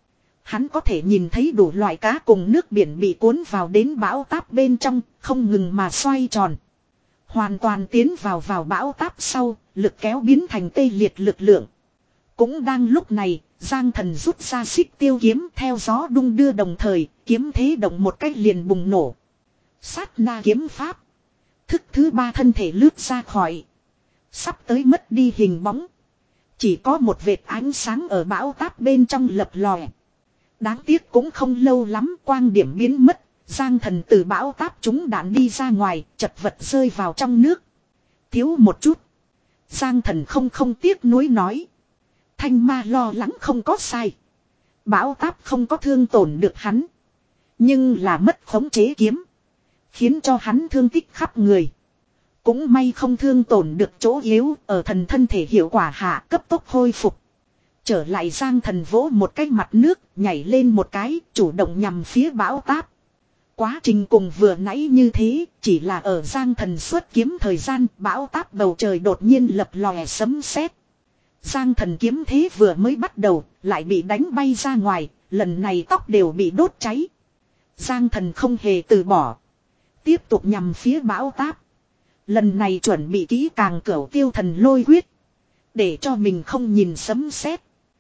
Hắn có thể nhìn thấy đủ loại cá cùng nước biển bị cuốn vào đến bão táp bên trong, không ngừng mà xoay tròn. Hoàn toàn tiến vào vào bão táp sau, lực kéo biến thành tê liệt lực lượng. Cũng đang lúc này, Giang Thần rút ra xích tiêu kiếm theo gió đung đưa đồng thời, kiếm thế động một cách liền bùng nổ. Sát na kiếm pháp. Thức thứ ba thân thể lướt ra khỏi. Sắp tới mất đi hình bóng. Chỉ có một vệt ánh sáng ở bão táp bên trong lập lòe. Đáng tiếc cũng không lâu lắm quang điểm biến mất. Giang Thần từ bão táp chúng đạn đi ra ngoài, chật vật rơi vào trong nước. Thiếu một chút. Giang Thần không không tiếc nuối nói. Thanh ma lo lắng không có sai. Bão táp không có thương tổn được hắn. Nhưng là mất khống chế kiếm. Khiến cho hắn thương tích khắp người. Cũng may không thương tổn được chỗ yếu ở thần thân thể hiệu quả hạ cấp tốc hồi phục. Trở lại Giang Thần vỗ một cái mặt nước, nhảy lên một cái, chủ động nhằm phía bão táp. Quá trình cùng vừa nãy như thế, chỉ là ở Giang Thần xuất kiếm thời gian, bão táp bầu trời đột nhiên lập lòe sấm sét. Giang Thần kiếm thế vừa mới bắt đầu, lại bị đánh bay ra ngoài, lần này tóc đều bị đốt cháy. Giang Thần không hề từ bỏ. Tiếp tục nhằm phía bão táp. Lần này chuẩn bị kỹ càng cửu tiêu thần lôi quyết. Để cho mình không nhìn sấm sét.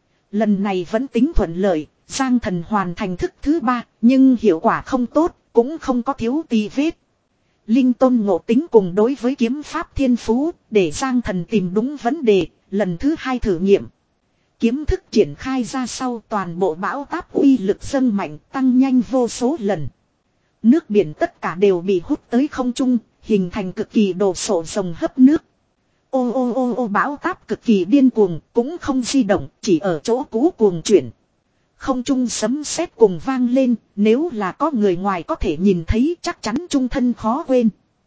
Lần này vẫn tính thuận lợi, Giang Thần hoàn thành thức thứ ba, nhưng hiệu quả không tốt, cũng không có thiếu tì vết. Linh Tôn ngộ tính cùng đối với kiếm pháp thiên phú, để Giang Thần tìm đúng vấn đề, lần thứ hai thử nghiệm. Kiếm thức triển khai ra sau toàn bộ bão táp uy lực dâng mạnh tăng nhanh vô số lần. Nước biển tất cả đều bị hút tới không trung, hình thành cực kỳ đồ sộ rồng hấp nước. Ô ô ô ô bão táp cực kỳ điên cuồng, cũng không di động, chỉ ở chỗ cũ cuồng chuyển. Không trung sấm sét cùng vang lên, nếu là có người ngoài có thể nhìn thấy chắc chắn trung thân khó quên.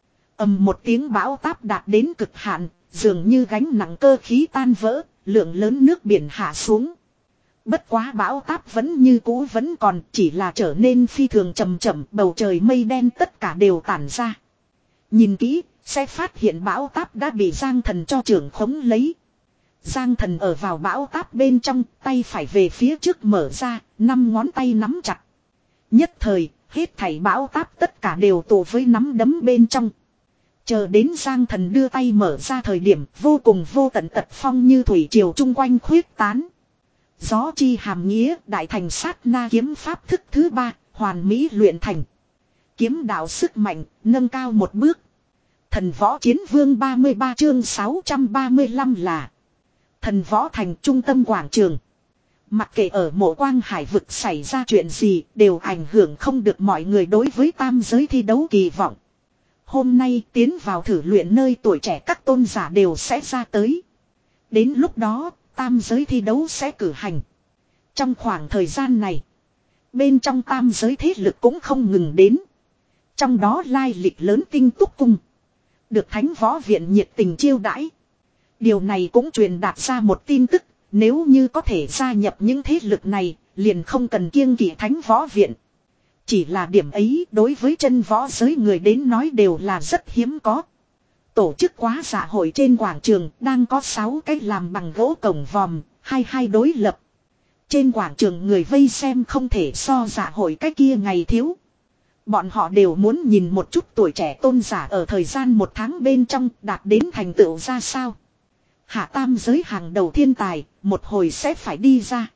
Ầm một tiếng bão táp đạt đến cực hạn, dường như gánh nặng cơ khí tan vỡ, lượng lớn nước biển hạ xuống. Bất quá bão táp vẫn như cũ vẫn còn, chỉ là trở nên phi thường chậm chậm, bầu trời mây đen tất cả đều tản ra. Nhìn kỹ, sẽ phát hiện bão táp đã bị Giang Thần cho trưởng khống lấy. Giang Thần ở vào bão táp bên trong, tay phải về phía trước mở ra, năm ngón tay nắm chặt. Nhất thời, hết thảy bão táp tất cả đều tụ với nắm đấm bên trong. Chờ đến Giang Thần đưa tay mở ra thời điểm vô cùng vô tận tật phong như thủy triều chung quanh khuyết tán. Gió chi hàm nghĩa đại thành sát na kiếm pháp thức thứ ba, hoàn mỹ luyện thành. Kiếm đạo sức mạnh, nâng cao một bước. Thần võ chiến vương ba mươi ba chương sáu trăm ba mươi lăm là Thần võ thành trung tâm quảng trường. Mặc kệ ở mộ quang hải vực xảy ra chuyện gì đều ảnh hưởng không được mọi người đối với tam giới thi đấu kỳ vọng. Hôm nay tiến vào thử luyện nơi tuổi trẻ các tôn giả đều sẽ ra tới. Đến lúc đó, tam giới thi đấu sẽ cử hành. Trong khoảng thời gian này, bên trong tam giới thế lực cũng không ngừng đến. Trong đó lai lịch lớn Tinh Túc Cung được Thánh Võ Viện nhiệt tình chiêu đãi. Điều này cũng truyền đạt ra một tin tức, nếu như có thể gia nhập những thế lực này, liền không cần kiêng kỵ Thánh Võ Viện. Chỉ là điểm ấy đối với chân võ giới người đến nói đều là rất hiếm có. Tổ chức quá dạ hội trên quảng trường đang có sáu cái làm bằng gỗ cổng vòm, hai hai đối lập. Trên quảng trường người vây xem không thể so dạ hội cái kia ngày thiếu. Bọn họ đều muốn nhìn một chút tuổi trẻ tôn giả ở thời gian một tháng bên trong đạt đến thành tựu ra sao. Hạ tam giới hàng đầu thiên tài, một hồi sẽ phải đi ra.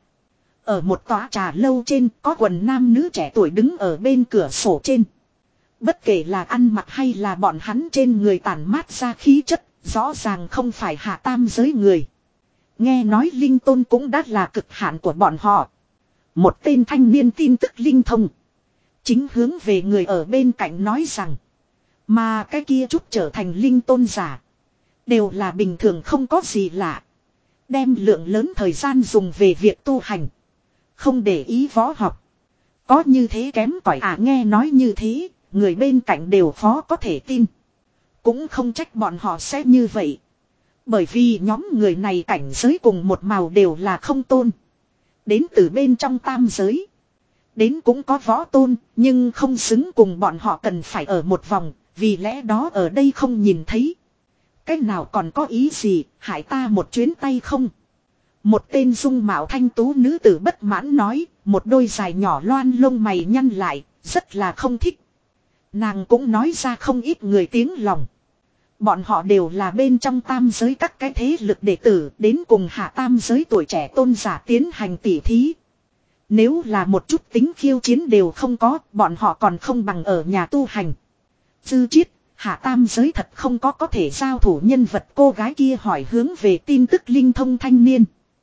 Ở một tòa trà lâu trên có quần nam nữ trẻ tuổi đứng ở bên cửa sổ trên. Bất kể là ăn mặc hay là bọn hắn trên người tản mát ra khí chất, rõ ràng không phải hạ tam giới người. Nghe nói linh tôn cũng đã là cực hạn của bọn họ. Một tên thanh niên tin tức linh thông. Chính hướng về người ở bên cạnh nói rằng. Mà cái kia chút trở thành linh tôn giả. Đều là bình thường không có gì lạ. Đem lượng lớn thời gian dùng về việc tu hành. Không để ý võ học. Có như thế kém cỏi à, nghe nói như thế. Người bên cạnh đều khó có thể tin. Cũng không trách bọn họ sẽ như vậy. Bởi vì nhóm người này cảnh giới cùng một màu đều là không tôn. Đến từ bên trong tam giới. Đến cũng có võ tôn, nhưng không xứng cùng bọn họ cần phải ở một vòng, vì lẽ đó ở đây không nhìn thấy. Cái nào còn có ý gì, hại ta một chuyến tay không? Một tên dung mạo thanh tú nữ tử bất mãn nói, một đôi dài nhỏ loan lông mày nhăn lại, rất là không thích. Nàng cũng nói ra không ít người tiếng lòng. Bọn họ đều là bên trong tam giới các cái thế lực đệ tử đến cùng hạ tam giới tuổi trẻ tôn giả tiến hành tỉ thí. Nếu là một chút tính khiêu chiến đều không có, bọn họ còn không bằng ở nhà tu hành. Dư Chiết, hạ tam giới thật không có có thể giao thủ nhân vật, cô gái kia hỏi hướng về tin tức linh thông thanh niên.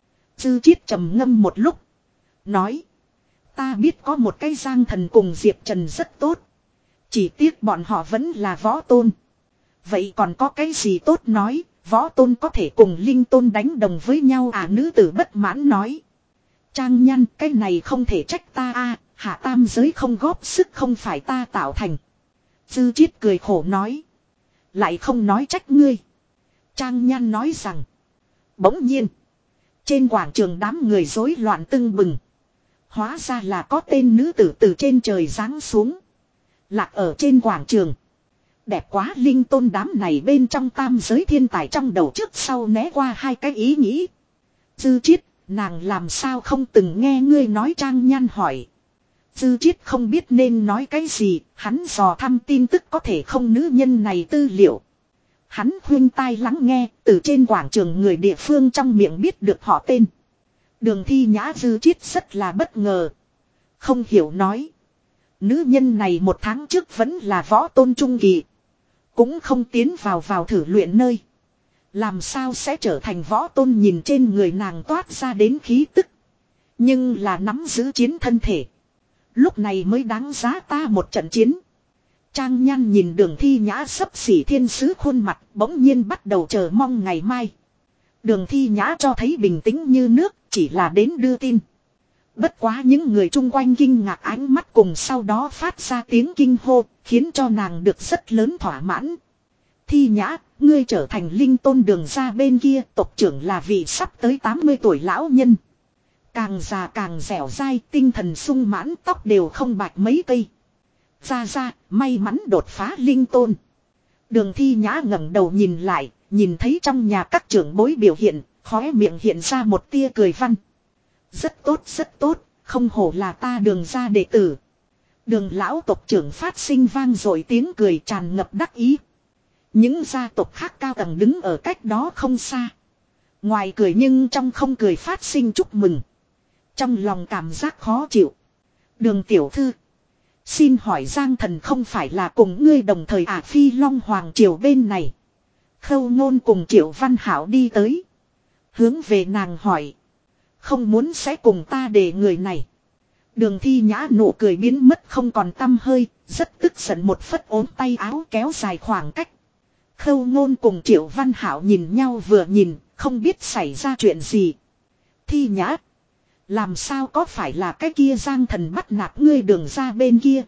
Dư Chiết trầm ngâm một lúc. Nói. Ta biết có một cái Giang Thần cùng Diệp Trần rất tốt. Chỉ tiếc bọn họ vẫn là võ tôn. Vậy còn có cái gì tốt nói, võ tôn có thể cùng linh tôn đánh đồng với nhau à, nữ tử bất mãn nói. Trang Nhan, cái này không thể trách ta a, à, hạ tam giới không góp sức không phải ta tạo thành. Dư Chiết cười khổ nói. Lại không nói trách ngươi. Trang Nhan nói rằng. Bỗng nhiên. Trên quảng trường đám người rối loạn tưng bừng. Hóa ra là có tên nữ tử từ trên trời giáng xuống. Lạc ở trên quảng trường. Đẹp quá, linh tôn đám này bên trong tam giới thiên tài trong đầu trước sau né qua hai cái ý nghĩ. Dư Chiết, nàng làm sao không từng nghe ngươi nói, Trang Nhan hỏi. Dư Chiết không biết nên nói cái gì, hắn dò thăm tin tức có thể không nữ nhân này tư liệu. Hắn khuyên tai lắng nghe, từ trên quảng trường người địa phương trong miệng biết được họ tên. Đường Thi Nhã. Dư Chiết rất là bất ngờ. Không hiểu nói. Nữ nhân này một tháng trước vẫn là võ tôn trung kỳ. Cũng không tiến vào vào thử luyện nơi. Làm sao sẽ trở thành võ tôn, nhìn trên người nàng toát ra đến khí tức. Nhưng là nắm giữ chiến thân thể. Lúc này mới đáng giá ta một trận chiến. Trang Nhan nhìn Đường Thi Nhã xấp xỉ thiên sứ khuôn mặt, bỗng nhiên bắt đầu chờ mong ngày mai. Đường Thi Nhã cho thấy bình tĩnh như nước, chỉ là đến đưa tin. Bất quá những người chung quanh kinh ngạc ánh mắt cùng sau đó phát ra tiếng kinh hô, khiến cho nàng được rất lớn thỏa mãn. Thi Nhã, ngươi trở thành linh tôn Đường ra bên kia, tộc trưởng là vị sắp tới tám mươi tuổi lão nhân. Càng già càng dẻo dai, tinh thần sung mãn, tóc đều không bạch mấy cây. Ra ra, may mắn đột phá linh tôn. Đường Thi Nhã ngẩng đầu nhìn lại, nhìn thấy trong nhà các trưởng bối biểu hiện, khóe miệng hiện ra một tia cười văn. Rất tốt rất tốt, không hổ là ta Đường gia đệ tử. Đường lão tộc trưởng phát sinh vang dội tiếng cười tràn ngập đắc ý. Những gia tộc khác cao tầng đứng ở cách đó không xa. Ngoài cười nhưng trong không cười phát sinh chúc mừng. Trong lòng cảm giác khó chịu. Đường tiểu thư. Xin hỏi Giang Thần không phải là cùng ngươi đồng thời à? Phi Long Hoàng Triều bên này. Khâu Ngôn cùng Triệu Văn Hảo đi tới. Hướng về nàng hỏi. Không muốn sẽ cùng ta để người này. Đường Thi Nhã nụ cười biến mất không còn tăm hơi. Rất tức giận một phất ốm tay áo kéo dài khoảng cách. Khâu Ngôn cùng Triệu Văn Hảo nhìn nhau vừa nhìn. Không biết xảy ra chuyện gì. Thi Nhã. Làm sao có phải là cái kia Giang Thần bắt nạt ngươi Đường ra bên kia.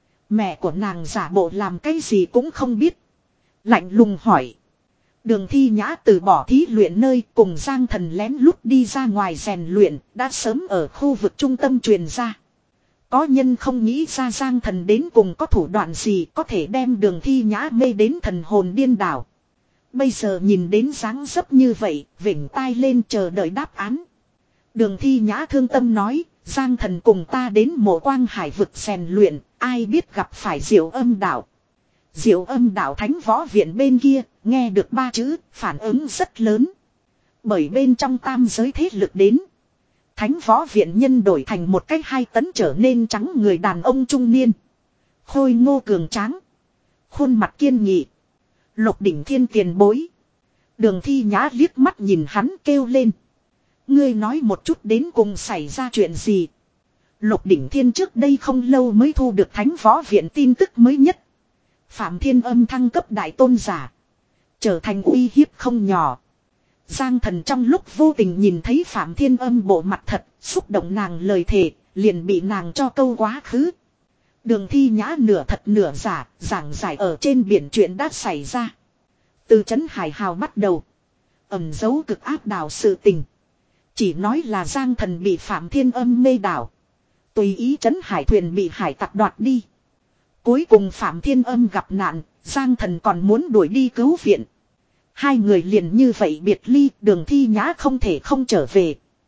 Mẹ của nàng giả bộ làm cái gì cũng không biết. Lạnh lùng hỏi. Đường Thi Nhã từ bỏ thí luyện nơi cùng Giang Thần lén lút đi ra ngoài rèn luyện, đã sớm ở khu vực trung tâm truyền ra. Có nhân không nghĩ ra Giang Thần đến cùng có thủ đoạn gì có thể đem Đường Thi Nhã mê đến thần hồn điên đảo. Bây giờ nhìn đến dáng dấp như vậy, vểnh tai lên chờ đợi đáp án. Đường Thi Nhã thương tâm nói, Giang Thần cùng ta đến Mộ Quang Hải vực rèn luyện, ai biết gặp phải Diệu Âm Đạo. Diệu Âm Đạo Thánh Võ Viện bên kia, nghe được ba chữ, phản ứng rất lớn. Bởi bên trong tam giới thế lực đến. Thánh Võ Viện nhân đổi thành một cái hai tấn trở nên trắng người đàn ông trung niên. Khôi ngô cường tráng. Khuôn mặt kiên nghị. Lục Đỉnh Thiên tiền bối. Đường Thi Nhã liếc mắt nhìn hắn kêu lên. Ngươi nói một chút đến cùng xảy ra chuyện gì. Lục Đỉnh Thiên trước đây không lâu mới thu được Thánh Võ Viện tin tức mới nhất. Phạm Thiên Âm thăng cấp đại tôn giả. Trở thành uy hiếp không nhỏ. Giang Thần trong lúc vô tình nhìn thấy Phạm Thiên Âm bộ mặt thật, xúc động nàng lời thề, liền bị nàng cho câu quá khứ. Đường Thi Nhã nửa thật nửa giả, giảng giải ở trên biển chuyện đã xảy ra. Từ trấn Hải Hào bắt đầu. Ẩn giấu cực áp đảo sự tình. Chỉ nói là Giang Thần bị Phạm Thiên Âm mê đảo. Tùy ý trấn hải thuyền bị hải tặc đoạt đi. Cuối cùng Phạm Thiên Âm gặp nạn, Giang Thần còn muốn đuổi đi cứu viện. Hai người liền như vậy biệt ly, Đường Thi Nhã không thể không trở về.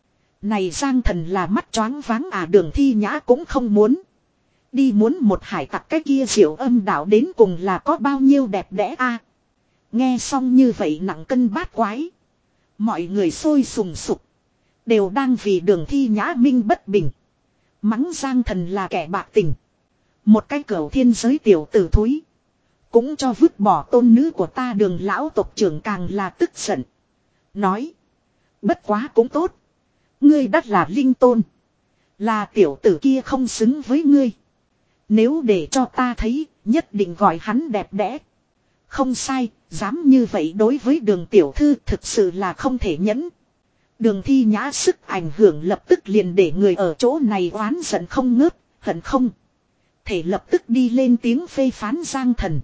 Này Giang Thần là mắt choáng váng à, Đường Thi Nhã cũng không muốn. Đi muốn một hải tặc cái kia Diệu Âm đảo đến cùng là có bao nhiêu đẹp đẽ a. Nghe xong như vậy nặng cân bát quái. Mọi người sôi sùng sục. Đều đang vì Đường Thi Nhã minh bất bình. Mắng Giang Thần là kẻ bạc tình. Một cái cửu thiên giới tiểu tử thúi. Cũng cho vứt bỏ tôn nữ của ta Đường lão tộc trưởng càng là tức giận. Nói. Bất quá cũng tốt. Ngươi đắt là linh tôn. Là tiểu tử kia không xứng với ngươi. Nếu để cho ta thấy, nhất định gọi hắn đẹp đẽ. Không sai, dám như vậy đối với Đường tiểu thư thực sự là không thể nhẫn. Đường Thi Nhã sức ảnh hưởng lập tức liền để người ở chỗ này oán giận không ngớt, hận không. Thể lập tức đi lên tiếng phê phán Giang Thần.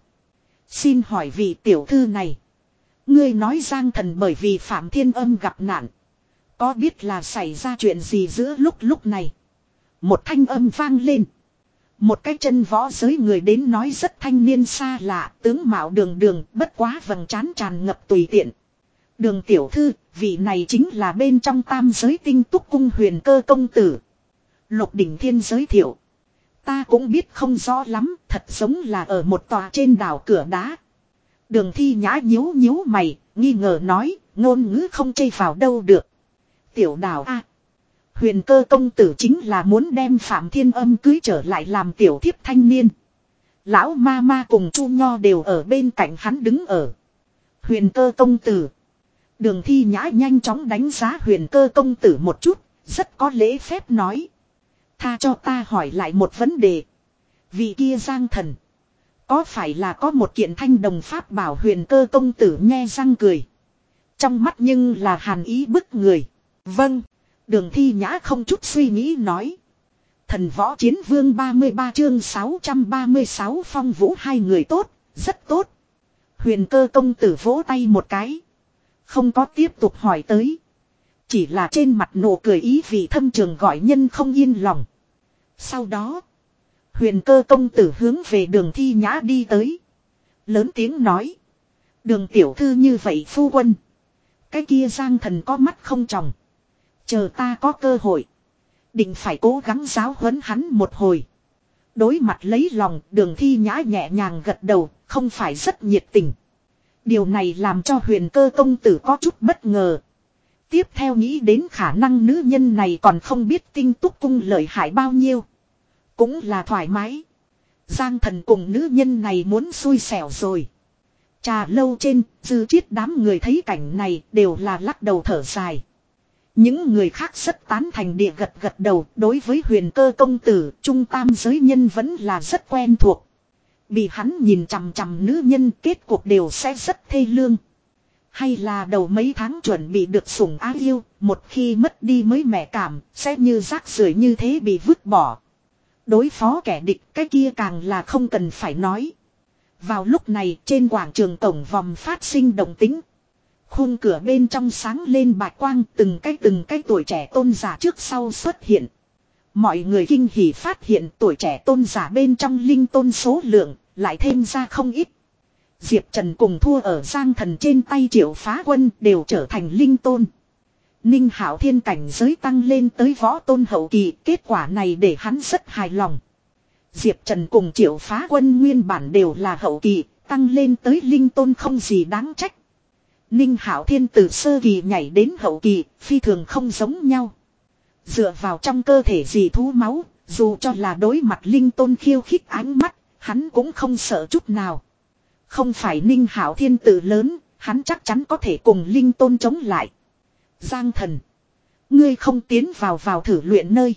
Xin hỏi vị tiểu thư này. Ngươi nói Giang Thần bởi vì Phạm Thiên Âm gặp nạn. Có biết là xảy ra chuyện gì giữa lúc lúc này. Một thanh âm vang lên. Một cái chân võ giới người đến nói rất thanh niên xa lạ, tướng mạo đường đường, bất quá vầng trán tràn ngập tùy tiện. Đường tiểu thư, vị này chính là bên trong tam giới tinh túc cung Huyền Cơ công tử. Lục Đỉnh Thiên giới thiệu. Ta cũng biết không rõ lắm, thật giống là ở một tòa trên đảo cửa đá. Đường Thi Nhã nhíu nhíu mày, nghi ngờ nói, ngôn ngữ không chây vào đâu được. Tiểu đảo a, Huyền Cơ công tử chính là muốn đem Phạm Thiên Âm cưới trở lại làm tiểu thiếp thanh niên. Lão ma ma cùng Chu Nho đều ở bên cạnh hắn đứng ở. Huyền Cơ công tử. Đường Thi Nhã nhanh chóng đánh giá Huyền Cơ công tử một chút, rất có lễ phép nói. Tha cho ta hỏi lại một vấn đề. Vị kia Giang Thần. Có phải là có một kiện thanh đồng pháp bảo? Huyền Cơ công tử nghe răng cười. Trong mắt nhưng là hàn ý bức người. Vâng. Đường Thi Nhã không chút suy nghĩ nói. Thần Võ Chiến Vương ba mươi ba chương sáu trăm ba mươi sáu Phong Vũ hai người tốt, rất tốt. Huyền Cơ công tử vỗ tay một cái. Không có tiếp tục hỏi tới. Chỉ là trên mặt nụ cười ý vị thâm trường gọi nhân không yên lòng. Sau đó. Huyền Cơ công tử hướng về Đường Thi Nhã đi tới. Lớn tiếng nói. Đường tiểu thư như vậy phu quân. Cái kia Giang Thần có mắt không tròng. Chờ ta có cơ hội. Định phải cố gắng giáo huấn hắn một hồi. Đối mặt lấy lòng, Đường Thi Nhã nhẹ nhàng gật đầu, không phải rất nhiệt tình. Điều này làm cho Huyền Cơ công tử có chút bất ngờ. Tiếp theo nghĩ đến khả năng nữ nhân này còn không biết tinh túc cung lợi hại bao nhiêu. Cũng là thoải mái. Giang Thần cùng nữ nhân này muốn xui xẻo rồi. Trà lâu trên, Dư Chiết đám người thấy cảnh này đều là lắc đầu thở dài. Những người khác rất tán thành địa gật gật đầu, đối với Huyền Cơ công tử, trung tam giới nhân vẫn là rất quen thuộc. Bị hắn nhìn chằm chằm nữ nhân, kết cuộc đều sẽ rất thê lương. Hay là đầu mấy tháng chuẩn bị được sủng ái yêu, một khi mất đi mới mẹ cảm, sẽ như rác rưởi như thế bị vứt bỏ. Đối phó kẻ địch, cái kia càng là không cần phải nói. Vào lúc này, trên quảng trường cổng vòm phát sinh động tĩnh. Khung cửa bên trong sáng lên bạch quang, từng cái từng cái tuổi trẻ tôn giả trước sau xuất hiện. Mọi người kinh hỉ phát hiện tuổi trẻ tôn giả bên trong linh tôn số lượng, lại thêm ra không ít. Diệp Trần cùng thua ở Giang Thần trên tay Triệu Phá Quân đều trở thành linh tôn. Ninh Hạo Thiên cảnh giới tăng lên tới võ tôn hậu kỳ, kết quả này để hắn rất hài lòng. Diệp Trần cùng Triệu Phá Quân nguyên bản đều là hậu kỳ, tăng lên tới linh tôn không gì đáng trách. Ninh Hạo Thiên từ sơ kỳ nhảy đến hậu kỳ, phi thường không giống nhau. Dựa vào trong cơ thể gì thú máu, dù cho là đối mặt linh tôn khiêu khích ánh mắt, hắn cũng không sợ chút nào. Không phải Ninh Hạo Thiên tự lớn, hắn chắc chắn có thể cùng linh tôn chống lại. Giang Thần, ngươi không tiến vào vào thử luyện nơi.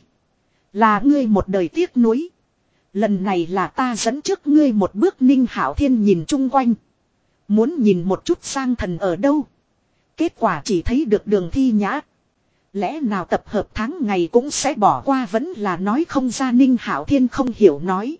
Là ngươi một đời tiếc nuối. Lần này là ta dẫn trước ngươi một bước. Ninh Hạo Thiên nhìn chung quanh. Muốn nhìn một chút Giang Thần ở đâu. Kết quả chỉ thấy được Đường Thi Nhã. Lẽ nào tập hợp tháng ngày cũng sẽ bỏ qua, vẫn là nói không ra. Ninh Hạo Thiên không hiểu nói.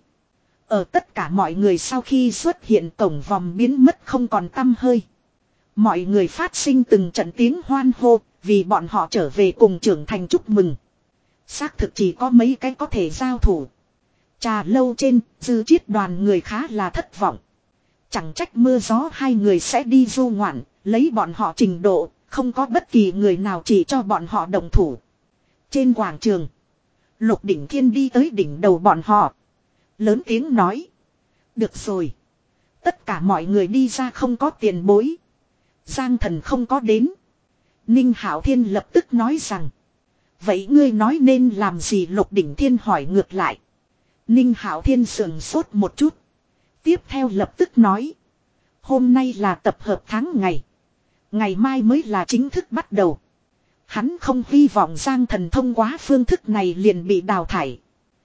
Ở tất cả mọi người sau khi xuất hiện, cổng vòm biến mất không còn tăm hơi. Mọi người phát sinh từng trận tiếng hoan hô, vì bọn họ trở về cùng trưởng thành chúc mừng. Xác thực chỉ có mấy cái có thể giao thủ. Trà lâu trên, Dư Chiết đoàn người khá là thất vọng. Chẳng trách mưa gió hai người sẽ đi du ngoạn, lấy bọn họ trình độ, không có bất kỳ người nào chỉ cho bọn họ đồng thủ. Trên quảng trường. Lục Đỉnh Thiên đi tới đỉnh đầu bọn họ. Lớn tiếng nói. Được rồi. Tất cả mọi người đi ra, không có tiền bối. Giang Thần không có đến. Ninh Hạo Thiên lập tức nói rằng. Vậy ngươi nói nên làm gì? Lục Đỉnh Thiên hỏi ngược lại. Ninh Hạo Thiên sườn sốt một chút. Tiếp theo lập tức nói. Hôm nay là tập hợp tháng ngày. Ngày mai mới là chính thức bắt đầu. Hắn không hy vọng Giang Thần thông qua phương thức này liền bị đào thải.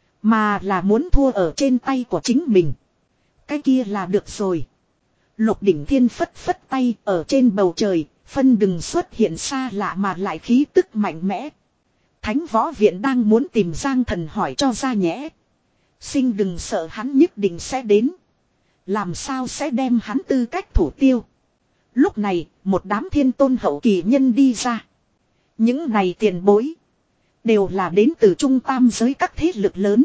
Mà là muốn thua ở trên tay của chính mình. Cái kia là được rồi. Lục Đỉnh Thiên phất phất tay, ở trên bầu trời, phân đừng xuất hiện xa lạ mà lại khí tức mạnh mẽ. Thánh Võ Viện đang muốn tìm Giang Thần hỏi cho ra nhẽ. Sinh đừng sợ, hắn nhất định sẽ đến. Làm sao sẽ đem hắn tư cách thủ tiêu. Lúc này, một đám thiên tôn hậu kỳ nhân đi ra. Những này tiền bối đều là đến từ trung tam giới các thế lực lớn.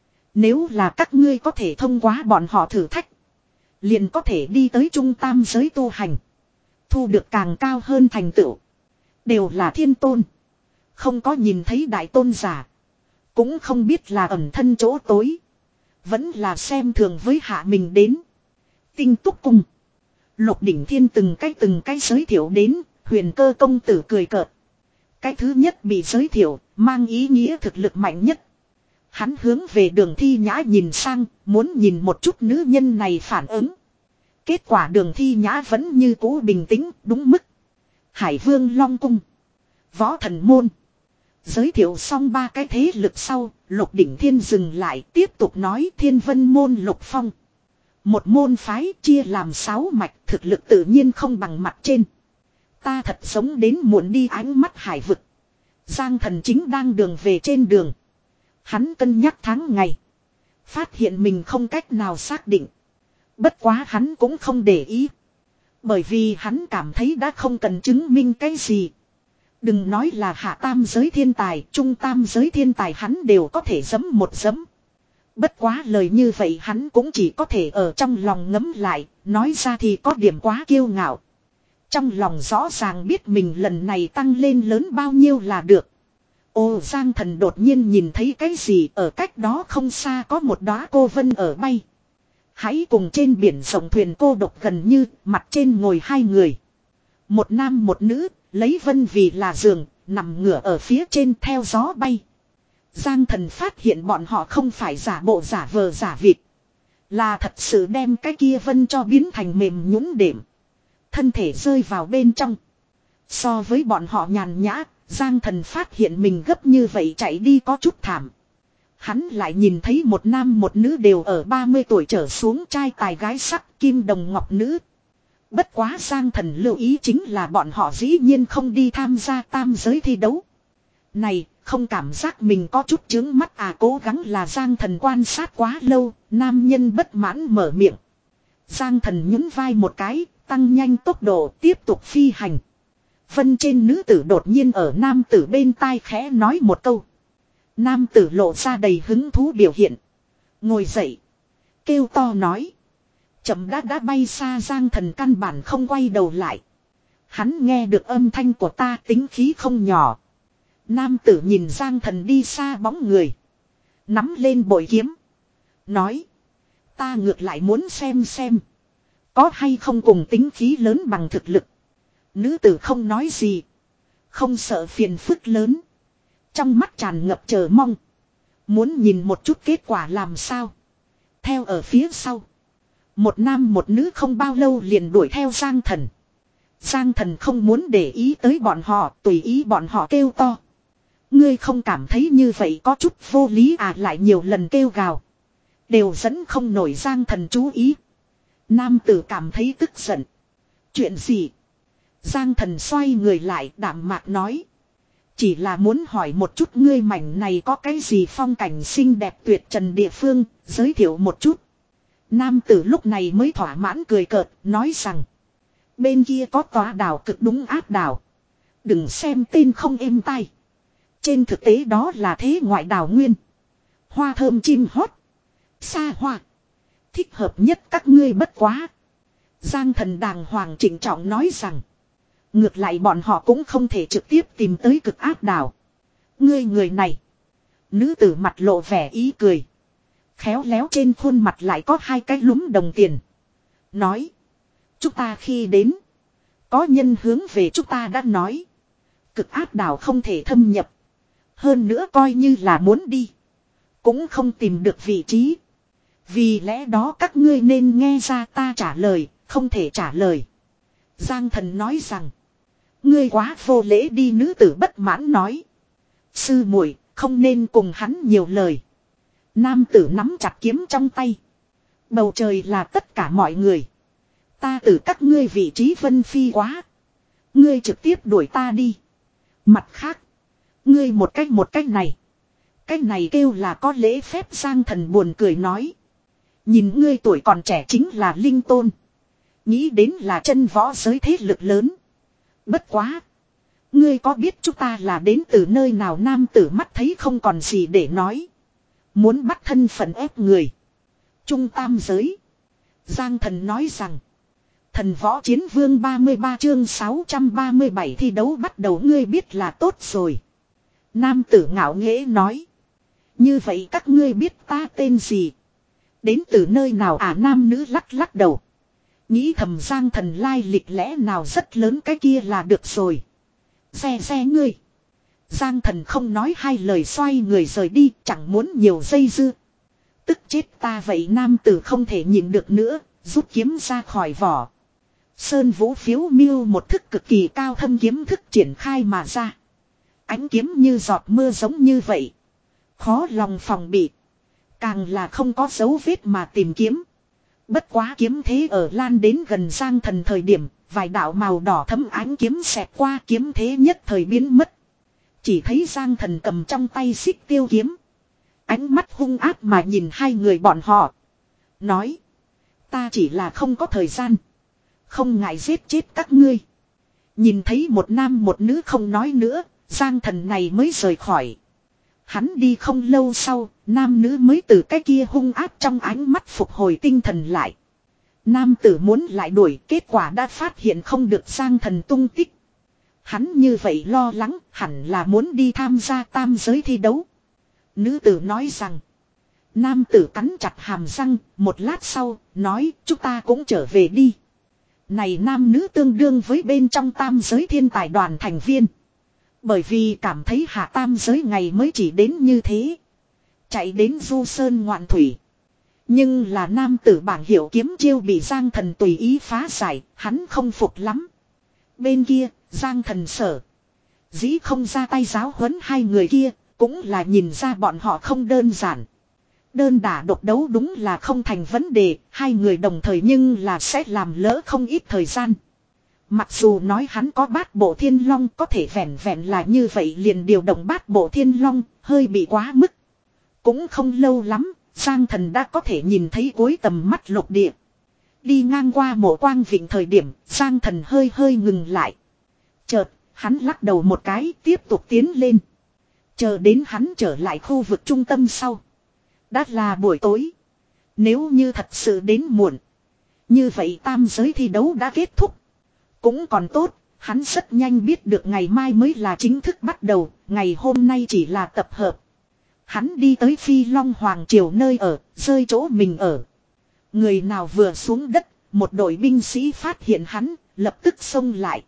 Nếu là các ngươi có thể thông qua bọn họ thử thách, liền có thể đi tới trung tam giới tu hành, thu được càng cao hơn thành tựu. Đều là thiên tôn, không có nhìn thấy đại tôn giả, cũng không biết là ẩn thân chỗ tối, vẫn là xem thường với hạ mình đến. Tinh Túc Cung. Lục Đỉnh Thiên từng cái từng cái giới thiệu đến. Huyền Cơ công tử cười cợt. Cái thứ nhất bị giới thiệu, mang ý nghĩa thực lực mạnh nhất. Hắn hướng về Đường Thi Nhã nhìn sang, muốn nhìn một chút nữ nhân này phản ứng. Kết quả Đường Thi Nhã vẫn như cũ bình tĩnh, đúng mức. Hải Vương Long Cung, Võ Thần Môn. Giới thiệu xong ba cái thế lực sau, Lục Đỉnh Thiên dừng lại, tiếp tục nói Thiên Vân Môn Lục Phong. Một môn phái chia làm sáu mạch, thực lực tự nhiên không bằng mặt trên. Ta thật sống đến muộn đi ánh mắt hải vực. Giang Thần chính đang đường về trên đường. Hắn cân nhắc tháng ngày. Phát hiện mình không cách nào xác định. Bất quá hắn cũng không để ý. Bởi vì hắn cảm thấy đã không cần chứng minh cái gì. Đừng nói là hạ tam giới thiên tài, trung tam giới thiên tài hắn đều có thể giẫm một giẫm. Bất quá lời như vậy hắn cũng chỉ có thể ở trong lòng ngấm lại, nói ra thì có điểm quá kiêu ngạo. Trong lòng rõ ràng biết mình lần này tăng lên lớn bao nhiêu là được. Ô Giang Thần đột nhiên nhìn thấy cái gì, ở cách đó không xa có một đóa cô vân ở bay. Hãy cùng trên biển rộng thuyền cô độc gần như, mặt trên ngồi hai người. Một nam một nữ, lấy vân vì là giường, nằm ngửa ở phía trên theo gió bay. Giang Thần phát hiện bọn họ không phải giả bộ giả vờ giả vịt, là thật sự đem cái kia vân cho biến thành mềm nhũn đệm. Thân thể rơi vào bên trong. So với bọn họ nhàn nhã, Giang Thần phát hiện mình gấp như vậy chạy đi có chút thảm. Hắn lại nhìn thấy một nam một nữ đều ở ba mươi tuổi trở xuống, trai tài gái sắc, kim đồng ngọc nữ. Bất quá Giang Thần lưu ý chính là bọn họ dĩ nhiên không đi tham gia tam giới thi đấu. Này, không cảm giác mình có chút chướng mắt à? Cố gắng là Giang Thần quan sát quá lâu, nam nhân bất mãn mở miệng. Giang Thần nhún vai một cái, tăng nhanh tốc độ tiếp tục phi hành. Vân trên nữ tử đột nhiên ở nam tử bên tai khẽ nói một câu. Nam tử lộ ra đầy hứng thú biểu hiện. Ngồi dậy, kêu to nói. Chậm đã đã bay xa. Giang Thần căn bản không quay đầu lại. Hắn nghe được âm thanh của ta tính khí không nhỏ. Nam tử nhìn Giang Thần đi xa bóng người, nắm lên bội kiếm, nói. Ta ngược lại muốn xem xem, có hay không cùng tính khí lớn bằng thực lực. Nữ tử không nói gì, không sợ phiền phức lớn, trong mắt tràn ngập chờ mong, muốn nhìn một chút kết quả làm sao. Theo ở phía sau, một nam một nữ không bao lâu liền đuổi theo Giang Thần. Giang Thần không muốn để ý tới bọn họ, tùy ý bọn họ kêu to. Ngươi không cảm thấy như vậy có chút vô lý à? Lại nhiều lần kêu gào, đều dẫn không nổi Giang Thần chú ý. Nam tử cảm thấy tức giận. Chuyện gì? Giang Thần xoay người lại đạm mạc nói. Chỉ là muốn hỏi một chút ngươi mảnh này có cái gì phong cảnh xinh đẹp tuyệt trần địa phương, giới thiệu một chút. Nam tử lúc này mới thỏa mãn cười cợt, nói rằng. Bên kia có tòa đảo cực đúng áp đảo. Đừng xem tên không êm tai. Trên thực tế đó là thế ngoại đảo nguyên. Hoa thơm chim hót, xa hoa, thích hợp nhất các ngươi bất quá. Giang Thần đàng hoàng trịnh trọng nói rằng. Ngược lại bọn họ cũng không thể trực tiếp tìm tới cực áp đảo. Ngươi người này. Nữ tử mặt lộ vẻ ý cười. Khéo léo trên khuôn mặt lại có hai cái lúm đồng tiền. Nói. Chúng ta khi đến. Có nhân hướng về chúng ta đã nói. Cực áp đảo không thể thâm nhập. Hơn nữa coi như là muốn đi. Cũng không tìm được vị trí. Vì lẽ đó các ngươi nên nghe ra ta trả lời. Không thể trả lời. Giang thần nói rằng. Ngươi quá vô lễ đi, nữ tử bất mãn nói. Sư muội không nên cùng hắn nhiều lời. Nam tử nắm chặt kiếm trong tay. Bầu trời là tất cả mọi người. Ta từ các ngươi vị trí vân phi quá. Ngươi trực tiếp đuổi ta đi. Mặt khác. Ngươi một cách một cách này. Cách này kêu là có lễ phép. Giang thần buồn cười nói. Nhìn ngươi tuổi còn trẻ chính là linh tôn. Nghĩ đến là chân võ giới thế lực lớn. Bất quá. Ngươi có biết chúng ta là đến từ nơi nào? Nam tử mắt thấy không còn gì để nói. Muốn bắt thân phận ép người. Trung tam giới. Giang thần nói rằng. Thần võ chiến vương ba mươi ba chương sáu trăm ba mươi bảy thi đấu bắt đầu, ngươi biết là tốt rồi. Nam tử ngạo nghễ nói. Như vậy các ngươi biết ta tên gì? Đến từ nơi nào à? Nam nữ lắc lắc đầu. Nghĩ thầm Giang thần lai lịch lẽ nào rất lớn, cái kia là được rồi. Xe xe ngươi. Giang thần không nói hai lời xoay người rời đi, chẳng muốn nhiều dây dưa. Tức chết ta vậy. Nam tử không thể nhịn được nữa, rút kiếm ra khỏi vỏ. Sơn vũ phiếu miêu một thức cực kỳ cao thâm kiếm thức triển khai mà ra. Ánh kiếm như giọt mưa giống như vậy. Khó lòng phòng bị. Càng là không có dấu vết mà tìm kiếm. Bất quá kiếm thế ở lan đến gần Giang thần thời điểm, vài đạo màu đỏ thấm ánh kiếm xẹt qua, kiếm thế nhất thời biến mất. Chỉ thấy Giang thần cầm trong tay xích tiêu kiếm. Ánh mắt hung ác mà nhìn hai người bọn họ. Nói. Ta chỉ là không có thời gian. Không ngại giết chết các ngươi. Nhìn thấy một nam một nữ không nói nữa, Giang thần này mới rời khỏi. Hắn đi không lâu sau, nam nữ mới từ cái kia hung ác trong ánh mắt phục hồi tinh thần lại. Nam tử muốn lại đuổi, kết quả đã phát hiện không được Giang thần tung tích. Hắn như vậy lo lắng, hẳn là muốn đi tham gia tam giới thi đấu. Nữ tử nói rằng. Nam tử cắn chặt hàm răng, một lát sau, nói chúng ta cũng trở về đi. Này nam nữ tương đương với bên trong tam giới thiên tài đoàn thành viên. Bởi vì cảm thấy hạ tam giới ngày mới chỉ đến như thế. Chạy đến du sơn ngoạn thủy. Nhưng là nam tử bảng hiệu kiếm chiêu bị Giang thần tùy ý phá giải, hắn không phục lắm. Bên kia, Giang thần sở. Dĩ không ra tay giáo huấn hai người kia, cũng là nhìn ra bọn họ không đơn giản. Đơn đả độc đấu đúng là không thành vấn đề, hai người đồng thời nhưng là sẽ làm lỡ không ít thời gian. Mặc dù nói hắn có bát bộ thiên long, có thể vẹn vẹn là như vậy liền điều động bát bộ thiên long, hơi bị quá mức. Cũng không lâu lắm, Giang thần đã có thể nhìn thấy cuối tầm mắt lục địa. Đi ngang qua mộ quang vịnh thời điểm, Giang thần hơi hơi ngừng lại. Chợt, hắn lắc đầu một cái, tiếp tục tiến lên. Chờ đến hắn trở lại khu vực trung tâm sau. Đã là buổi tối. Nếu như thật sự đến muộn. Như vậy tam giới thi đấu đã kết thúc. Cũng còn tốt, hắn rất nhanh biết được ngày mai mới là chính thức bắt đầu, ngày hôm nay chỉ là tập hợp. Hắn đi tới Phi Long Hoàng Triều nơi ở, rơi chỗ mình ở. Người nào vừa xuống đất, một đội binh sĩ phát hiện hắn, lập tức xông lại.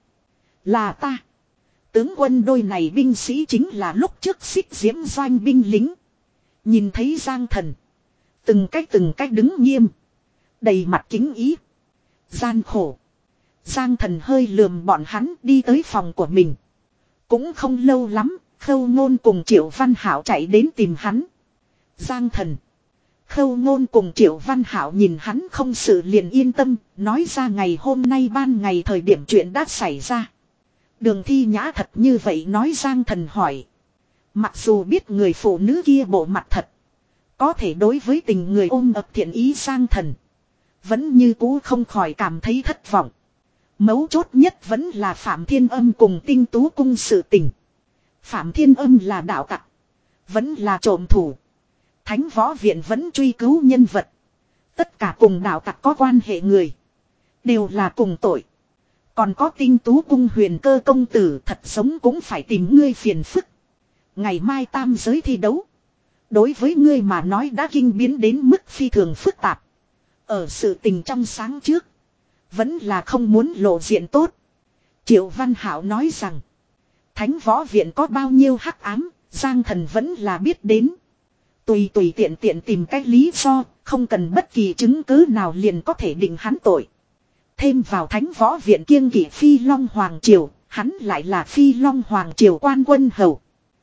Là ta. Tướng quân đôi này binh sĩ chính là lúc trước xích diễm doanh binh lính. Nhìn thấy Giang thần. Từng cách từng cách đứng nghiêm. Đầy mặt kính ý. Gian khổ. Giang thần hơi lườm bọn hắn đi tới phòng của mình. Cũng không lâu lắm, Khâu Ngôn cùng Triệu Văn Hảo chạy đến tìm hắn. Giang thần. Khâu Ngôn cùng Triệu Văn Hảo nhìn hắn không sự liền yên tâm, nói ra ngày hôm nay ban ngày thời điểm chuyện đã xảy ra. Đường Thi Nhã thật như vậy nói? Giang thần hỏi. Mặc dù biết người phụ nữ kia bộ mặt thật. Có thể đối với tình người ôm ập thiện ý Giang thần. Vẫn như cũ không khỏi cảm thấy thất vọng. Mấu chốt nhất vẫn là Phạm Thiên Âm cùng Tinh Tú Cung sự tình. Phạm Thiên Âm là đạo tặc. Vẫn là trộm thủ. Thánh Võ Viện vẫn truy cứu nhân vật. Tất cả cùng đạo tặc có quan hệ người. Đều là cùng tội. Còn có Tinh Tú Cung Huyền Cơ công tử thật sống cũng phải tìm ngươi phiền phức. Ngày mai tam giới thi đấu. Đối với ngươi mà nói đã kinh biến đến mức phi thường phức tạp. Ở sự tình trong sáng trước. Vẫn là không muốn lộ diện tốt. Triệu Văn Hảo nói rằng. Thánh võ viện có bao nhiêu hắc ám. Giang thần vẫn là biết đến. Tùy tùy tiện tiện tìm cách lý do. Không cần bất kỳ chứng cứ nào liền có thể định hắn tội. Thêm vào thánh võ viện kiêng kỵ Phi Long Hoàng Triều. Hắn lại là Phi Long Hoàng Triều quan quân hầu.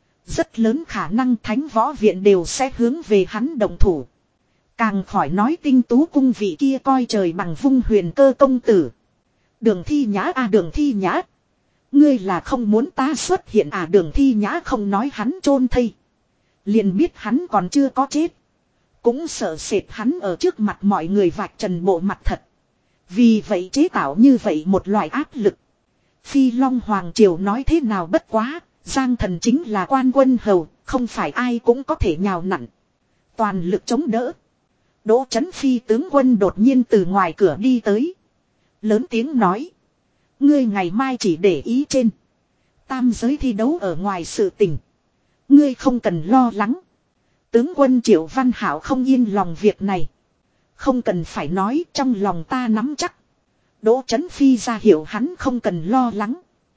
Rất lớn khả năng thánh võ viện đều sẽ hướng về hắn đồng thủ. Càng khỏi nói tinh tú cung vị kia coi trời bằng vung huyền cơ công tử. Đường Thi Nhã à Đường Thi Nhã. Ngươi là không muốn ta xuất hiện à Đường Thi Nhã không nói hắn chôn thây. Liền biết hắn còn chưa có chết. Cũng sợ sệt hắn ở trước mặt mọi người vạch trần bộ mặt thật. Vì vậy chế tạo như vậy một loại áp lực. Phi Long Hoàng Triều nói thế nào bất quá. Giang thần chính là quan quân hầu. Không phải ai cũng có thể nhào nặn. Toàn lực chống đỡ. Đỗ Chấn Phi tướng quân đột nhiên từ ngoài cửa đi tới. Lớn tiếng nói. Ngươi ngày mai chỉ để ý trên. Tam giới thi đấu ở ngoài sự tình. Ngươi không cần lo lắng. Tướng quân Triệu Văn Hảo không yên lòng việc này. Không cần phải nói trong lòng ta nắm chắc. Đỗ Chấn Phi ra hiểu hắn không cần lo lắng.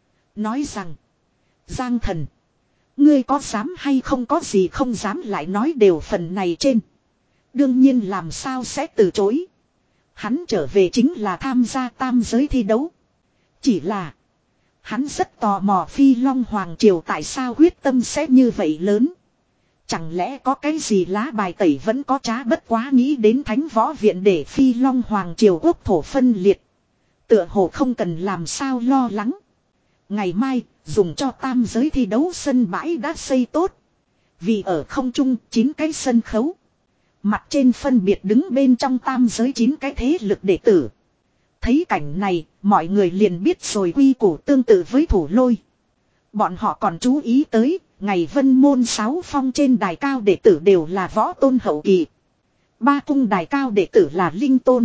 Nói rằng. Giang thần. Ngươi có dám hay không có gì không dám lại nói đều phần này trên. Đương nhiên làm sao sẽ từ chối. Hắn trở về chính là tham gia tam giới thi đấu. Chỉ là. Hắn rất tò mò Phi Long Hoàng Triều tại sao quyết tâm sẽ như vậy lớn. Chẳng lẽ có cái gì lá bài tẩy vẫn có trá bất quá nghĩ đến thánh võ viện để Phi Long Hoàng Triều quốc thổ phân liệt. Tựa hồ không cần làm sao lo lắng. Ngày mai dùng cho tam giới thi đấu sân bãi đã xây tốt. Vì ở không trung chín cái sân khấu. Mặt trên phân biệt đứng bên trong tam giới chín cái thế lực đệ tử. Thấy cảnh này, mọi người liền biết rồi quy củ tương tự với thủ lôi. Bọn họ còn chú ý tới, ngày vân môn sáu phong trên đài cao đệ tử đều là võ tôn hậu kỳ. Ba cung đài cao đệ tử là linh tôn.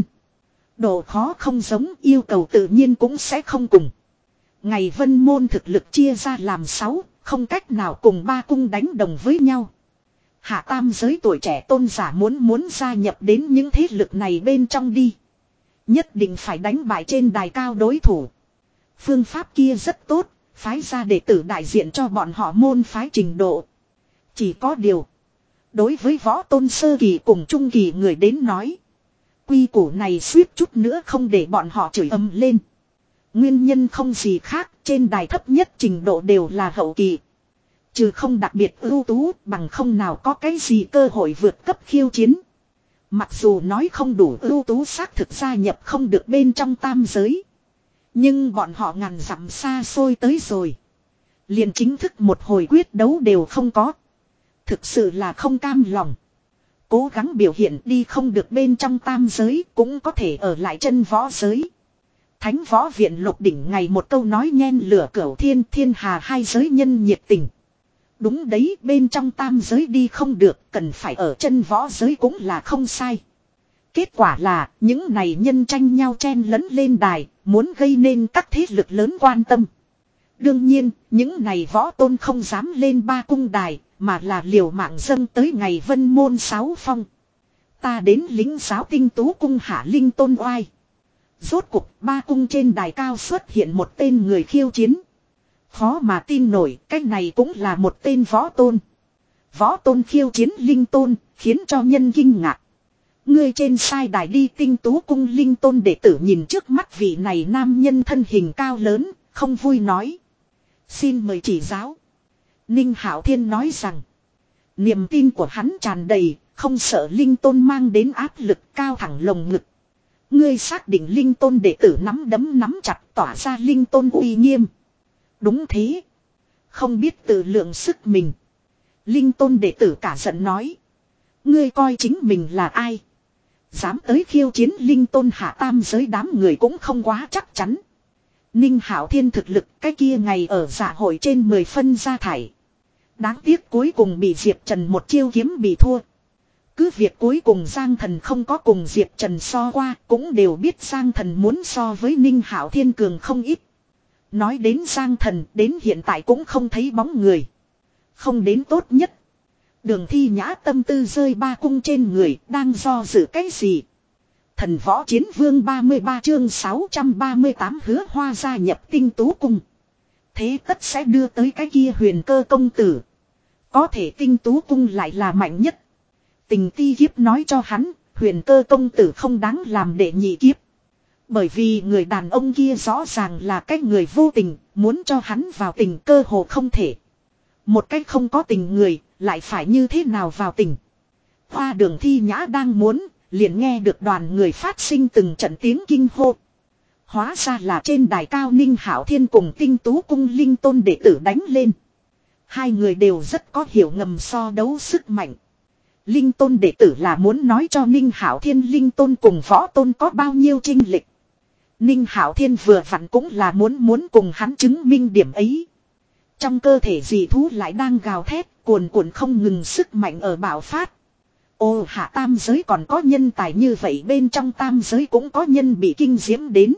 Độ khó không giống yêu cầu tự nhiên cũng sẽ không cùng. Ngày vân môn thực lực chia ra làm sáu, không cách nào cùng ba cung đánh đồng với nhau. Hạ tam giới tuổi trẻ tôn giả muốn muốn gia nhập đến những thế lực này bên trong đi. Nhất định phải đánh bại trên đài cao đối thủ. Phương pháp kia rất tốt, phái ra đệ tử đại diện cho bọn họ môn phái trình độ. Chỉ có điều. Đối với võ tôn sơ kỳ cùng trung kỳ người đến nói. Quy củ này suýt chút nữa không để bọn họ chửi ầm lên. Nguyên nhân không gì khác, trên đài thấp nhất trình độ đều là hậu kỳ. Trừ không đặc biệt ưu tú, bằng không nào có cái gì cơ hội vượt cấp khiêu chiến. Mặc dù nói không đủ ưu tú xác thực gia nhập không được bên trong tam giới. Nhưng bọn họ ngàn dặm xa xôi tới rồi. Liền chính thức một hồi quyết đấu đều không có. Thực sự là không cam lòng. Cố gắng biểu hiện đi không được bên trong tam giới cũng có thể ở lại chân võ giới. Thánh võ viện Lục Đỉnh ngày một câu nói nhen lửa cửu thiên thiên hà hai giới nhân nhiệt tình. Đúng đấy, bên trong tam giới đi không được, cần phải ở chân võ giới cũng là không sai. Kết quả là, những này nhân tranh nhau chen lấn lên đài, muốn gây nên các thế lực lớn quan tâm. Đương nhiên, những này võ tôn không dám lên ba cung đài, mà là liều mạng dâng tới ngày vân môn sáu phong. Ta đến lính giáo tinh tú cung hạ linh tôn oai. Rốt cục ba cung trên đài cao xuất hiện một tên người khiêu chiến. Khó mà tin nổi, cái này cũng là một tên võ tôn. Võ tôn khiêu chiến linh tôn, khiến cho nhân kinh ngạc. Ngươi trên sai đài đi tinh tú cung linh tôn đệ tử nhìn trước mắt vị này nam nhân thân hình cao lớn, không vui nói. Xin mời chỉ giáo. Ninh Hạo Thiên nói rằng. Niềm tin của hắn tràn đầy, không sợ linh tôn mang đến áp lực cao thẳng lồng ngực. Ngươi xác định linh tôn đệ tử nắm đấm nắm chặt tỏa ra linh tôn uy nghiêm. Đúng thế. Không biết tự lượng sức mình. Linh tôn đệ tử cả giận nói. Ngươi coi chính mình là ai? Dám tới khiêu chiến linh tôn hạ tam giới đám người cũng không quá chắc chắn. Ninh Hạo Thiên thực lực cái kia ngày ở dạ hội trên mười phân ra thải. Đáng tiếc cuối cùng bị Diệp Trần một chiêu kiếm bị thua. Cứ việc cuối cùng Giang Thần không có cùng Diệp Trần so qua, cũng đều biết Giang Thần muốn so với Ninh Hạo Thiên cường không ít. Nói đến Giang Thần đến hiện tại cũng không thấy bóng người. Không đến tốt nhất. Đường Thi Nhã tâm tư rơi ba cung trên người, đang do dự cái gì? Thần võ chiến vương ba mươi ba chương sáu trăm ba mươi tám hứa hoa gia nhập Tinh Tú cung. Thế tất sẽ đưa tới cái kia huyền cơ công tử. Có thể Tinh Tú cung lại là mạnh nhất. Tình ti kiếp nói cho hắn, huyền cơ công tử không đáng làm đệ nhị kiếp. Bởi vì người đàn ông kia rõ ràng là cái người vô tình, muốn cho hắn vào tình cơ hồ không thể. Một cách không có tình người, lại phải như thế nào vào tình. Hoa Đường Thi Nhã đang muốn, liền nghe được đoàn người phát sinh từng trận tiếng kinh hô. Hóa ra là trên đài cao Ninh Hạo Thiên cùng Tinh Tú cung linh tôn đệ tử đánh lên. Hai người đều rất có hiểu ngầm so đấu sức mạnh. Linh tôn đệ tử là muốn nói cho Ninh Hạo Thiên linh tôn cùng võ tôn có bao nhiêu chênh lệch. Ninh Hạo Thiên vừa vặn cũng là muốn muốn cùng hắn chứng minh điểm ấy. Trong cơ thể dị thú lại đang gào thét, cuồn cuộn không ngừng sức mạnh ở bạo phát. Ô hạ tam giới còn có nhân tài như vậy, bên trong tam giới cũng có nhân bị kinh diễm đến.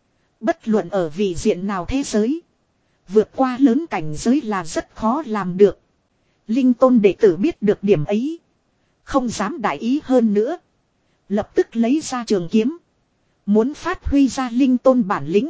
Bất luận ở vị diện nào thế giới, vượt qua lớn cảnh giới là rất khó làm được. Linh tôn đệ tử biết được điểm ấy, không dám đại ý hơn nữa. Lập tức lấy ra trường kiếm, muốn phát huy ra linh tôn bản lĩnh.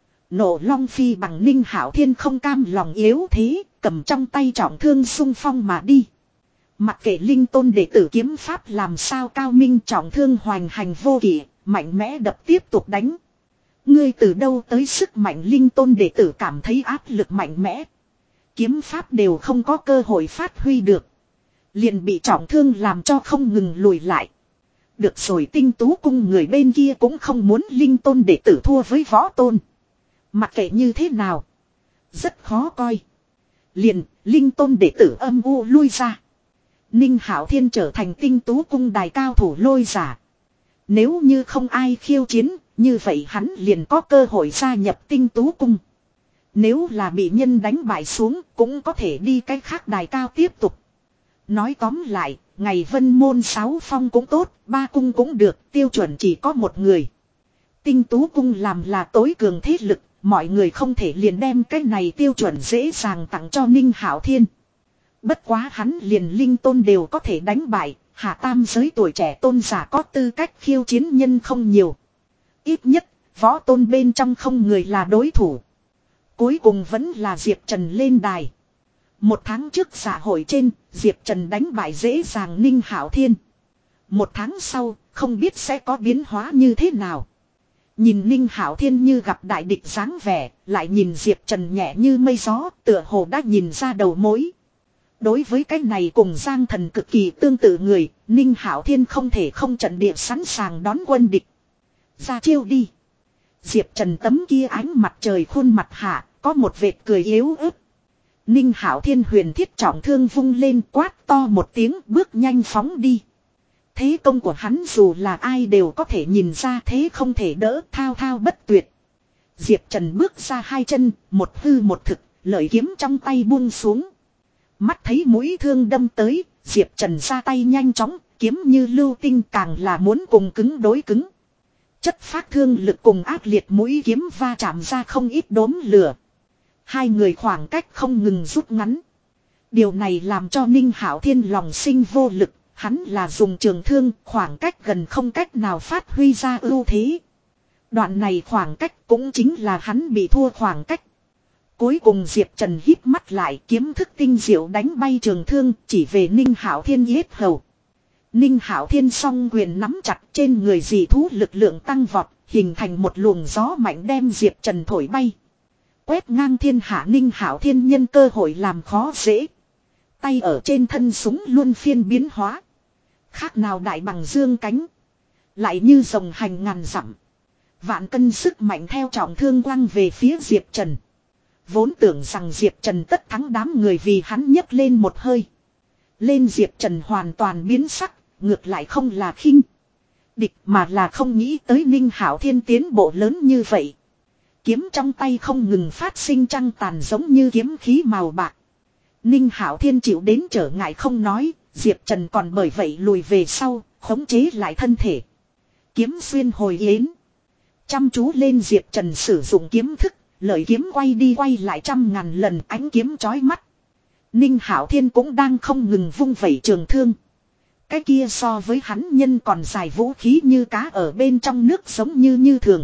Nổ long phi bằng Ninh Hạo Thiên không cam lòng yếu thế, cầm trong tay trọng thương xung phong mà đi. Mặc kệ linh tôn đệ tử kiếm pháp làm sao cao minh, trọng thương hoành hành vô kỷ, mạnh mẽ đập tiếp tục đánh. Ngươi từ đâu tới sức mạnh? Linh tôn đệ tử cảm thấy áp lực mạnh mẽ. Kiếm pháp đều không có cơ hội phát huy được, liền bị trọng thương làm cho không ngừng lùi lại. Được rồi, Tinh Tú cung người bên kia cũng không muốn linh tôn đệ tử thua với võ tôn. Mặc kệ như thế nào, rất khó coi. Liền, linh tôn đệ tử âm u lui ra. Ninh Hạo Thiên trở thành Tinh Tú cung đài cao thủ lôi giả. Nếu như không ai khiêu chiến, như vậy hắn liền có cơ hội gia nhập Tinh Tú cung. Nếu là bị nhân đánh bại xuống, cũng có thể đi cái khác đài cao tiếp tục. Nói tóm lại, ngày Vân môn sáu phong cũng tốt, ba cung cũng được, tiêu chuẩn chỉ có một người. Tinh Tú cung làm là tối cường thế lực, mọi người không thể liền đem cái này tiêu chuẩn dễ dàng tặng cho Ninh Hạo Thiên. Bất quá hắn liền linh tôn đều có thể đánh bại, hạ tam giới tuổi trẻ tôn giả có tư cách khiêu chiến nhân không nhiều. Ít nhất, võ tôn bên trong không người là đối thủ. Cuối cùng vẫn là Diệp Trần lên đài. Một tháng trước xã hội trên, Diệp Trần đánh bại dễ dàng Ninh Hạo Thiên. Một tháng sau, không biết sẽ có biến hóa như thế nào. Nhìn Ninh Hạo Thiên như gặp đại địch dáng vẻ, lại nhìn Diệp Trần nhẹ như mây gió, tựa hồ đã nhìn ra đầu mối. Đối với cái này cùng Giang Thần cực kỳ tương tự người, Ninh Hạo Thiên không thể không trận địa sẵn sàng đón quân địch. Ra chiêu đi. Diệp Trần tấm kia ánh mặt trời khuôn mặt hạ, có một vệt cười yếu ớt. Ninh Hạo Thiên huyền thiết trọng thương vung lên, quát to một tiếng, bước nhanh phóng đi. Thế công của hắn dù là ai đều có thể nhìn ra, thế không thể đỡ, thao thao bất tuyệt. Diệp Trần bước ra hai chân, một hư một thực, lợi kiếm trong tay buông xuống. Mắt thấy mũi thương đâm tới, Diệp Trần ra tay nhanh chóng, kiếm như lưu tinh, càng là muốn cùng cứng đối cứng. Chất phát thương lực cùng ác liệt mũi kiếm va chạm ra không ít đốm lửa. Hai người khoảng cách không ngừng rút ngắn. Điều này làm cho Ninh Hạo Thiên lòng sinh vô lực, hắn là dùng trường thương, khoảng cách gần không cách nào phát huy ra ưu thế. Đoạn này khoảng cách cũng chính là hắn bị thua khoảng cách. Cuối cùng Diệp Trần híp mắt lại, kiếm thức tinh diệu đánh bay trường thương, chỉ về Ninh Hạo Thiên yết hầu. Ninh Hạo Thiên song quyền nắm chặt, trên người dị thú lực lượng tăng vọt, hình thành một luồng gió mạnh đem Diệp Trần thổi bay. Quét ngang thiên hạ, Ninh Hạo Thiên nhân cơ hội làm khó dễ. Tay ở trên thân súng luôn phiên biến hóa. Khác nào đại bằng dương cánh. Lại như rồng hành ngàn dặm. Vạn cân sức mạnh theo trọng thương quăng về phía Diệp Trần. Vốn tưởng rằng Diệp Trần tất thắng, đám người vì hắn nhấc lên một hơi. Lên Diệp Trần hoàn toàn biến sắc, ngược lại không là khinh địch mà là không nghĩ tới Ninh Hạo Thiên tiến bộ lớn như vậy. Kiếm trong tay không ngừng phát sinh trăng tàn giống như kiếm khí màu bạc. Ninh Hạo Thiên chịu đến trở ngại không nói, Diệp Trần còn bởi vậy lùi về sau, khống chế lại thân thể. Kiếm xuyên hồi yến. Chăm chú lên Diệp Trần sử dụng kiếm thức, lợi kiếm quay đi quay lại trăm ngàn lần, ánh kiếm chói mắt. Ninh Hạo Thiên cũng đang không ngừng vung vẩy trường thương. Cái kia so với hắn nhân còn dài vũ khí như cá ở bên trong nước giống như như thường.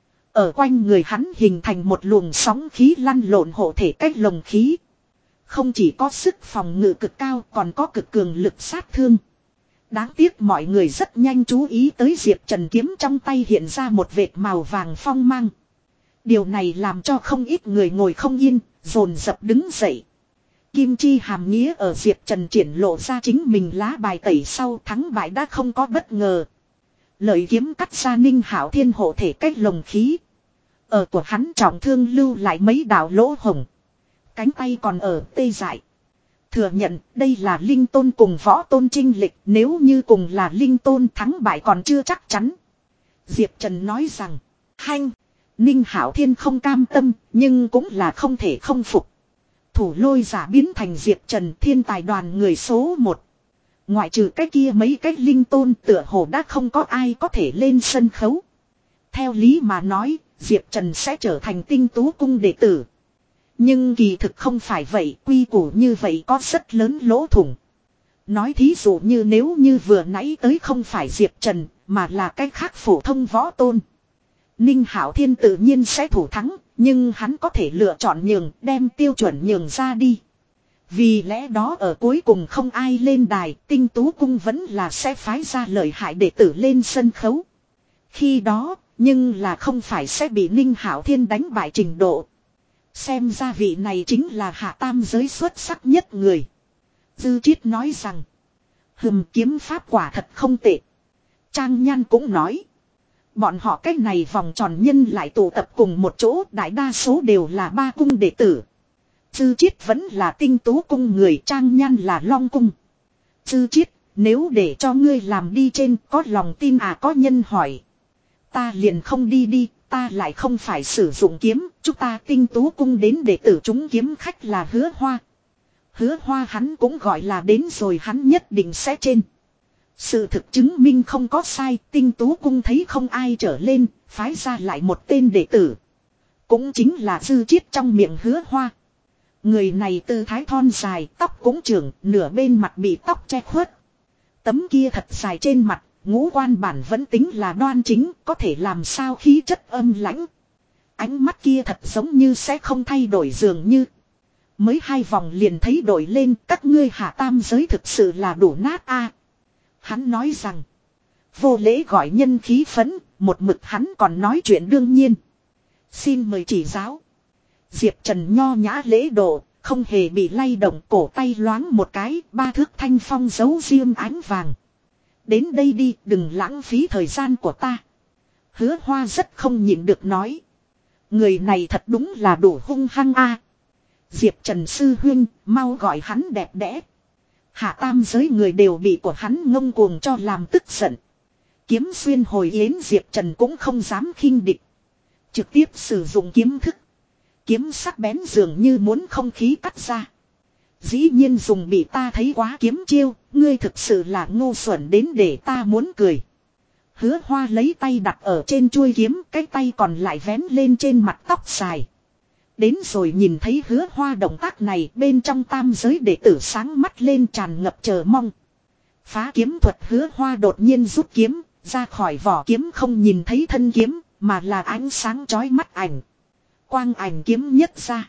Ở quanh người hắn hình thành một luồng sóng khí lăn lộn hộ thể cách lồng khí. Không chỉ có sức phòng ngự cực cao còn có cực cường lực sát thương. Đáng tiếc mọi người rất nhanh chú ý tới Diệp Trần kiếm trong tay hiện ra một vệt màu vàng phong mang. Điều này làm cho không ít người ngồi không yên, dồn dập đứng dậy. Kim chi hàm nghĩa ở Diệp Trần triển lộ ra chính mình lá bài tẩy sau thắng bại đã không có bất ngờ. Lợi kiếm cắt ra Ninh Hạo Thiên hộ thể cách lồng khí. Ở của hắn trọng thương lưu lại mấy đạo lỗ hổng. Cánh tay còn ở tê dại. Thừa nhận đây là linh tôn cùng võ tôn chinh lịch, nếu như cùng là linh tôn thắng bại còn chưa chắc chắn. Diệp Trần nói rằng, hanh, Ninh Hạo Thiên không cam tâm, nhưng cũng là không thể không phục. Thủ lôi giả biến thành Diệp Trần thiên tài đoàn người số một. Ngoại trừ cái kia mấy cái linh tôn tựa hồ đã không có ai có thể lên sân khấu. Theo lý mà nói, Diệp Trần sẽ trở thành Tinh Tú cung đệ tử. Nhưng kỳ thực không phải vậy, quy củ như vậy có rất lớn lỗ thủng. Nói thí dụ như nếu như vừa nãy tới không phải Diệp Trần, mà là cái khác phổ thông võ tôn. Ninh Hạo Thiên tự nhiên sẽ thủ thắng, nhưng hắn có thể lựa chọn nhường, đem tiêu chuẩn nhường ra đi. Vì lẽ đó ở cuối cùng không ai lên đài, Tinh Tú cung vẫn là sẽ phái ra lợi hại đệ tử lên sân khấu. Khi đó, nhưng là không phải sẽ bị Ninh Hạo Thiên đánh bại trình độ. Xem ra vị này chính là hạ tam giới xuất sắc nhất người. Dư Chiết nói rằng, hừm, kiếm pháp quả thật không tệ. Trang Nhan cũng nói, bọn họ cách này vòng tròn nhân lại tụ tập cùng một chỗ, đại đa số đều là ba cung đệ tử. Dư Chiết vẫn là Tinh Tú cung người, Trang Nhan là Long cung. Dư Chiết, nếu để cho ngươi làm đi trên, có lòng tin à? Có nhân hỏi. Ta liền không đi đi, ta lại không phải sử dụng kiếm, chúng ta Tinh Tú cung đến để tử chúng kiếm khách là Hứa Hoa. Hứa Hoa hắn cũng gọi là đến rồi, hắn nhất định sẽ trên. Sự thực chứng minh không có sai, Tinh Tú cung thấy không ai trở lên, phái ra lại một tên đệ tử. Cũng chính là Dư Chiết trong miệng Hứa Hoa. Người này tư thái thon dài, tóc cũng trưởng, nửa bên mặt bị tóc che khuất. Tấm kia thật dài trên mặt, ngũ quan bản vẫn tính là đoan chính, có thể làm sao khí chất âm lãnh. Ánh mắt kia thật giống như sẽ không thay đổi, dường như mới hai vòng liền thấy đổi lên. Các ngươi hạ tam giới thực sự là đủ nát a. Hắn nói rằng, vô lễ gọi nhân khí phấn, một mực hắn còn nói chuyện đương nhiên. Xin mời chỉ giáo. Diệp Trần nho nhã lễ độ, không hề bị lay động, cổ tay loáng một cái, ba thước thanh phong giấu riêng ánh vàng. Đến đây đi, đừng lãng phí thời gian của ta. Hứa Hoa rất không nhịn được nói, người này thật đúng là đủ hung hăng a. Diệp Trần sư huynh, mau gọi hắn đẹp đẽ. Hạ tam giới người đều bị của hắn ngông cuồng cho làm tức giận. Kiếm xuyên hồi yến, Diệp Trần cũng không dám khinh địch. Trực tiếp sử dụng kiếm thức. Kiếm sắc bén dường như muốn không khí cắt ra. Dĩ nhiên dùng bị ta thấy quá kiếm chiêu, ngươi thực sự là ngu xuẩn đến để ta muốn cười. Hứa Hoa lấy tay đặt ở trên chuôi kiếm, cái tay còn lại vén lên trên mặt tóc dài. Đến rồi nhìn thấy Hứa Hoa động tác này, bên trong tam giới đệ tử sáng mắt lên tràn ngập chờ mong. Phá kiếm thuật Hứa Hoa đột nhiên rút kiếm, ra khỏi vỏ kiếm không nhìn thấy thân kiếm, mà là ánh sáng chói mắt ảnh. Quang ảnh kiếm nhất ra.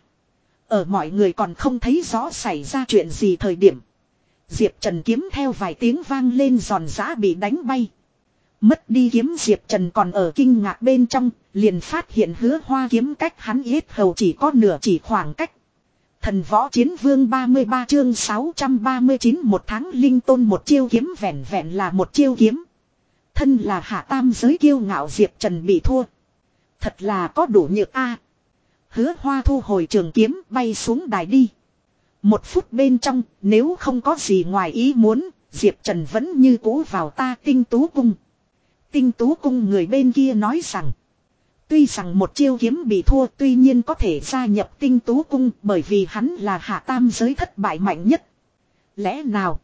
Ở mọi người còn không thấy rõ xảy ra chuyện gì thời điểm, Diệp Trần kiếm theo vài tiếng vang lên giòn giã bị đánh bay. Mất đi kiếm Diệp Trần còn ở kinh ngạc bên trong, liền phát hiện Hứa Hoa kiếm cách hắn yết hầu chỉ có nửa chỉ khoảng cách. Thần võ chiến vương ba mươi ba chương sáu trăm ba mươi chín, một tháng linh tôn một chiêu kiếm vẹn vẹn là một chiêu kiếm. Thân là hạ tam giới kiêu ngạo Diệp Trần bị thua. Thật là có đủ nhược a. Hứa Hoa thu hồi trường kiếm bay xuống đài đi. Một phút bên trong, nếu không có gì ngoài ý muốn, Diệp Trần vẫn như cũ vào ta Tinh Tú cung. Tinh Tú cung người bên kia nói rằng, tuy rằng một chiêu kiếm bị thua, tuy nhiên có thể gia nhập Tinh Tú cung, bởi vì hắn là hạ tam giới thất bại mạnh nhất. Lẽ nào?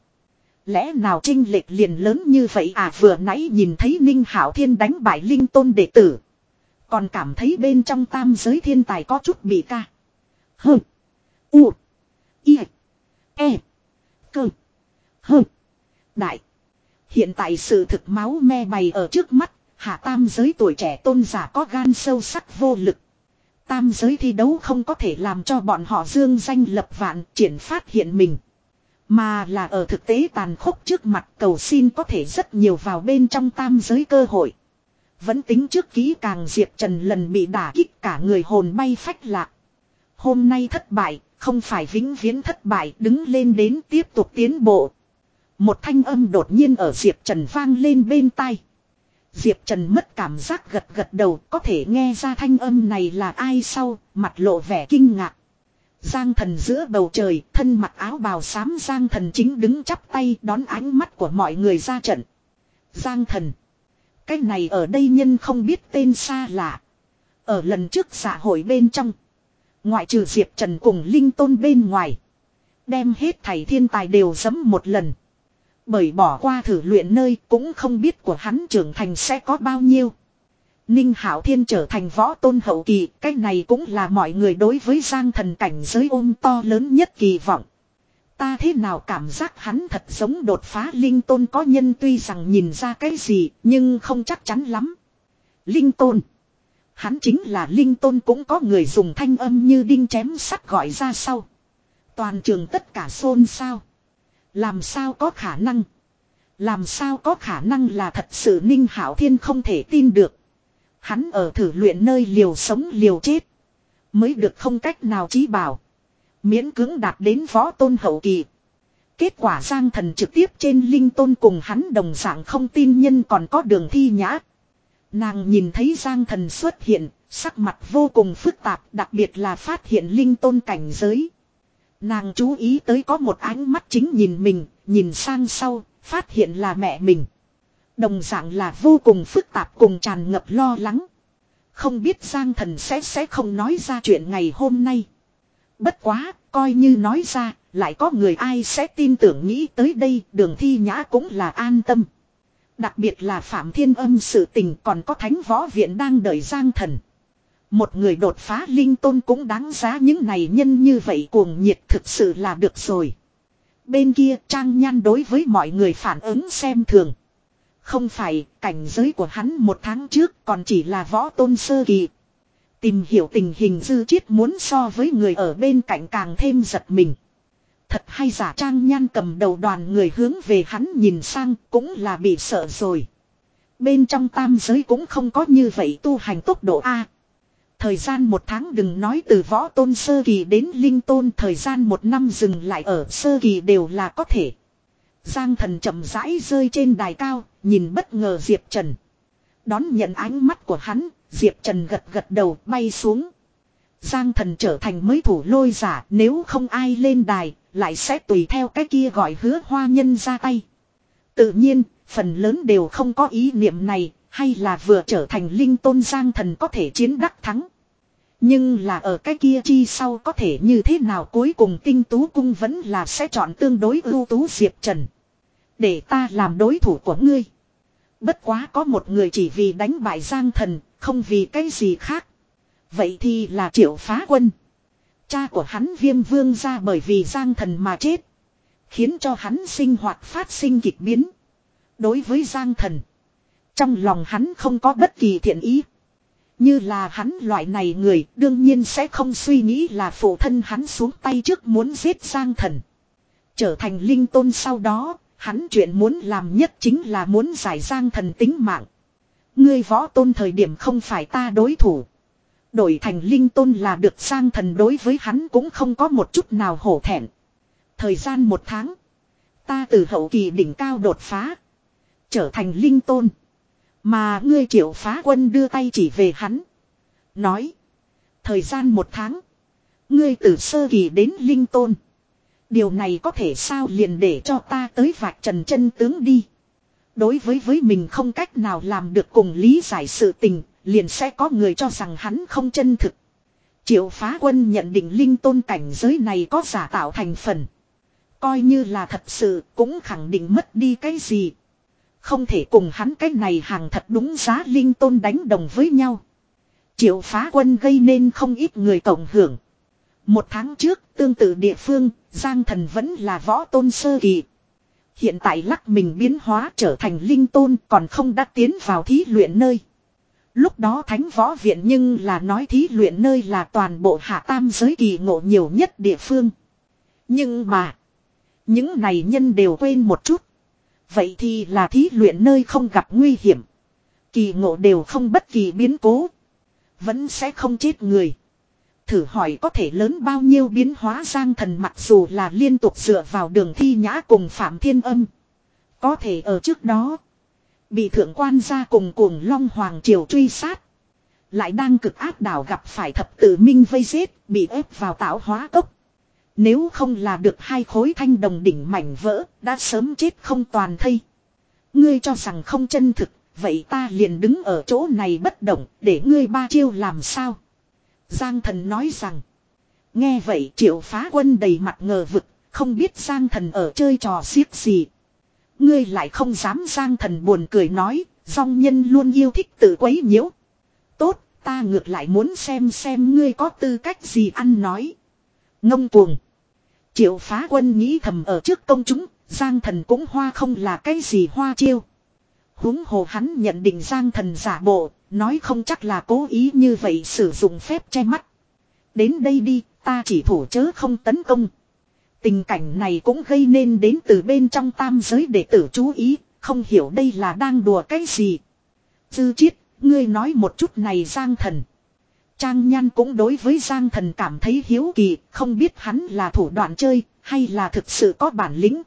Lẽ nào chênh lệch liền lớn như vậy à? Vừa nãy nhìn thấy Ninh Hạo Thiên đánh bại linh tôn đệ tử, còn cảm thấy bên trong tam giới thiên tài có chút bị ca. Hừ. U. Y. E. Cơ. Hơ. Đại. Hiện tại sự thực máu me bày ở trước mắt, hạ tam giới tuổi trẻ tôn giả có gan sâu sắc vô lực. Tam giới thi đấu không có thể làm cho bọn họ dương danh lập vạn triển phát hiện mình. Mà là ở thực tế tàn khốc trước mặt cầu xin có thể rất nhiều vào bên trong tam giới cơ hội. Vẫn tính trước kỹ càng Diệp Trần lần bị đả kích cả người hồn bay phách lạc. Hôm nay thất bại, không phải vĩnh viễn thất bại, đứng lên đến tiếp tục tiến bộ. Một thanh âm đột nhiên ở Diệp Trần vang lên bên tai. Diệp Trần mất cảm giác gật gật đầu, có thể nghe ra thanh âm này là ai sau, mặt lộ vẻ kinh ngạc. Giang Thần giữa bầu trời, thân mặc áo bào xám Giang Thần chính đứng chắp tay đón ánh mắt của mọi người ra trận. Giang Thần. Cái này ở đây nhân không biết tên xa lạ. Ở lần trước xã hội bên trong. Ngoại trừ Diệp Trần cùng Linh Tôn bên ngoài. Đem hết thảy thiên tài đều giẫm một lần. Bởi bỏ qua thử luyện nơi cũng không biết của hắn trưởng thành sẽ có bao nhiêu. Ninh Hạo Thiên trở thành võ tôn hậu kỳ, cái này cũng là mọi người đối với Giang Thần cảnh giới ôm to lớn nhất kỳ vọng. Ta thế nào cảm giác hắn thật giống đột phá Linh Tôn, có nhân tuy rằng nhìn ra cái gì nhưng không chắc chắn lắm. Linh Tôn. Hắn chính là Linh Tôn, cũng có người dùng thanh âm như đinh chém sắt gọi ra sau. Toàn trường tất cả xôn xao. Làm sao có khả năng? Làm sao có khả năng là thật sự? Ninh Hạo Thiên không thể tin được. Hắn ở thử luyện nơi liều sống liều chết. Mới được không cách nào chí bảo. Miễn cưỡng đạt đến võ tôn hậu kỳ. Kết quả Giang Thần trực tiếp trên Linh Tôn, cùng hắn đồng dạng không tin nhân còn có Đường Thi Nhã. Nàng nhìn thấy Giang Thần xuất hiện, sắc mặt vô cùng phức tạp, đặc biệt là phát hiện Linh Tôn cảnh giới. Nàng chú ý tới có một ánh mắt chính nhìn mình, nhìn sang sau, phát hiện là mẹ mình. Đồng dạng là vô cùng phức tạp cùng tràn ngập lo lắng. Không biết Giang Thần sẽ sẽ không nói ra chuyện ngày hôm nay. Bất quá, coi như nói ra, lại có người ai sẽ tin tưởng. Nghĩ tới đây, Đường Thi Nhã cũng là an tâm. Đặc biệt là Phạm Thiên Âm sự tình, còn có Thánh Võ Viện đang đợi Giang Thần. Một người đột phá Linh Tôn cũng đáng giá những này nhân như vậy cuồng nhiệt, thực sự là được rồi. Bên kia Trang Nhan đối với mọi người phản ứng xem thường. Không phải, cảnh giới của hắn một tháng trước còn chỉ là võ tôn sơ kỳ. Tìm hiểu tình hình dư chiết muốn so với người ở bên cạnh càng thêm giật mình. Thật hay giả? Trang Nhan cầm đầu đoàn người hướng về hắn nhìn sang, cũng là bị sợ rồi. Bên trong tam giới cũng không có như vậy tu hành tốc độ A. Thời gian một tháng đừng nói từ võ tôn sơ kỳ đến Linh Tôn, thời gian một năm dừng lại ở sơ kỳ đều là có thể. Giang Thần chậm rãi rơi trên đài cao, nhìn bất ngờ Diệp Trần. Đón nhận ánh mắt của hắn, Diệp Trần gật gật đầu bay xuống. Giang Thần trở thành mới thủ lôi giả, nếu không ai lên đài, lại sẽ tùy theo cái kia gọi Hứa Hoa Nhân ra tay. Tự nhiên, phần lớn đều không có ý niệm này, hay là vừa trở thành Linh Tôn Giang Thần có thể chiến đắc thắng. Nhưng là ở cái kia chi sau có thể như thế nào, cuối cùng Tinh Tú Cung vẫn là sẽ chọn tương đối ưu tú Diệp Trần. Để ta làm đối thủ của ngươi. Bất quá có một người chỉ vì đánh bại Giang Thần, không vì cái gì khác. Vậy thì là Triệu Phá Quân. Cha của hắn Viêm Vương gia bởi vì Giang Thần mà chết. Khiến cho hắn sinh hoạt phát sinh kịch biến. Đối với Giang Thần, trong lòng hắn không có bất kỳ thiện ý. Như là hắn loại này người, đương nhiên sẽ không suy nghĩ là phụ thân hắn xuống tay trước muốn giết Giang Thần. Trở thành Linh Tôn sau đó, hắn chuyện muốn làm nhất chính là muốn giải Giang Thần tính mạng. Ngươi võ tôn thời điểm không phải ta đối thủ. Đổi thành Linh Tôn là được. Giang Thần đối với hắn cũng không có một chút nào hổ thẹn. Thời gian một tháng, ta từ hậu kỳ đỉnh cao đột phá, trở thành Linh Tôn. Mà ngươi Triệu Phá Quân đưa tay chỉ về hắn, nói: thời gian một tháng, ngươi từ sơ kỳ đến Linh Tôn. Điều này có thể sao? Liền để cho ta tới vạch trần chân tướng đi. Đối với với mình không cách nào làm được cùng lý giải sự tình, liền sẽ có người cho rằng hắn không chân thực. Triệu Phá Quân nhận định Linh Tôn cảnh giới này có giả tạo thành phần. Coi như là thật sự cũng khẳng định mất đi cái gì. Không thể cùng hắn cái này hàng thật đúng giá Linh Tôn đánh đồng với nhau. Triệu Phá Quân gây nên không ít người cộng hưởng. Một tháng trước, tương tự địa phương, Giang Thần vẫn là võ tôn sơ kỳ. Hiện tại lắc mình biến hóa trở thành linh tôn còn không đã tiến vào thí luyện nơi. Lúc đó thánh võ viện nhưng là nói thí luyện nơi là toàn bộ hạ tam giới kỳ ngộ nhiều nhất địa phương. Nhưng mà, những này nhân đều quên một chút. Vậy thì là thí luyện nơi không gặp nguy hiểm. Kỳ ngộ đều không bất kỳ biến cố. Vẫn sẽ không chết người. Thử hỏi có thể lớn bao nhiêu biến hóa. Giang Thần mặc dù là liên tục dựa vào Đường Thi Nhã cùng Phạm Thiên Âm. Có thể ở trước đó bị thượng quan gia cùng cuồng Long Hoàng Triều truy sát. Lại đang cực ác đảo gặp phải thập tự minh vây giết, bị ép vào tạo hóa cốc. Nếu không là được hai khối thanh đồng đỉnh mảnh vỡ, đã sớm chết không toàn thây. Ngươi cho rằng không chân thực, vậy ta liền đứng ở chỗ này bất động, để ngươi ba chiêu làm sao? Giang Thần nói rằng. Nghe vậy Triệu Phá Quân đầy mặt ngờ vực, không biết Giang Thần ở chơi trò xiếc gì. Ngươi lại không dám. Giang Thần buồn cười nói, dòng nhân luôn yêu thích tự quấy nhiễu. Tốt, ta ngược lại muốn xem xem ngươi có tư cách gì ăn nói. Ngông cuồng. Triệu Phá Quân nghĩ thầm ở trước công chúng, Giang Thần cũng hoa không là cái gì hoa chiêu. Huống hồ hắn nhận định Giang Thần giả bộ, nói không chắc là cố ý như vậy sử dụng phép che mắt. Đến đây đi, ta chỉ thủ chớ không tấn công. Tình cảnh này cũng gây nên đến từ bên trong tam giới đệ tử chú ý, không hiểu đây là đang đùa cái gì. Dư Chiết, ngươi nói một chút này Giang Thần. Trang Nhan cũng đối với Giang Thần cảm thấy hiếu kỳ, không biết hắn là thủ đoạn chơi, hay là thực sự có bản lĩnh.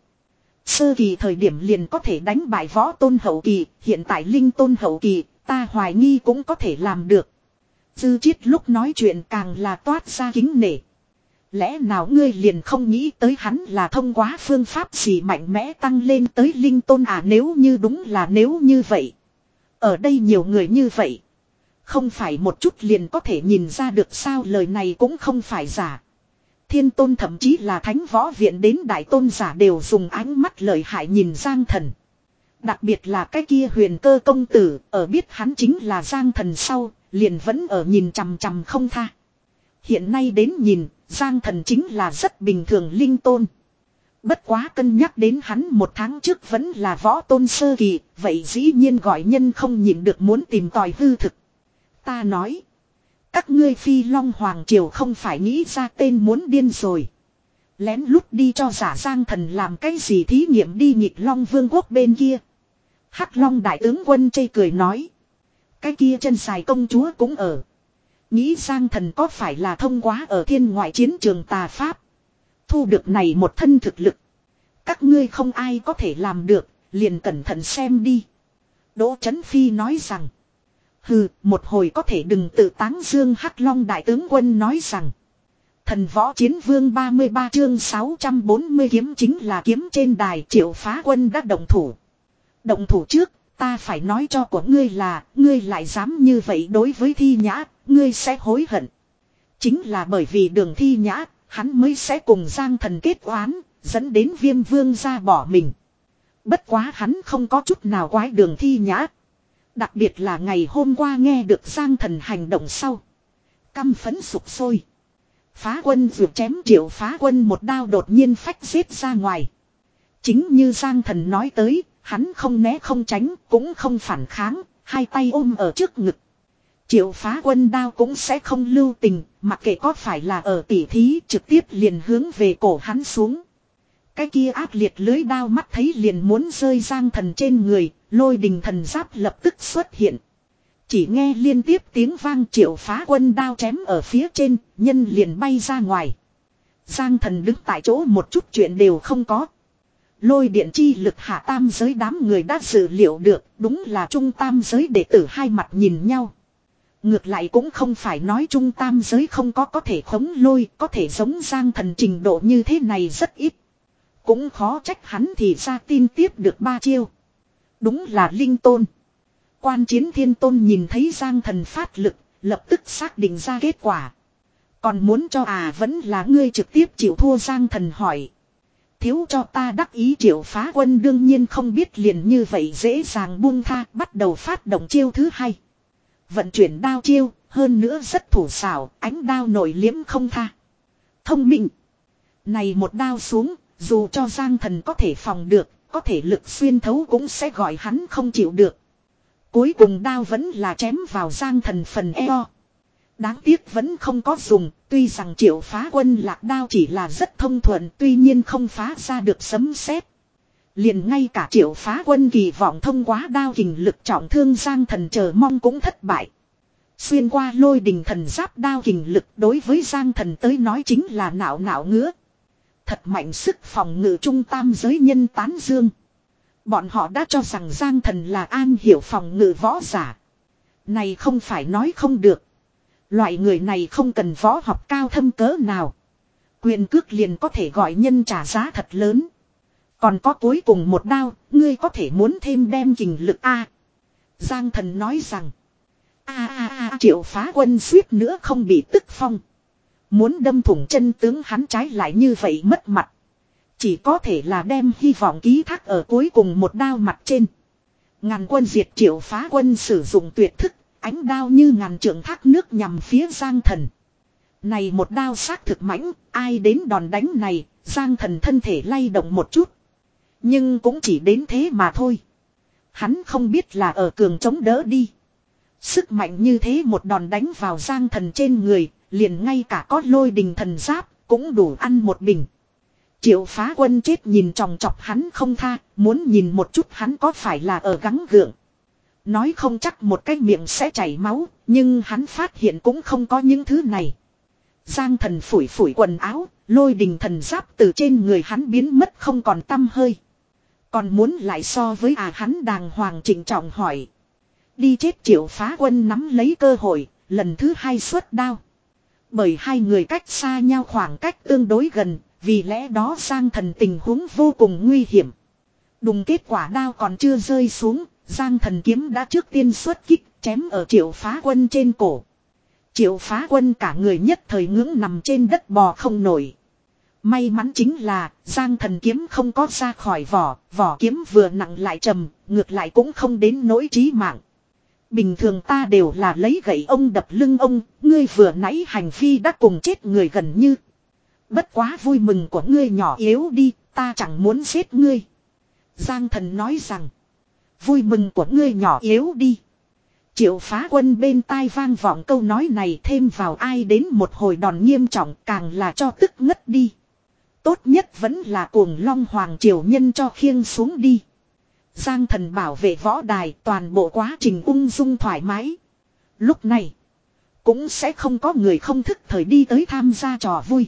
Sơ kỳ thời điểm liền có thể đánh bại võ tôn hậu kỳ, hiện tại linh tôn hậu kỳ, ta hoài nghi cũng có thể làm được. Dư Chiết lúc nói chuyện càng là toát ra kính nể. Lẽ nào ngươi liền không nghĩ tới hắn là thông qua phương pháp gì mạnh mẽ tăng lên tới linh tôn à? Nếu như đúng là nếu như vậy. Ở đây nhiều người như vậy. Không phải một chút liền có thể nhìn ra được sao? Lời này cũng không phải giả. Thiên tôn thậm chí là thánh võ viện đến đại tôn giả đều dùng ánh mắt lợi hại nhìn Giang Thần. Đặc biệt là cái kia Huyền Cơ công tử, ở biết hắn chính là Giang Thần sau, liền vẫn ở nhìn chằm chằm không tha. Hiện nay đến nhìn, Giang Thần chính là rất bình thường linh tôn. Bất quá cân nhắc đến hắn một tháng trước vẫn là võ tôn sơ kỳ, vậy dĩ nhiên gọi nhân không nhìn được muốn tìm tòi hư thực. Ta nói, các ngươi Phi Long Hoàng Triều không phải nghĩ ra tên muốn điên rồi. Lén lút đi cho giả Giang Thần làm cái gì thí nghiệm đi Nghịch Long Vương quốc bên kia. Hắc Long đại tướng quân chê cười nói. Cái kia chân dài công chúa cũng ở. Nghĩ Giang Thần có phải là thông qua ở thiên ngoại chiến trường tà pháp. Thu được này một thân thực lực. Các ngươi không ai có thể làm được, liền cẩn thận xem đi. Đỗ Chấn Phi nói rằng. Hừ, một hồi có thể đừng tự táng dương. Hắc Long đại tướng quân nói rằng. Thần võ chiến vương ba mươi ba chương sáu trăm bốn mươi kiếm chính là kiếm trên đài. Triệu Phá Quân đã động thủ. Động thủ trước, ta phải nói cho của ngươi là, ngươi lại dám như vậy đối với Thi Nhã, ngươi sẽ hối hận. Chính là bởi vì Đường Thi Nhã, hắn mới sẽ cùng Giang Thần kết oán, dẫn đến Viêm Vương ra bỏ mình. Bất quá hắn không có chút nào quái Đường Thi Nhã. Đặc biệt là ngày hôm qua nghe được Giang Thần hành động sau. Căm phẫn sục sôi. Phá Quân vượt chém Triệu Phá Quân một đao đột nhiên phách giết ra ngoài. Chính như Giang Thần nói tới, hắn không né không tránh, cũng không phản kháng, hai tay ôm ở trước ngực. Triệu Phá Quân đao cũng sẽ không lưu tình, mặc kệ có phải là ở tỉ thí, trực tiếp liền hướng về cổ hắn xuống. Cái kia ác liệt lưới đao mắt thấy liền muốn rơi Giang Thần trên người, Lôi Đình thần giáp lập tức xuất hiện. Chỉ nghe liên tiếp tiếng vang, Triệu Phá Quân đao chém ở phía trên, nhân liền bay ra ngoài. Giang Thần đứng tại chỗ một chút chuyện đều không có. Lôi điện chi lực hạ tam giới đám người đã dự liệu được, đúng là trung tam giới đệ tử hai mặt nhìn nhau. Ngược lại cũng không phải nói trung tam giới không có có thể khống lôi, có thể giống Giang Thần trình độ như thế này rất ít. Cũng khó trách hắn thì ra tin tiếp được ba chiêu. Đúng là linh tôn. Quan Chiến Thiên Tôn nhìn thấy Giang Thần phát lực, lập tức xác định ra kết quả. Còn muốn cho à vẫn là ngươi trực tiếp chịu thua? Giang Thần hỏi. Thiếu cho ta đắc ý. Triệu Phá Quân đương nhiên không biết liền như vậy dễ dàng buông tha, bắt đầu phát động chiêu thứ hai. Vận chuyển đao chiêu, hơn nữa rất thủ xảo, ánh đao nổi liếm không tha. Thông minh. Này một đao xuống, dù cho Giang Thần có thể phòng được, có thể lực xuyên thấu cũng sẽ gọi hắn không chịu được. Cuối cùng đao vẫn là chém vào Giang Thần phần eo. Đáng tiếc vẫn không có dùng, tuy rằng Triệu Phá Quân lạc đao chỉ là rất thông thuận, tuy nhiên không phá ra được sấm sét. Liền ngay cả Triệu Phá Quân kỳ vọng thông qua đao kình lực trọng thương Giang Thần chờ mong cũng thất bại. Xuyên qua lôi đình thần giáp đao kình lực đối với Giang Thần tới nói chính là não não ngứa. Thật mạnh sức phòng ngự trung tam giới nhân tán dương. Bọn họ đã cho rằng Giang Thần là an hiểu phòng ngự võ giả. Này không phải nói không được. Loại người này không cần võ học cao thâm cỡ nào. Quyền cước liền có thể gọi nhân trả giá thật lớn. Còn có cuối cùng một đao, ngươi có thể muốn thêm đem kình lực A. Giang Thần nói rằng. A a a Triệu Phá Quân suýt nữa không bị tức phong. Muốn đâm thủng chân tướng hắn trái lại như vậy mất mặt. Chỉ có thể là đem hy vọng ký thác ở cuối cùng một đao mặt trên. Ngàn quân diệt Triệu Phá Quân sử dụng tuyệt thức. Ánh đao như ngàn trượng thác nước nhằm phía Giang Thần. Này một đao xác thực mãnh, ai đến đòn đánh này, Giang Thần thân thể lay động một chút. Nhưng cũng chỉ đến thế mà thôi. Hắn không biết là ở cường chống đỡ đi. Sức mạnh như thế một đòn đánh vào Giang Thần trên người, liền ngay cả có lôi đình thần giáp, cũng đủ ăn một bình. Triệu Phá Quân chết nhìn tròng trọc hắn không tha, muốn nhìn một chút hắn có phải là ở gắng gượng. Nói không chắc một cái miệng sẽ chảy máu, nhưng hắn phát hiện cũng không có những thứ này. Giang Thần phủi phủi quần áo, lôi đình thần giáp từ trên người hắn biến mất không còn tăm hơi. Còn muốn lại so với à hắn đàng hoàng trịnh trọng hỏi. Đi chết Triệu Phá Quân nắm lấy cơ hội, lần thứ hai xuất đao. Bởi hai người cách xa nhau khoảng cách tương đối gần, vì lẽ đó Giang Thần tình huống vô cùng nguy hiểm. Đùng kết quả đao còn chưa rơi xuống, Giang Thần kiếm đã trước tiên xuất kích, chém ở Triệu Phá Quân trên cổ. Triệu Phá Quân cả người nhất thời ngưỡng nằm trên đất bò không nổi. May mắn chính là, Giang Thần kiếm không có ra khỏi vỏ, vỏ kiếm vừa nặng lại trầm, ngược lại cũng không đến nỗi chí mạng. Bình thường ta đều là lấy gậy ông đập lưng ông, ngươi vừa nãy hành vi đã cùng chết người gần như. Bất quá vui mừng của ngươi nhỏ yếu đi, ta chẳng muốn giết ngươi. Giang Thần nói rằng, vui mừng của ngươi nhỏ yếu đi. Triệu Phá Quân bên tai vang vọng câu nói này thêm vào ai đến một hồi đòn nghiêm trọng càng là cho tức ngất đi. Tốt nhất vẫn là cuồng long hoàng triều nhân cho khiêng xuống đi. Giang Thần bảo vệ võ đài toàn bộ quá trình ung dung thoải mái. Lúc này, cũng sẽ không có người không thức thời đi tới tham gia trò vui.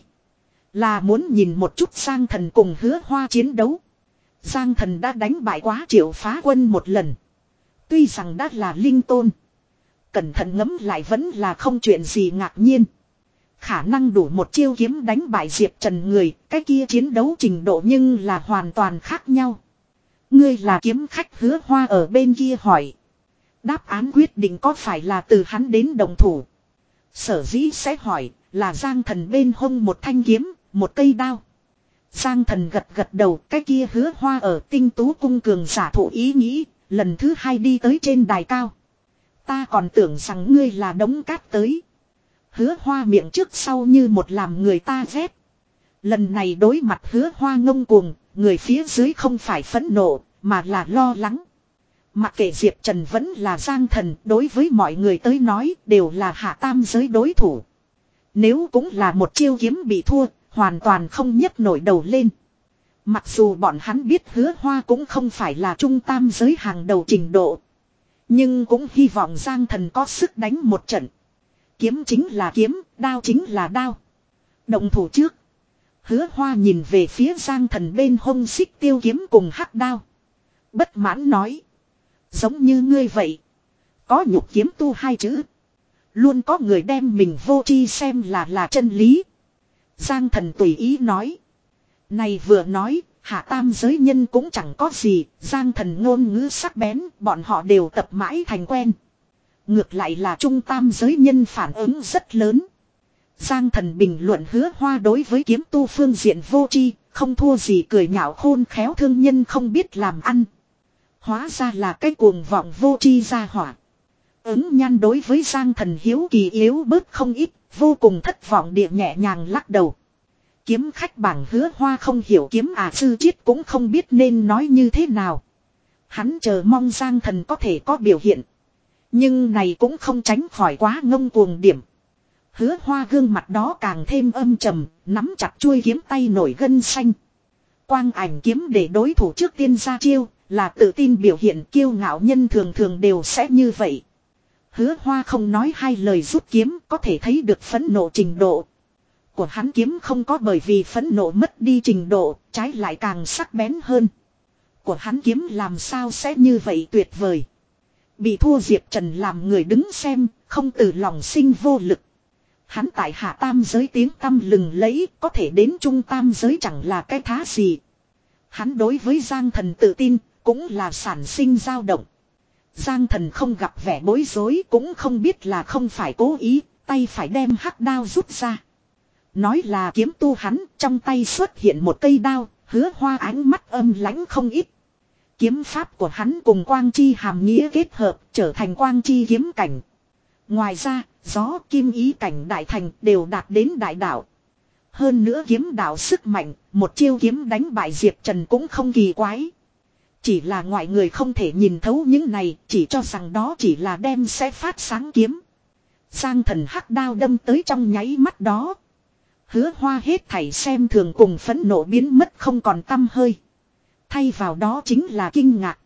Là muốn nhìn một chút Giang Thần cùng Hứa Hoa chiến đấu. Giang Thần đã đánh bại quá Triệu Phá Quân một lần. Tuy rằng đã là linh tôn. Cẩn thận ngẫm lại vẫn là không chuyện gì ngạc nhiên. Khả năng đủ một chiêu kiếm đánh bại Diệp Trần người, cái kia chiến đấu trình độ nhưng là hoàn toàn khác nhau. Ngươi là kiếm khách Hứa Hoa ở bên kia hỏi. Đáp án quyết định có phải là từ hắn đến đồng thủ. Sở dĩ sẽ hỏi là Giang Thần bên hông một thanh kiếm, một cây đao. Giang Thần gật gật đầu, cái kia Hứa Hoa ở Tinh Tú cung cường giả thụ ý nghĩ, lần thứ hai đi tới trên đài cao. Ta còn tưởng rằng ngươi là đống cát tới. Hứa Hoa miệng trước sau như một làm người ta ghét. Lần này đối mặt Hứa Hoa ngông cuồng, người phía dưới không phải phẫn nộ, mà là lo lắng. Mặc kệ Diệp Trần vẫn là Giang Thần, đối với mọi người tới nói đều là hạ tam giới đối thủ. Nếu cũng là một chiêu kiếm bị thua, hoàn toàn không nhấc nổi đầu lên. Mặc dù bọn hắn biết Hứa Hoa cũng không phải là trung tam giới hàng đầu trình độ. Nhưng cũng hy vọng Giang Thần có sức đánh một trận. Kiếm chính là kiếm, đao chính là đao. Động thủ trước. Hứa Hoa nhìn về phía Giang Thần bên hông xích tiêu kiếm cùng hắc đao. Bất mãn nói. Giống như ngươi vậy. Có nhục kiếm tu hai chữ. Luôn có người đem mình vô tri xem là là chân lý. Giang Thần tùy ý nói. Này vừa nói, hạ tam giới nhân cũng chẳng có gì. Giang Thần ngôn ngữ sắc bén, bọn họ đều tập mãi thành quen. Ngược lại là trung tam giới nhân phản ứng rất lớn. Giang Thần bình luận Hứa Hoa đối với kiếm tu phương diện vô tri, không thua gì cười nhạo khôn khéo thương nhân không biết làm ăn. Hóa ra là cái cuồng vọng vô tri ra hỏa. Ứng Nhan đối với Giang Thần hiếu kỳ yếu bớt không ít, vô cùng thất vọng địa nhẹ nhàng lắc đầu. Kiếm khách bảng Hứa Hoa không hiểu kiếm à sư chiết cũng không biết nên nói như thế nào. Hắn chờ mong Giang Thần có thể có biểu hiện. Nhưng này cũng không tránh khỏi quá ngông cuồng điểm. Hứa Hoa gương mặt đó càng thêm âm trầm, nắm chặt chuôi kiếm tay nổi gân xanh. Quang ảnh kiếm để đối thủ trước tiên ra chiêu, là tự tin biểu hiện, kiêu ngạo nhân thường thường đều sẽ như vậy. Hứa Hoa không nói hai lời rút kiếm, có thể thấy được phẫn nộ trình độ của hắn. Kiếm không có bởi vì phẫn nộ mất đi trình độ, trái lại càng sắc bén hơn. Của hắn kiếm làm sao sẽ như vậy tuyệt vời. Bị thua Diệp Trần làm người đứng xem, không từ lòng sinh vô lực. Hắn tại hạ tam giới tiếng tăm lừng lẫy, có thể đến trung tam giới chẳng là cái thá gì. Hắn đối với Giang Thần tự tin, cũng là sản sinh dao động. Giang Thần không gặp vẻ bối rối, cũng không biết là không phải cố ý, tay phải đem hắc đao rút ra. Nói là kiếm tu hắn, trong tay xuất hiện một cây đao, Hứa Hoa ánh mắt âm lãnh không ít. Kiếm pháp của hắn cùng quang chi hàm nghĩa kết hợp, trở thành quang chi kiếm cảnh. Ngoài ra, gió kim ý cảnh đại thành đều đạt đến đại đạo. Hơn nữa kiếm đạo sức mạnh, một chiêu kiếm đánh bại Diệp Trần cũng không kỳ quái. Chỉ là ngoại người không thể nhìn thấu những này, chỉ cho rằng đó chỉ là đem sẽ phát sáng kiếm. Giang Thần hắc đao đâm tới trong nháy mắt đó. Hứa Hoa hết thảy xem thường cùng phẫn nộ biến mất không còn tăm hơi. Thay vào đó chính là kinh ngạc.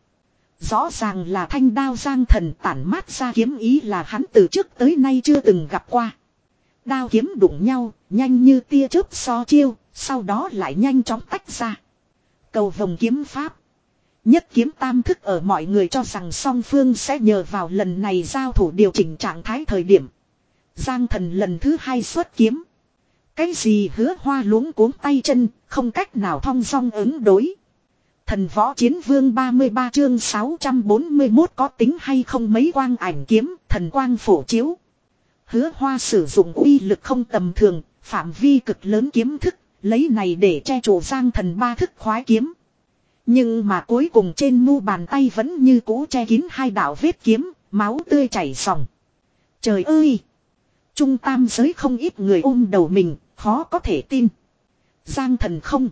Rõ ràng là thanh đao Giang Thần tản mát ra kiếm ý là hắn từ trước tới nay chưa từng gặp qua. Đao kiếm đụng nhau, nhanh như tia chớp so chiêu, sau đó lại nhanh chóng tách ra. Cầu vồng kiếm pháp. Nhất kiếm tam thức ở mọi người cho rằng song phương sẽ nhờ vào lần này giao thủ điều chỉnh trạng thái thời điểm. Giang Thần lần thứ hai xuất kiếm. Cái gì Hứa Hoa luống cuống tay chân, không cách nào thong dong ứng đối. Thần võ chiến vương ba mươi ba chương sáu trăm bốn mươi mốt có tính hay không mấy quang ảnh kiếm, thần quang phổ chiếu. Hứa Hoa sử dụng uy lực không tầm thường, phạm vi cực lớn kiếm thức, lấy này để che chỗ Giang Thần ba thức khoái kiếm. Nhưng mà cuối cùng trên mu bàn tay vẫn như cũ che kín hai đạo vết kiếm, máu tươi chảy ròng. Trời ơi! Trung tam giới không ít người ôm đầu mình, khó có thể tin. Giang Thần không.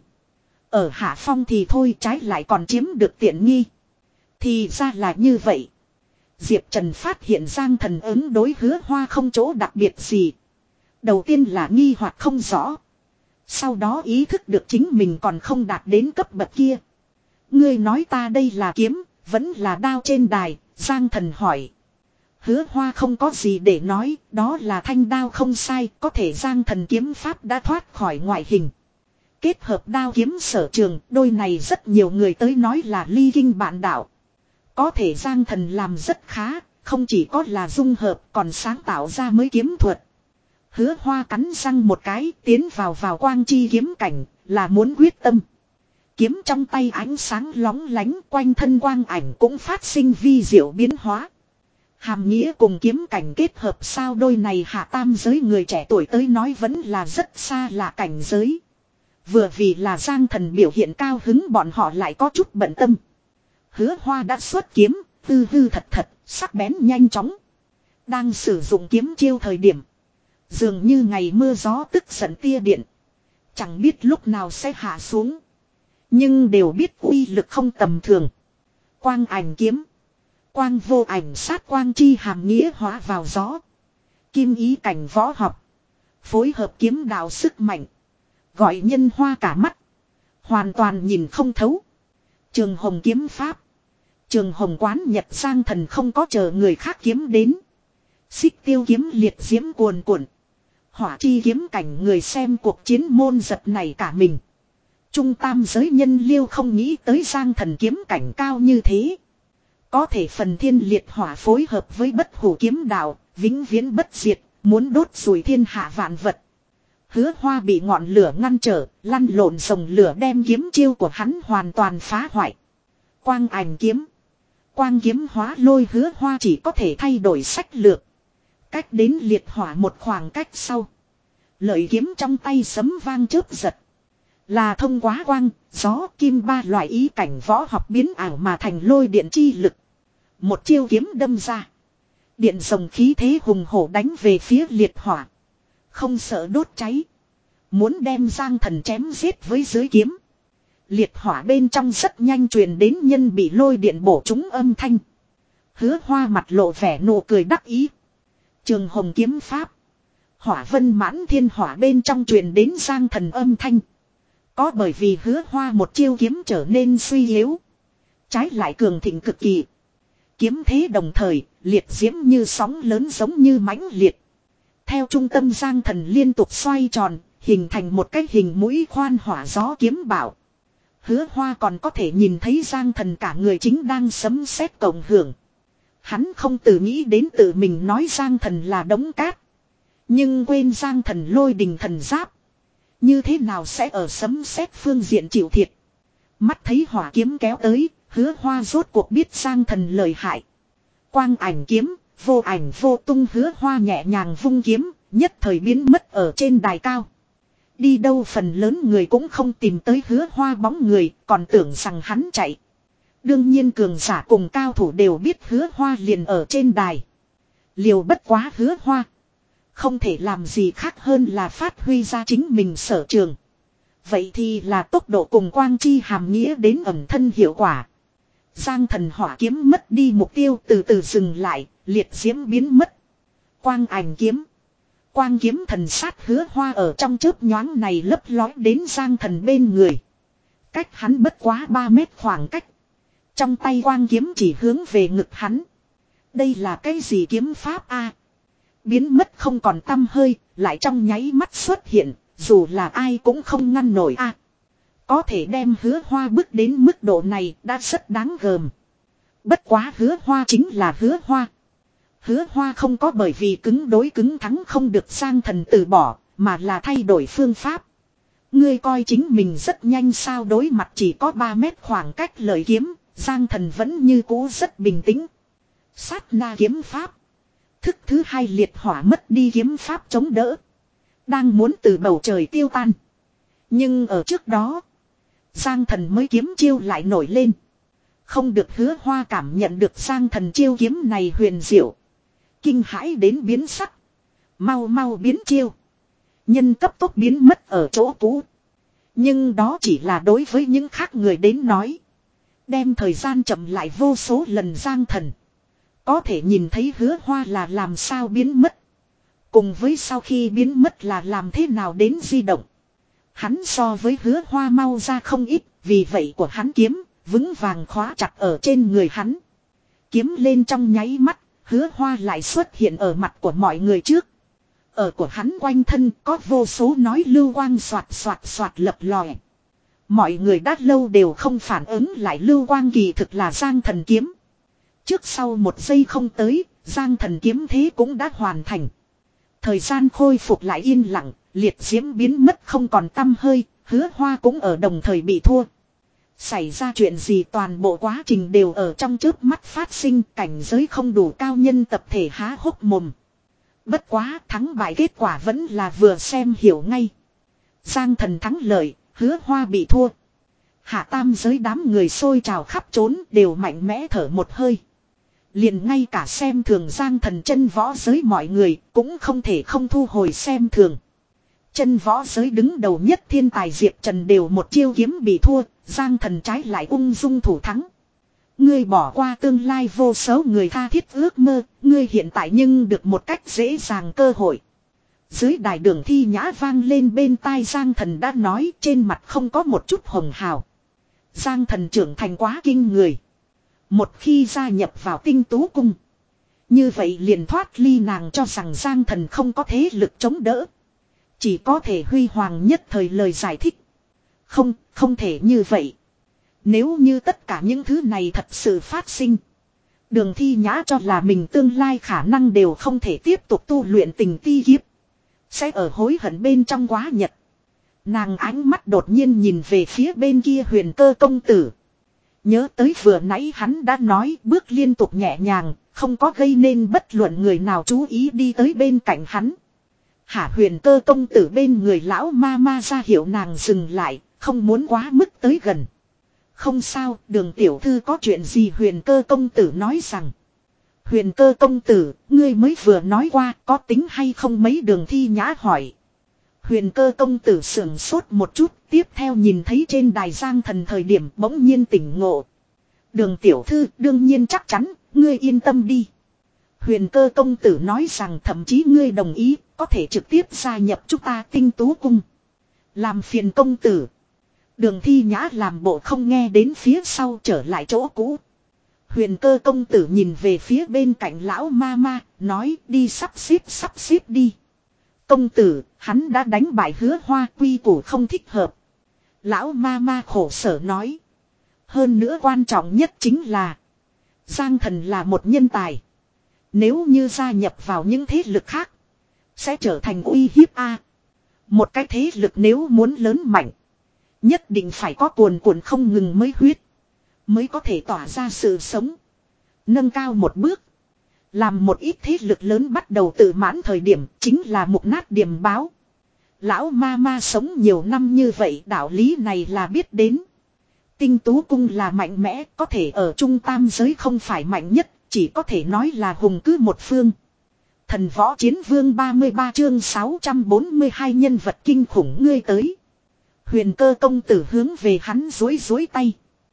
Ở hạ phong thì thôi, trái lại còn chiếm được tiện nghi. Thì ra là như vậy. Diệp Trần phát hiện Giang Thần ứng đối Hứa Hoa không chỗ đặc biệt gì. Đầu tiên là nghi hoặc không rõ. Sau đó ý thức được chính mình còn không đạt đến cấp bậc kia. Ngươi nói ta đây là kiếm, vẫn là đao trên đài, Giang Thần hỏi. Hứa Hoa không có gì để nói, đó là thanh đao không sai, có thể Giang Thần kiếm pháp đã thoát khỏi ngoại hình. Kết hợp đao kiếm sở trường, đôi này rất nhiều người tới nói là ly kinh bạn đạo. Có thể Giang Thần làm rất khá, không chỉ có là dung hợp còn sáng tạo ra mới kiếm thuật. Hứa Hoa cắn răng một cái, tiến vào vào quang chi kiếm cảnh, là muốn quyết tâm. Kiếm trong tay ánh sáng lóng lánh, quanh thân quang ảnh cũng phát sinh vi diệu biến hóa. Hàm nghĩa cùng kiếm cảnh kết hợp sao, đôi này hạ tam giới người trẻ tuổi tới nói vẫn là rất xa lạ cảnh giới. Vừa vì là Giang Thần biểu hiện cao hứng, bọn họ lại có chút bận tâm. Hứa Hoa đã xuất kiếm, hư hư thật thật, sắc bén nhanh chóng. Đang sử dụng kiếm chiêu thời điểm, dường như ngày mưa gió tức giận tia điện. Chẳng biết lúc nào sẽ hạ xuống. Nhưng đều biết uy lực không tầm thường. Quang ảnh kiếm. Quang vô ảnh sát quang chi hàm nghĩa hóa vào gió. Kim ý cảnh võ học. Phối hợp kiếm đạo sức mạnh. Gọi nhân hoa cả mắt. Hoàn toàn nhìn không thấu. Trường Hồng kiếm pháp. Trường Hồng quán Nhật Giang Thần không có chờ người khác kiếm đến. Xích tiêu kiếm liệt diễm cuồn cuộn. Hỏa chi kiếm cảnh người xem cuộc chiến môn giật này cả mình. Trung tam giới nhân liêu không nghĩ tới Giang Thần kiếm cảnh cao như thế. Có thể phần thiên liệt hỏa phối hợp với bất hủ kiếm đạo, vĩnh viễn bất diệt, muốn đốt rùi thiên hạ vạn vật. Hứa Hoa bị ngọn lửa ngăn trở, lăn lộn dòng lửa đem kiếm chiêu của hắn hoàn toàn phá hoại. Quang ảnh kiếm. Quang kiếm hóa lôi, Hứa Hoa chỉ có thể thay đổi sách lược. Cách đến liệt hỏa một khoảng cách sau. Lợi kiếm trong tay sấm vang chớp giật. Là thông qua quang, gió, kim ba loại ý cảnh võ học biến ảo mà thành lôi điện chi lực. Một chiêu kiếm đâm ra. Điện rồng khí thế hùng hổ đánh về phía liệt hỏa. Không sợ đốt cháy. Muốn đem Giang Thần chém giết với dưới kiếm. Liệt hỏa bên trong rất nhanh truyền đến nhân bị lôi điện bổ trúng âm thanh. Hứa Hoa mặt lộ vẻ nụ cười đắc ý. Trường Hồng kiếm pháp. Hỏa vân mãn thiên hỏa bên trong truyền đến Giang Thần âm thanh. Có bởi vì Hứa Hoa một chiêu kiếm trở nên suy yếu. Trái lại cường thịnh cực kỳ. Kiếm thế đồng thời, liệt diễm như sóng lớn giống như mãnh liệt. Theo trung tâm Giang Thần liên tục xoay tròn, hình thành một cái hình mũi khoan hỏa gió kiếm bảo. Hứa Hoa còn có thể nhìn thấy Giang Thần cả người chính đang sấm sét cộng hưởng. Hắn không tự nghĩ đến tự mình nói Giang Thần là đống cát. Nhưng quên Giang Thần lôi đình thần giáp. Như thế nào sẽ ở sấm sét phương diện chịu thiệt. Mắt thấy hỏa kiếm kéo tới, Hứa Hoa rốt cuộc biết Giang Thần lợi hại. Quang ảnh kiếm, vô ảnh vô tung. Hứa Hoa nhẹ nhàng vung kiếm, nhất thời biến mất ở trên đài cao. Đi đâu phần lớn người cũng không tìm tới Hứa Hoa bóng người, còn tưởng rằng hắn chạy. Đương nhiên cường giả cùng cao thủ đều biết Hứa Hoa liền ở trên đài. Liều bất quá Hứa Hoa. Không thể làm gì khác hơn là phát huy ra chính mình sở trường. Vậy thì là tốc độ cùng quang chi hàm nghĩa đến ẩn thân hiệu quả. Giang Thần hỏa kiếm mất đi mục tiêu, từ từ dừng lại, liệt diễm biến mất. Quang ảnh kiếm. Quang kiếm thần sát. Hứa Hoa ở trong chớp nhoáng này lấp lói đến Giang Thần bên người. Cách hắn bất quá ba mét khoảng cách. Trong tay quang kiếm chỉ hướng về ngực hắn. Đây là cái gì kiếm pháp a? Biến mất không còn tăm hơi, lại trong nháy mắt xuất hiện, dù là ai cũng không ngăn nổi a. Có thể đem Hứa Hoa bước đến mức độ này đã rất đáng gờm. Bất quá Hứa Hoa chính là Hứa Hoa. Hứa Hoa không có bởi vì cứng đối cứng thắng không được Giang Thần từ bỏ, mà là thay đổi phương pháp. Ngươi coi chính mình rất nhanh sao? Đối mặt chỉ có ba mét khoảng cách lợi kiếm, Giang Thần vẫn như cũ rất bình tĩnh. Sát na kiếm pháp. Thức thứ hai liệt hỏa mất đi kiếm pháp chống đỡ. Đang muốn từ bầu trời tiêu tan. Nhưng ở trước đó, Giang Thần mới kiếm chiêu lại nổi lên. Không được. Hứa Hoa cảm nhận được Giang Thần chiêu kiếm này huyền diệu. Kinh hãi đến biến sắc. Mau mau biến chiêu. Nhân cấp tốc biến mất ở chỗ cũ. Nhưng đó chỉ là đối với những khác người đến nói. Đem thời gian chậm lại vô số lần. Giang Thần có thể nhìn thấy Hứa Hoa là làm sao biến mất. Cùng với sau khi biến mất là làm thế nào đến di động. Hắn so với Hứa Hoa mau ra không ít. Vì vậy của hắn kiếm vững vàng khóa chặt ở trên người hắn. Kiếm lên trong nháy mắt, Hứa Hoa lại xuất hiện ở mặt của mọi người trước. Ở của hắn quanh thân có vô số nói lưu quang xoạt xoạt xoạt lập lòe. Mọi người đã lâu đều không phản ứng lại lưu quang kỳ thực là Giang Thần kiếm. Trước sau một giây không tới, Giang Thần kiếm thế cũng đã hoàn thành. Thời gian khôi phục lại yên lặng, liệt diễm biến mất không còn tăm hơi, Hứa Hoa cũng ở đồng thời bị thua. Xảy ra chuyện gì toàn bộ quá trình đều ở trong chớp mắt phát sinh, cảnh giới không đủ cao nhân tập thể há hốc mồm. Bất quá thắng bại kết quả vẫn là vừa xem hiểu ngay. Giang Thần thắng lợi, Hứa Hoa bị thua. Hạ tam giới đám người xôi trào khắp trốn đều mạnh mẽ thở một hơi. Liền ngay cả xem thường Giang Thần chân võ giới mọi người cũng không thể không thu hồi xem thường. Chân võ giới đứng đầu nhất thiên tài Diệp Trần đều một chiêu kiếm bị thua, Giang Thần trái lại ung dung thủ thắng. Ngươi bỏ qua tương lai vô số người tha thiết ước mơ, ngươi hiện tại nhưng được một cách dễ dàng cơ hội. Dưới đài Đường Thi Nhã vang lên bên tai Giang Thần đã nói, trên mặt không có một chút hồng hào. Giang Thần trưởng thành quá kinh người. Một khi gia nhập vào Tinh Tú Cung, như vậy liền thoát ly nàng cho rằng Giang Thần không có thế lực chống đỡ. Chỉ có thể huy hoàng nhất thời lời giải thích. Không, không thể như vậy. Nếu như tất cả những thứ này thật sự phát sinh, Đường Thi Nhã cho là mình tương lai khả năng đều không thể tiếp tục tu luyện tình ti kiếp. Sẽ ở hối hận bên trong quá nhật. Nàng ánh mắt đột nhiên nhìn về phía bên kia Huyền Cơ công tử. Nhớ tới vừa nãy hắn đã nói bước liên tục nhẹ nhàng, không có gây nên bất luận người nào chú ý đi tới bên cạnh hắn. Hả Huyền Cơ công tử bên người lão ma ma ra hiệu nàng dừng lại, không muốn quá mức tới gần. Không sao, Đường tiểu thư có chuyện gì? Huyền Cơ công tử nói rằng. Huyền Cơ công tử, ngươi mới vừa nói qua có tính hay không mấy? Đường Thi Nhã hỏi. Huyền cơ công tử sưởng sốt một chút, tiếp theo nhìn thấy trên đài Giang Thần thời điểm bỗng nhiên tỉnh ngộ. Đường tiểu thư đương nhiên chắc chắn, ngươi yên tâm đi. Huyền cơ công tử nói rằng thậm chí ngươi đồng ý, có thể trực tiếp gia nhập chúng ta Tinh Tú Cung. Làm phiền công tử. Đường Thi Nhã làm bộ không nghe đến phía sau trở lại chỗ cũ. Huyền cơ công tử nhìn về phía bên cạnh lão ma ma, nói đi sắp xếp sắp xếp đi. Công tử, hắn đã đánh bại Hứa Hoa, quy củ không thích hợp. Lão ma ma khổ sở nói. Hơn nữa quan trọng nhất chính là Giang Thần là một nhân tài. Nếu như gia nhập vào những thế lực khác sẽ trở thành uy hiếp a. Một cái thế lực nếu muốn lớn mạnh nhất định phải có cuồn cuộn không ngừng mới huyết, mới có thể tỏa ra sự sống, nâng cao một bước. Làm một ít thế lực lớn bắt đầu tự mãn thời điểm chính là mục nát điềm báo. Lão ma ma sống nhiều năm như vậy, đạo lý này là biết đến. Tinh Tú Cung là mạnh mẽ, có thể ở trung tam giới không phải mạnh nhất, chỉ có thể nói là hùng cứ một phương. Thần võ chiến vương ba mươi ba chương sáu trăm bốn mươi hai nhân vật kinh khủng ngươi tới. Huyền cơ công tử hướng về hắn dối dối tay.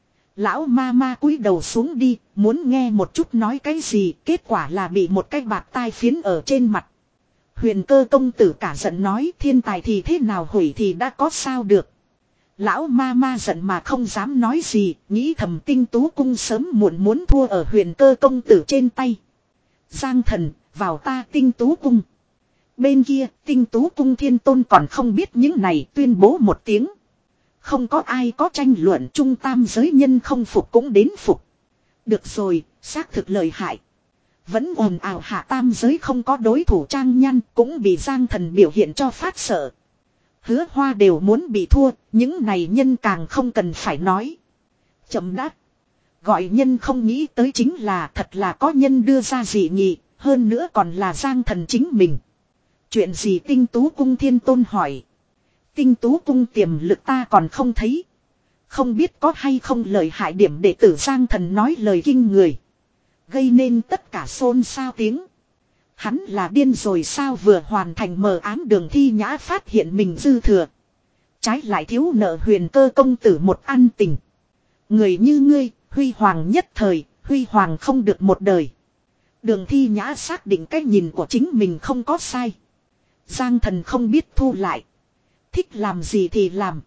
Lão ma ma cúi đầu xuống đi, muốn nghe một chút nói cái gì, kết quả là bị một cái bạt tai phiến ở trên mặt. Huyền cơ công tử cả giận nói thiên tài thì thế nào hủy thì đã có sao được. Lão ma ma giận mà không dám nói gì, nghĩ thầm Tinh Tú Cung sớm muộn muốn thua ở huyền cơ công tử trên tay. Giang Thần, vào ta Tinh Tú Cung. Bên kia, Tinh Tú Cung Thiên Tôn còn không biết những này, tuyên bố một tiếng. Không có ai có tranh luận, trung tam giới nhân không phục cũng đến phục. Được rồi, xác thực lợi hại. Vẫn ồn ào hạ tam giới không có đối thủ Trang Nhan, cũng bị Giang Thần biểu hiện cho phát sợ. Hứa Hoa đều muốn bị thua, những này nhân càng không cần phải nói. Chậm đã. Gọi nhân không nghĩ tới chính là thật là có nhân đưa ra dị nghị, hơn nữa còn là Giang Thần chính mình. Chuyện gì Tinh Tú Cung Thiên Tôn hỏi. Tinh Tú Cung tiềm lực ta còn không thấy. Không biết có hay không lời hại điểm để tử Giang Thần nói lời kinh người. Gây nên tất cả xôn xao tiếng. Hắn là điên rồi sao, vừa hoàn thành mờ ám Đường Thi Nhã phát hiện mình dư thừa. Trái lại thiếu nợ huyền cơ công tử một ăn tình. Người như ngươi, huy hoàng nhất thời, huy hoàng không được một đời. Đường Thi Nhã xác định cái nhìn của chính mình không có sai. Giang Thần không biết thu lại. Thích làm gì thì làm.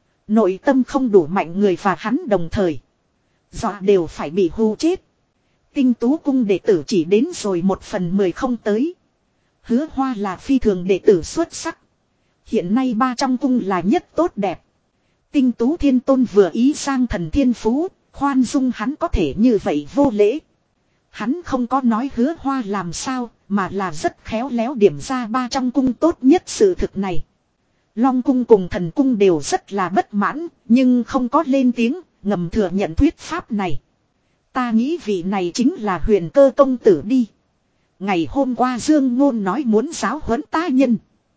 Nội tâm không đủ mạnh người và hắn đồng thời dọa đều phải bị hù chết. Tinh Tú Cung đệ tử chỉ đến rồi một phần mười không tới. Hứa Hoa là phi thường đệ tử xuất sắc. Hiện nay ba trong cung là nhất tốt đẹp. Tinh Tú Thiên Tôn vừa ý Giang Thần thiên phú, khoan dung hắn có thể như vậy vô lễ. Hắn không có nói Hứa Hoa làm sao, mà là rất khéo léo điểm ra ba trong cung tốt nhất sự thực này. Long cung cùng Thần cung đều rất là bất mãn, nhưng không có lên tiếng, ngầm thừa nhận thuyết pháp này. Ta nghĩ vị này chính là huyền cơ công tử đi. Ngày hôm qua Dương Ngôn nói muốn giáo huấn ta nhân.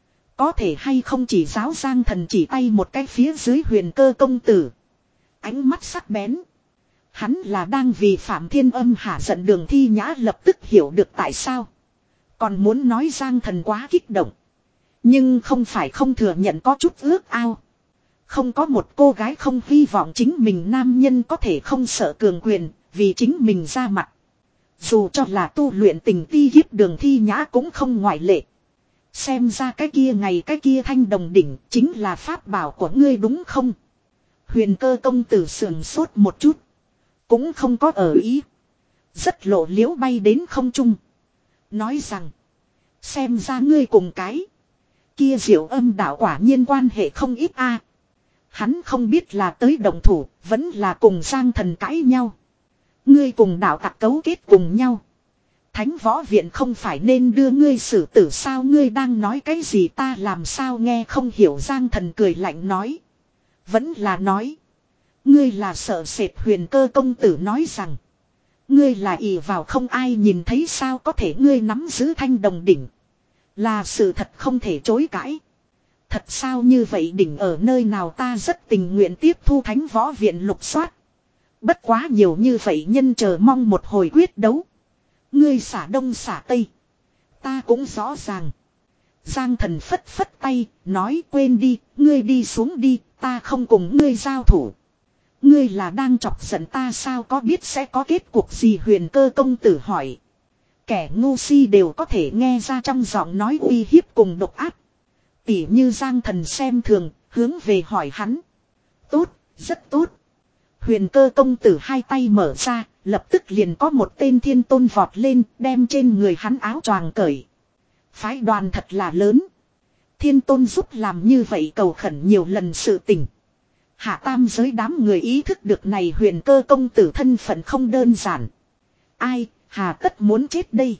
Có thể hay không chỉ giáo Giang Thần chỉ tay một cái phía dưới huyền cơ công tử. Ánh mắt sắc bén. Hắn là đang vì Phạm Thiên Âm hả giận. Đường Thi Nhã lập tức hiểu được tại sao. Còn muốn nói Giang Thần quá kích động. Nhưng không phải không thừa nhận có chút ước ao. Không có một cô gái không hy vọng chính mình nam nhân có thể không sợ cường quyền, vì chính mình ra mặt. Dù cho là tu luyện tình ti hiếp Đường Thi Nhã cũng không ngoại lệ. Xem ra cái kia ngày cái kia thanh đồng đỉnh chính là pháp bảo của ngươi đúng không? Huyền cơ công tử sườn sốt một chút. Cũng không có ở ý. Rất lộ liễu bay đến không trung. Nói rằng. Xem ra ngươi cùng cái. Kia Diệu Âm đạo quả nhiên quan hệ không ít a. Hắn không biết là tới đồng thủ. Vẫn là cùng Giang Thần cãi nhau. Ngươi cùng đạo tặc cấu kết cùng nhau. Thánh võ viện không phải nên đưa ngươi xử tử sao, ngươi đang nói cái gì ta làm sao nghe không hiểu. Giang Thần cười lạnh nói. Vẫn là nói. Ngươi là sợ sệt. Huyền cơ công tử nói rằng. Ngươi là ỷ vào không ai nhìn thấy sao có thể, ngươi nắm giữ thanh đồng đỉnh. Là sự thật không thể chối cãi. Thật sao như vậy đỉnh ở nơi nào, ta rất tình nguyện tiếp thu thánh võ viện lục soát. Bất quá nhiều như vậy nhân chờ mong một hồi quyết đấu. Ngươi xả đông xả tây. Ta cũng rõ ràng. Giang Thần phất phất tay, nói quên đi, ngươi đi xuống đi, ta không cùng ngươi giao thủ. Ngươi là đang chọc giận ta sao, có biết sẽ có kết cục gì? Huyền Cơ công tử hỏi. Kẻ ngu si đều có thể nghe ra trong giọng nói uy hiếp cùng độc ác. Tỉ như Giang Thần xem thường, hướng về hỏi hắn. Tốt, rất tốt. Huyền Cơ công tử hai tay mở ra, lập tức liền có một tên thiên tôn vọt lên, đem trên người hắn áo choàng cởi. Phái đoàn thật là lớn. Thiên tôn giúp làm như vậy cầu khẩn nhiều lần sự tình. Hạ tam giới đám người ý thức được này Huyền Cơ công tử thân phận không đơn giản. Ai, hà tất muốn chết đây.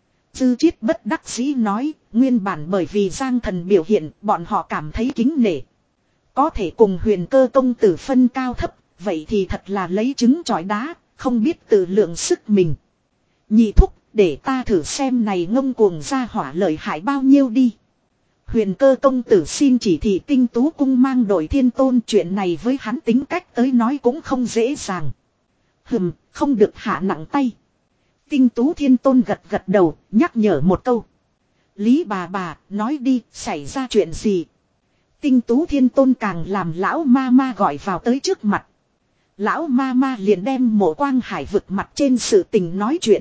Dư Chiết bất đắc dĩ nói, nguyên bản bởi vì Giang Thần biểu hiện, bọn họ cảm thấy kính nể. Có thể cùng Huyền Cơ công tử phân cao thấp, vậy thì thật là lấy trứng chọi đá, không biết tự lượng sức mình. Nhị thúc, để ta thử xem này ngông cuồng ra hỏa lợi hại bao nhiêu đi. Huyền Cơ công tử xin chỉ thị Tinh Tú cung mang đội thiên tôn, chuyện này với hắn tính cách tới nói cũng không dễ dàng. Hừm, không được hạ nặng tay. Tinh Tú thiên tôn gật gật đầu, nhắc nhở một câu. Lý bà bà, nói đi, xảy ra chuyện gì? Tinh Tú thiên tôn càng làm lão ma ma gọi vào tới trước mặt. Lão ma ma liền đem Mộ Quang Hải vực mặt trên sự tình nói chuyện.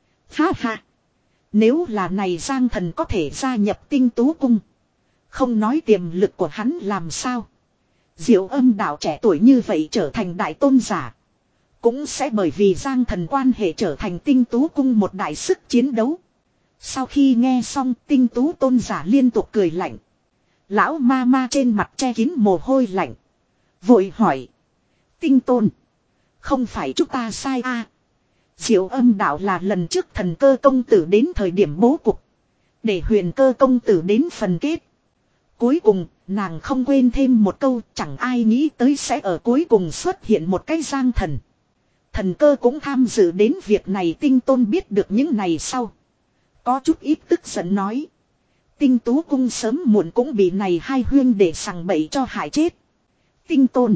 Ha ha! Nếu là này Giang Thần có thể gia nhập Tinh Tú cung. Không nói tiềm lực của hắn làm sao. Diệu Âm đạo trẻ tuổi như vậy trở thành đại tôn giả. Cũng sẽ bởi vì Giang Thần quan hệ trở thành Tinh Tú cung một đại sức chiến đấu. Sau khi nghe xong, Tinh Tú tôn giả liên tục cười lạnh. Lão ma ma trên mặt che kín mồ hôi lạnh. Vội hỏi. Tinh tôn. Không phải chúng ta sai à. Diệu Âm đạo là lần trước Thần Cơ công tử đến thời điểm bố cục. Để Huyền Cơ công tử đến phần kết. Cuối cùng, nàng không quên thêm một câu, chẳng ai nghĩ tới sẽ ở cuối cùng xuất hiện một cái Giang Thần. Thần Cơ cũng tham dự đến việc này. Tinh tôn biết được những này sau. Có chút ít tức giận nói. Tinh Tú cung sớm muộn cũng bị này hai huyên để sằng bậy cho hại chết. Tinh tôn.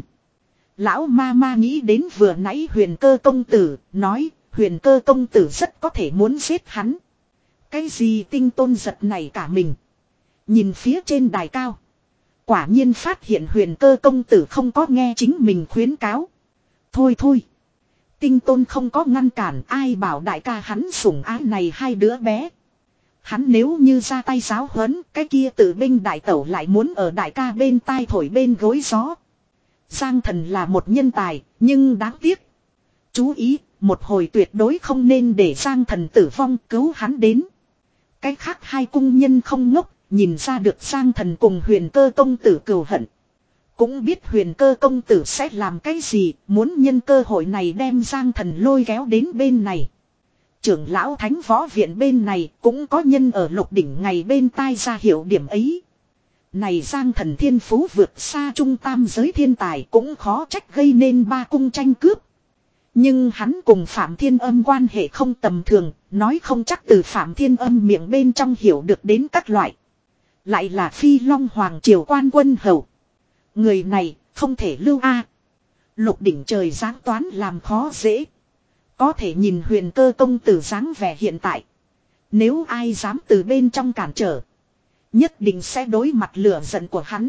Lão ma ma nghĩ đến vừa nãy Huyền Cơ công tử, nói Huyền Cơ công tử rất có thể muốn giết hắn. Cái gì? Tinh tôn giật này cả mình. Nhìn phía trên đài cao. Quả nhiên phát hiện Huyền Cơ công tử không có nghe chính mình khuyến cáo. Thôi thôi. Tinh tôn không có ngăn cản, ai bảo đại ca hắn sủng ái này hai đứa bé. Hắn nếu như ra tay giáo huấn, cái kia tự binh đại tẩu lại muốn ở đại ca bên tai thổi bên gối gió. Giang Thần là một nhân tài, nhưng đáng tiếc. Chú ý, một hồi tuyệt đối không nên để Giang Thần tử vong, cứu hắn đến. Cái khác hai cung nhân không ngốc, nhìn ra được Giang Thần cùng Huyền Cơ công tử cừu hận. Cũng biết Huyền Cơ công tử sẽ làm cái gì, muốn nhân cơ hội này đem Giang Thần lôi kéo đến bên này. Trưởng lão Thánh Võ Viện bên này cũng có nhân ở Lục Đỉnh ngày bên tai ra hiểu điểm ấy. Này Giang Thần thiên phú vượt xa trung tam giới thiên tài, cũng khó trách gây nên ba cung tranh cướp. Nhưng hắn cùng Phạm Thiên Âm quan hệ không tầm thường, nói không chắc từ Phạm Thiên Âm miệng bên trong hiểu được đến các loại. Lại là Phi Long Hoàng triều quan quân hầu. Người này không thể lưu a. Lục Đỉnh trời giáng toán làm khó dễ. Có thể nhìn Huyền Cơ công tử dáng vẻ hiện tại. Nếu ai dám từ bên trong cản trở, nhất định sẽ đối mặt lửa giận của hắn.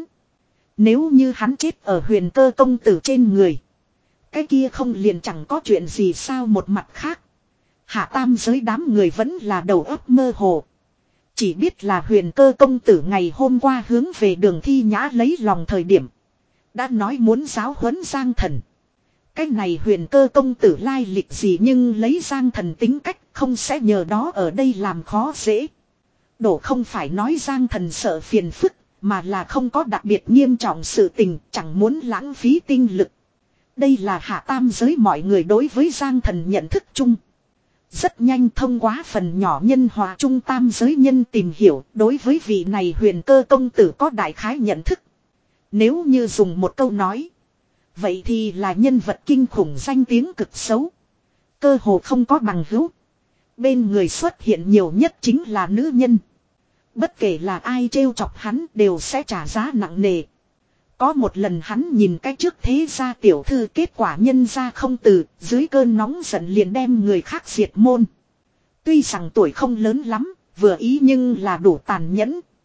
Nếu như hắn chết ở Huyền Cơ công tử trên người, cái kia không liền chẳng có chuyện gì sao? Một mặt khác, hạ tam giới đám người vẫn là đầu óc mơ hồ. Chỉ biết là Huyền Cơ công tử ngày hôm qua hướng về Đường Thi Nhã lấy lòng thời điểm, đã nói muốn giáo huấn Giang Thần. Cái này Huyền Cơ công tử lai lịch gì, nhưng lấy Giang Thần tính cách không sẽ nhờ đó ở đây làm khó dễ. Đổ không phải nói Giang Thần sợ phiền phức, mà là không có đặc biệt nghiêm trọng sự tình, chẳng muốn lãng phí tinh lực. Đây là hạ tam giới mọi người đối với Giang Thần nhận thức chung. Rất nhanh thông qua phần nhỏ nhân hòa trung tam giới nhân tìm hiểu, đối với vị này Huyền Cơ công tử có đại khái nhận thức. Nếu như dùng một câu nói, vậy thì là nhân vật kinh khủng, danh tiếng cực xấu. Cơ hồ không có bằng hữu. Bên người xuất hiện nhiều nhất chính là nữ nhân. Bất kể là ai trêu chọc hắn đều sẽ trả giá nặng nề. Có một lần hắn nhìn cái trước thế gia tiểu thư, kết quả nhân ra không từ, dưới cơn nóng giận liền đem người khác diệt môn. Tuy rằng tuổi không lớn lắm, vừa ý nhưng là đủ tàn nhẫn.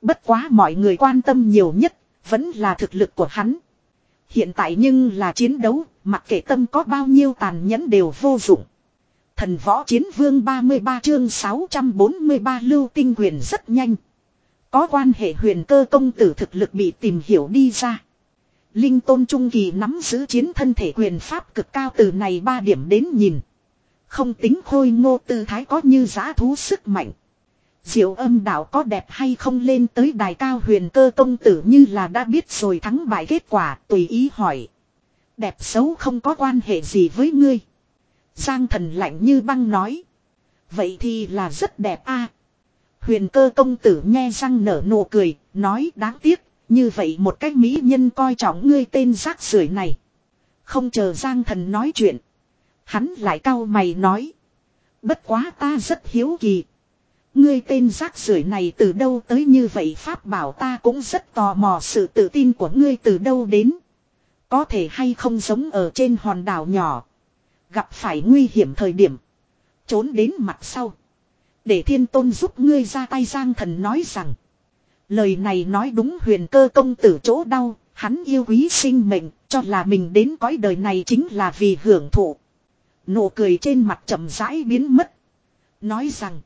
Bất quá mọi người quan tâm nhiều nhất, vẫn là thực lực của hắn. Hiện tại nhưng là chiến đấu, mặc kệ tâm có bao nhiêu tàn nhẫn đều vô dụng. Thần võ chiến vương ba mươi ba chương sáu trăm bốn mươi ba lưu tinh huyền rất nhanh. Có quan hệ huyền cơ công tử thực lực bị tìm hiểu đi ra. Linh tôn trung kỳ nắm giữ chiến thân thể quyền pháp cực cao, từ này ba điểm đến nhìn. Không tính khôi ngô tư thái có như dã thú sức mạnh. Diệu âm đạo có đẹp hay không lên tới đài cao, huyền cơ công tử như là đã biết rồi thắng bại kết quả, tùy ý hỏi. Đẹp xấu không có quan hệ gì với ngươi. Giang thần lạnh như băng nói. Vậy thì là rất đẹp a. Huyền cơ công tử nghe răng nở nụ cười, nói đáng tiếc, như vậy một cách mỹ nhân coi trọng ngươi tên rác rưởi này. Không chờ Giang thần nói chuyện. Hắn lại cau mày nói. Bất quá ta rất hiếu kỳ. Ngươi tên rác rưởi này từ đâu tới như vậy, pháp bảo ta cũng rất tò mò sự tự tin của ngươi từ đâu đến. Có thể hay không giống ở trên hòn đảo nhỏ. Gặp phải nguy hiểm thời điểm. Trốn đến mặt sau. Để thiên tôn giúp ngươi ra tay. Giang thần nói rằng. Lời này nói đúng huyền cơ công tử chỗ đau. Hắn yêu quý sinh mệnh, cho là mình đến cõi đời này chính là vì hưởng thụ. Nụ cười trên mặt chậm rãi biến mất. Nói rằng.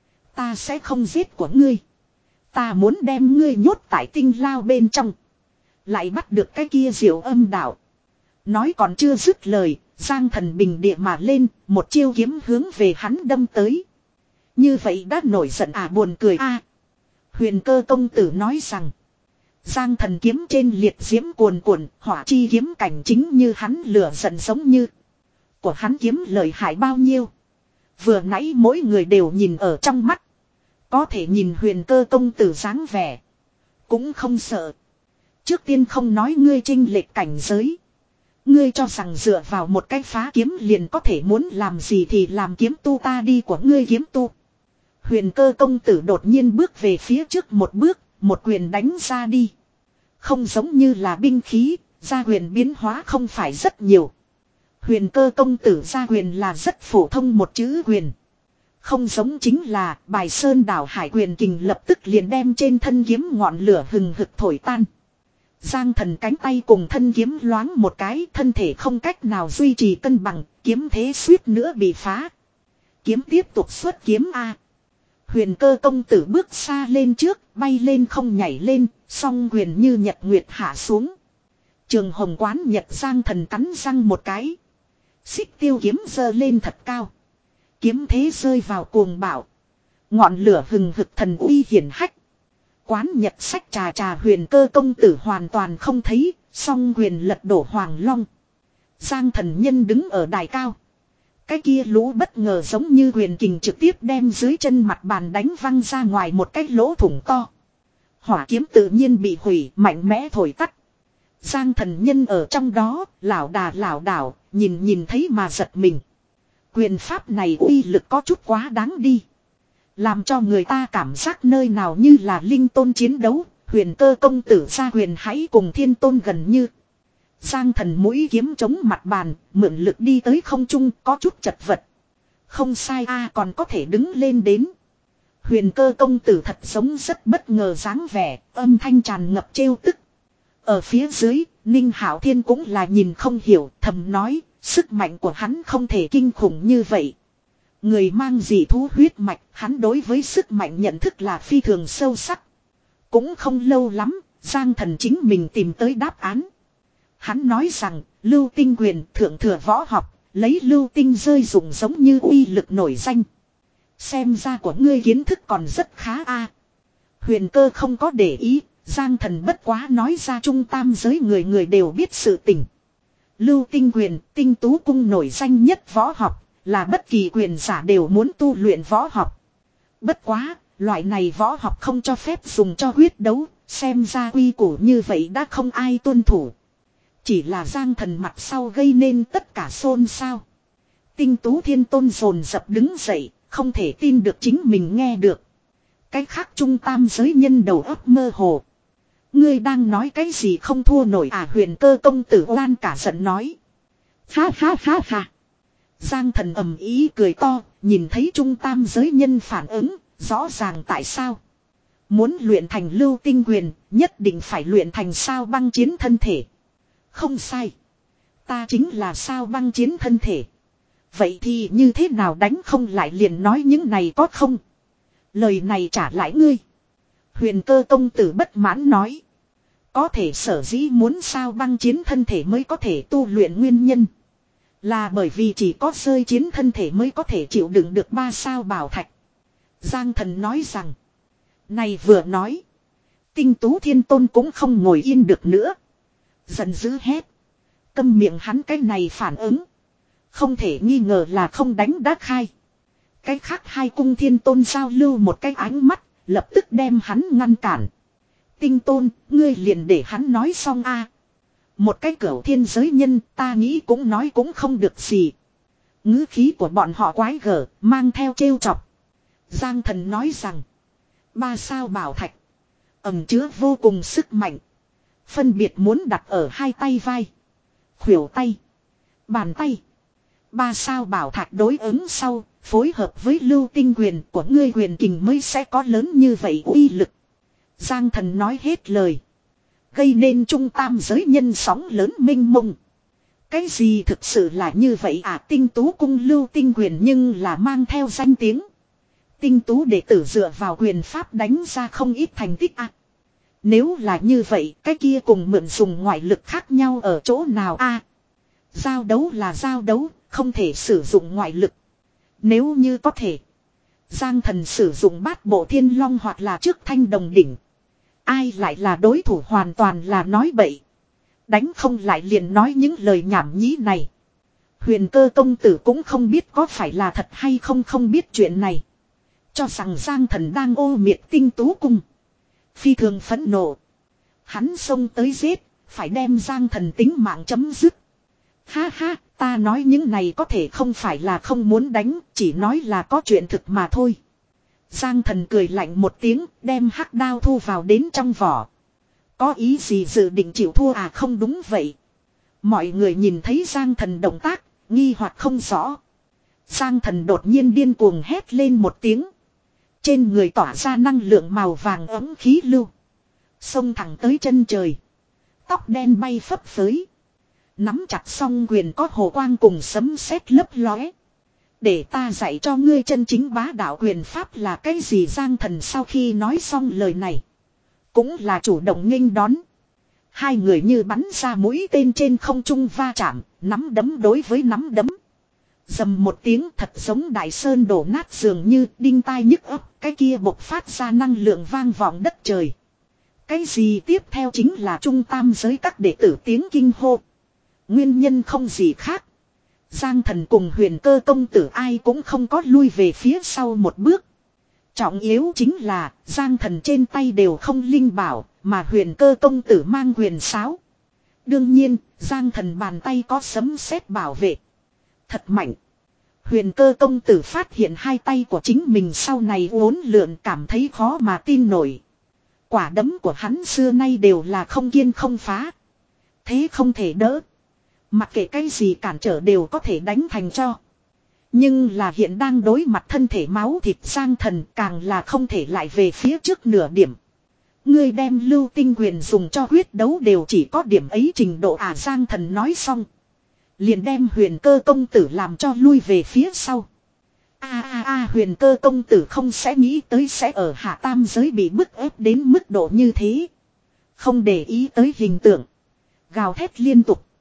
Ta sẽ không giết của ngươi. Ta muốn đem ngươi nhốt tại tinh lao bên trong. Lại bắt được cái kia diệu âm đạo. Nói còn chưa dứt lời. Giang thần bình địa mà lên. Một chiêu kiếm hướng về hắn đâm tới. Như vậy đã nổi giận à, buồn cười a. Huyền cơ công tử nói rằng. Giang thần kiếm trên liệt diễm cuồn cuộn. Hỏa chi kiếm cảnh chính như hắn lửa giận giống như. Của hắn kiếm lợi hại bao nhiêu. Vừa nãy mỗi người đều nhìn ở trong mắt. Có thể nhìn huyền cơ công tử dáng vẻ. Cũng không sợ. Trước tiên không nói ngươi chênh lệch cảnh giới. Ngươi cho rằng dựa vào một cái phá kiếm liền có thể muốn làm gì thì làm, kiếm tu ta đi của ngươi kiếm tu. Huyền cơ công tử đột nhiên bước về phía trước một bước, một quyền đánh ra đi. Không giống như là binh khí, gia quyền biến hóa không phải rất nhiều. Huyền cơ công tử gia quyền là rất phổ thông một chữ quyền. Không giống chính là bài sơn đảo hải quyền kình lập tức liền đem trên thân kiếm ngọn lửa hừng hực thổi tan. Giang thần cánh tay cùng thân kiếm loáng một cái, thân thể không cách nào duy trì cân bằng, kiếm thế suýt nữa bị phá. Kiếm tiếp tục xuất kiếm A. Huyền cơ công tử bước xa lên trước, bay lên không nhảy lên, song quyền như nhật nguyệt hạ xuống. Trường hồng quán nhật. Giang thần cắn răng một cái. Xích tiêu kiếm giơ lên thật cao. Kiếm thế rơi vào cuồng bạo. Ngọn lửa hừng hực thần uy hiển hách. Quán nhật sách trà trà huyền cơ công tử hoàn toàn không thấy, song quyền lật đổ hoàng long. Giang thần nhân đứng ở đài cao. Cái kia lũ bất ngờ giống như huyền kình trực tiếp đem dưới chân mặt bàn đánh văng ra ngoài một cái lỗ thủng to. Hỏa kiếm tự nhiên bị hủy, mạnh mẽ thổi tắt. Giang thần nhân ở trong đó, lảo đà lảo đảo, nhìn nhìn thấy mà giật mình. Quyền pháp này uy lực có chút quá đáng đi. Làm cho người ta cảm giác nơi nào như là linh tôn chiến đấu, huyền cơ công tử ra huyền hãy cùng thiên tôn gần như. Giang thần mũi kiếm chống mặt bàn, mượn lực đi tới không trung, có chút chật vật. Không sai a, còn có thể đứng lên đến. Huyền cơ công tử thật giống rất bất ngờ dáng vẻ, âm thanh tràn ngập trêu tức. Ở phía dưới, Ninh Hạo Thiên cũng là nhìn không hiểu, thầm nói, sức mạnh của hắn không thể kinh khủng như vậy. Người mang dị thú huyết mạch, hắn đối với sức mạnh nhận thức là phi thường sâu sắc. Cũng không lâu lắm, Giang thần chính mình tìm tới đáp án. Hắn nói rằng, lưu tinh quyền thượng thừa võ học, lấy lưu tinh rơi dụng giống như uy lực nổi danh. Xem ra của ngươi kiến thức còn rất khá a. Huyền cơ không có để ý, Giang thần bất quá nói ra trung tam giới người người đều biết sự tình. Lưu tinh quyền, tinh tú cung nổi danh nhất võ học, là bất kỳ quyền giả đều muốn tu luyện võ học. Bất quá, loại này võ học không cho phép dùng cho huyết đấu, xem ra quy củ như vậy đã không ai tuân thủ. Chỉ là Giang thần mặt sau gây nên tất cả xôn xao. Tinh tú thiên tôn dồn dập đứng dậy, không thể tin được chính mình nghe được. Cái khác trung tam giới nhân đầu óc mơ hồ. Ngươi đang nói cái gì không thua nổi à, huyền cơ công tử oan cả giận nói. Ha ha ha ha. Giang thần ầm ý cười to, nhìn thấy trung tam giới nhân phản ứng, rõ ràng tại sao. Muốn luyện thành lưu tinh quyền, nhất định phải luyện thành sao băng chiến thân thể. Không sai. Ta chính là sao băng chiến thân thể. Vậy thì như thế nào đánh không lại liền nói những này có không? Lời này trả lại ngươi. Huyền Cơ công tử bất mãn nói. Có thể sở dĩ muốn sao băng chiến thân thể mới có thể tu luyện nguyên nhân. Là bởi vì chỉ có rơi chiến thân thể mới có thể chịu đựng được ba sao bảo thạch. Giang Thần nói rằng. Này vừa nói. Tinh Tú Thiên Tôn cũng không ngồi yên được nữa. Giận dữ hét. Câm miệng hắn cái này phản ứng. Không thể nghi ngờ là không đánh đã khai. Cái khác hai cung thiên tôn giao lưu một cái ánh mắt. Lập tức đem hắn ngăn cản. Tinh Tôn, ngươi liền để hắn nói xong a. Một cái cửu thiên giới nhân ta nghĩ cũng nói cũng không được gì. Ngữ khí của bọn họ quái gở, mang theo trêu chọc. Giang Thần nói rằng. Ba sao bảo thạch. Ẩm chứa vô cùng sức mạnh. Phân biệt muốn đặt ở hai tay vai. Khuỷu tay. Bàn tay. Ba sao bảo thạch đối ứng sau. Phối hợp với lưu tinh quyền của ngươi quyền kình mới sẽ có lớn như vậy uy lực. Giang Thần nói hết lời. Gây nên trung tam giới nhân sóng lớn minh mông. Cái gì thực sự là như vậy à? Tinh Tú cung lưu tinh quyền nhưng là mang theo danh tiếng. Tinh Tú đệ tử dựa vào quyền pháp đánh ra không ít thành tích à. Nếu là như vậy cái kia cùng mượn dùng ngoại lực khác nhau ở chỗ nào a? À, giao đấu là giao đấu, không thể sử dụng ngoại lực. Nếu như có thể, Giang Thần sử dụng bát bộ thiên long hoặc là trước thanh đồng đỉnh. Ai lại là đối thủ hoàn toàn là nói bậy. Đánh không lại liền nói những lời nhảm nhí này. Huyền Cơ công tử cũng không biết có phải là thật hay không không biết chuyện này. Cho rằng Giang Thần đang ô miệt Tinh Tú cung. Phi thường phẫn nộ. Hắn xông tới giết, phải đem Giang Thần tính mạng chấm dứt. Ha ha, ta nói những này có thể không phải là không muốn đánh, chỉ nói là có chuyện thực mà thôi. Giang Thần cười lạnh một tiếng, đem hắc đao thu vào đến trong vỏ. Có ý gì dự định chịu thua à? Không đúng vậy. Mọi người nhìn thấy Giang Thần động tác, nghi hoặc không rõ. Giang Thần đột nhiên điên cuồng hét lên một tiếng. Trên người tỏa ra năng lượng màu vàng ấm khí lưu. Xông thẳng tới chân trời. Tóc đen bay phấp phới. Nắm chặt song quyền có hồ quang cùng sấm sét lấp lóe. Để ta dạy cho ngươi chân chính bá đạo quyền pháp là cái gì? Giang Thần sau khi nói xong lời này. Cũng là chủ động nghênh đón. Hai người như bắn ra mũi tên trên không trung va chạm. Nắm đấm đối với nắm đấm. Dầm một tiếng thật giống đại sơn đổ nát dường như đinh tai nhức ấp. Cái kia bộc phát ra năng lượng vang vọng đất trời. Cái gì tiếp theo chính là trung tam giới các đệ tử tiếng kinh hô. Nguyên nhân không gì khác. Giang Thần cùng Huyền Cơ công tử ai cũng không có lui về phía sau một bước. Trọng yếu chính là Giang Thần trên tay đều không linh bảo, mà Huyền Cơ công tử mang huyền sáo. Đương nhiên, Giang Thần bàn tay có sấm sét bảo vệ. Thật mạnh. Huyền Cơ công tử phát hiện hai tay của chính mình sau này uốn lượn, cảm thấy khó mà tin nổi. Quả đấm của hắn xưa nay đều là không kiên không phá. Thế không thể đỡ. Mặc kệ cái gì cản trở đều có thể đánh thành cho. Nhưng là hiện đang đối mặt thân thể máu thịt Giang Thần càng là không thể lại về phía trước nửa điểm. Ngươi đem lưu tinh quyền dùng cho quyết đấu đều chỉ có điểm ấy trình độ à? Giang Thần nói xong. Liền đem Huyền Cơ công tử làm cho lui về phía sau. A a a Huyền Cơ công tử không sẽ nghĩ tới sẽ ở hạ tam giới bị bức ép đến mức độ như thế. Không để ý tới hình tượng. Gào thét liên tục.